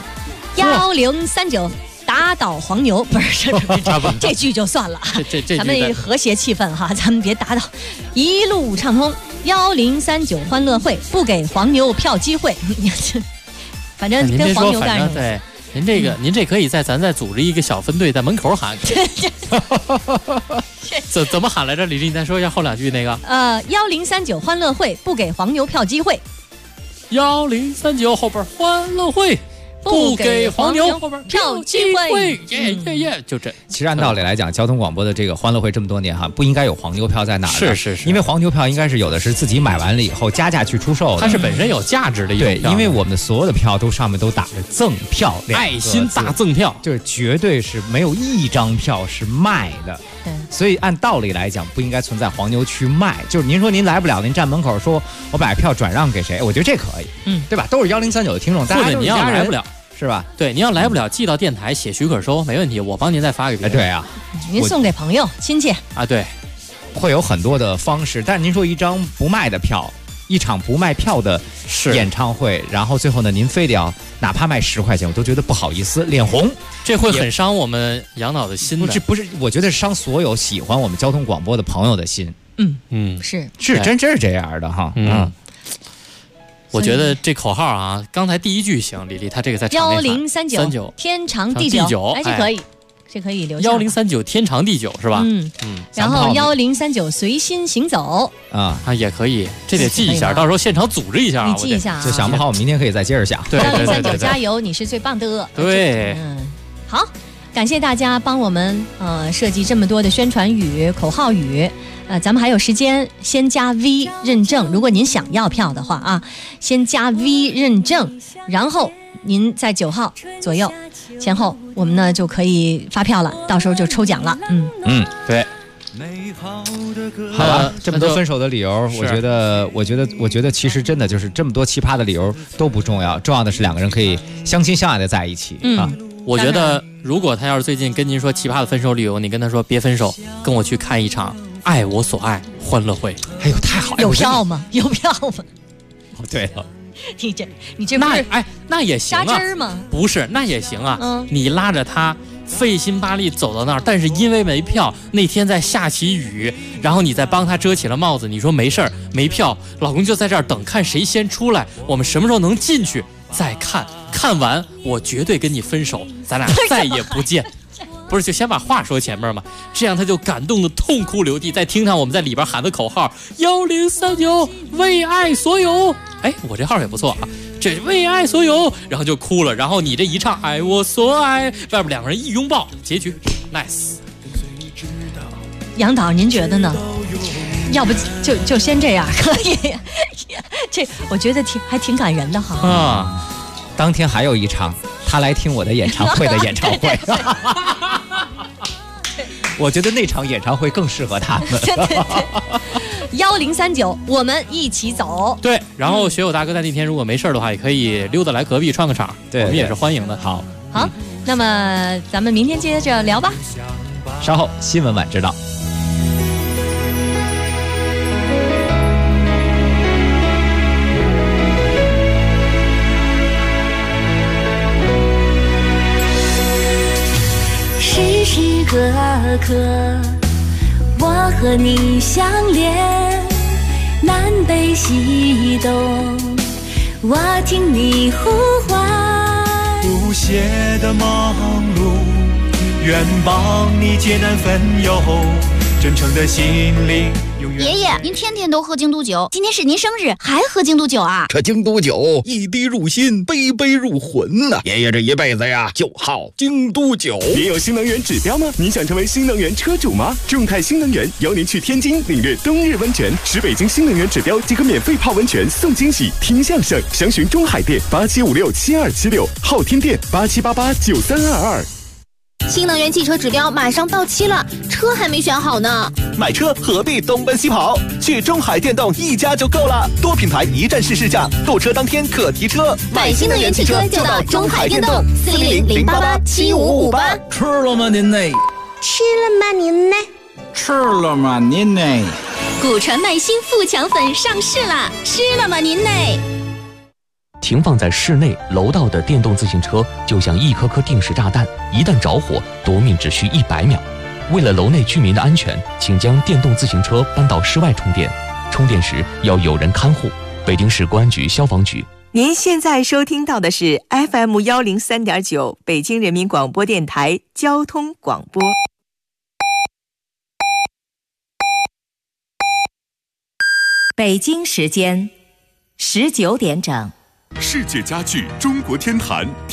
，1039。打倒黄牛，不是这句就算了，咱们和谐气氛哈，咱们别打倒，一路畅通，1039欢乐会不给黄牛票机会，反正跟黄牛干什么？ 对，您这可以咱再组织一个小分队在门口喊，怎么喊来着？李丽，你再说一下后两句那个。 1039欢乐会不给黄牛票机会。 1039后边欢乐会。不给黄牛后边票机会， 就这。 其实按道理来讲，交通广播的这个欢乐会这么多年哈，不应该有黄牛票在哪儿的？ 是， 因为黄牛票应该是有的是自己买完了以后加价去出售的， 它是本身有价值的一种票。 对，因为我们的所有的票都上面都打着赠票2个字， 爱心大赠票， 就是绝对是没有一张票是卖的。所以按道理来讲，不应该存在黄牛去卖。就是您说您来不了，您站门口说我把票转让给谁，我觉得这可以，对吧？都是1039的听众，大家都是你要来不了。 是吧？ 对，您要来不了，寄到电台写许可收，没问题，我帮您再发给别人。 对啊， 您送给朋友、亲戚啊，对， 会有很多的方式。但是您说一张不卖的票，一场不卖票的演唱会，然后最后呢，您非得要哪怕卖10块钱，我都觉得不好意思，脸红， 这会很伤我们杨导的心的。 不是，我觉得伤所有喜欢我们交通广播的朋友的心。 是真是这样的哈。 我觉得这口号啊，刚才第一句行，李丽她这个在场内 1039天长地久，哎，这可以留下。 1039天长地久是吧？ 然后1039随心行走啊也可以，这得记一下，到时候现场组织一下。 你记一下， 就想不好，我明天可以再接着想。 对 ，1039加油，你是最棒的。 对， 好，感谢大家帮我们设计这么多的宣传语、口号语。咱们还有时间，先加 V 认证。如果您想要票的话啊，先加 V 认证，然后您在9号左右前后，我们呢就可以发票了，到时候就抽奖了。 对。好了，这么多分手的理由，我觉得其实真的就是这么多奇葩的理由都不重要，重要的是2个人可以相亲相爱的在一起啊。 我觉得如果他要是最近跟您说奇葩的分手理由，你跟他说别分手，跟我去看一场爱我所爱欢乐会。 哎呦，太好了！ 有票吗？有票吗？ 对了， 你这不是那也行啊， 扎针吗？ 不是，那也行啊。你拉着他费心巴力走到那儿，但是因为没票，那天在下起雨，然后你再帮他遮起了帽子，你说没事儿，没票，老公就在这儿等，看谁先出来，我们什么时候能进去再看，看完我绝对跟你分手，咱俩再也不见。不是，就先把话说前面嘛，这样他就感动的痛哭流涕，再听上我们在里边喊的口号1039为爱所有。哎，我这号也不错啊，这为爱所有，然后就哭了，然后你这一唱爱我所爱，外边2个人一拥抱，结局 nice。 杨导您觉得呢？要不就先这样可以？这我觉得还挺感人的哈。 啊，当天还有一场他来听我的演唱会的演唱会。我觉得那场演唱会更适合他们。 1039，我们一起走。 对，然后学友大哥在那天如果没事的话，也可以溜达来隔壁串个场， 对， 我们也是欢迎的。 好， 那么咱们明天接着聊吧。 稍后新闻晚知道。 时时刻刻我和你相连，南北西东我听你呼唤， 不懈的忙碌愿帮你解难分忧，真诚的心灵永远。 爷爷，您天天都喝京都酒，今天是您生日，还喝京都酒啊？ 这京都酒一滴入心，杯杯入魂呐！爷爷这一辈子呀，就好京都酒。 您有新能源指标吗？您想成为新能源车主吗？众泰新能源邀您去天津领略冬日温泉，使北京新能源指标即可免费泡温泉送惊喜，听相声。详询中海店87567276，昊天店87889322。 新能源汽车指标马上到期了，车还没选好呢。 买车何必东奔西跑？去中海电动一家就够了，多品牌一站式试驾，购车当天可提车。 买新能源汽车就到中海电动，400-088-7558。 吃了吗您呢？ 吃了吗您呢？ 吃了吗您呢？ 古传耐心富强粉上市啦！吃了吗您呢？ 停放在室内楼道的电动自行车就像一颗颗定时炸弹，一旦着火，夺命只需100秒。为了楼内居民的安全，请将电动自行车搬到室外充电，充电时要有人看护。北京市公安局消防局。 您现在收听到的是 FM 103.9北京人民广播电台交通广播。 北京时间19点整。 世界家具中国天坛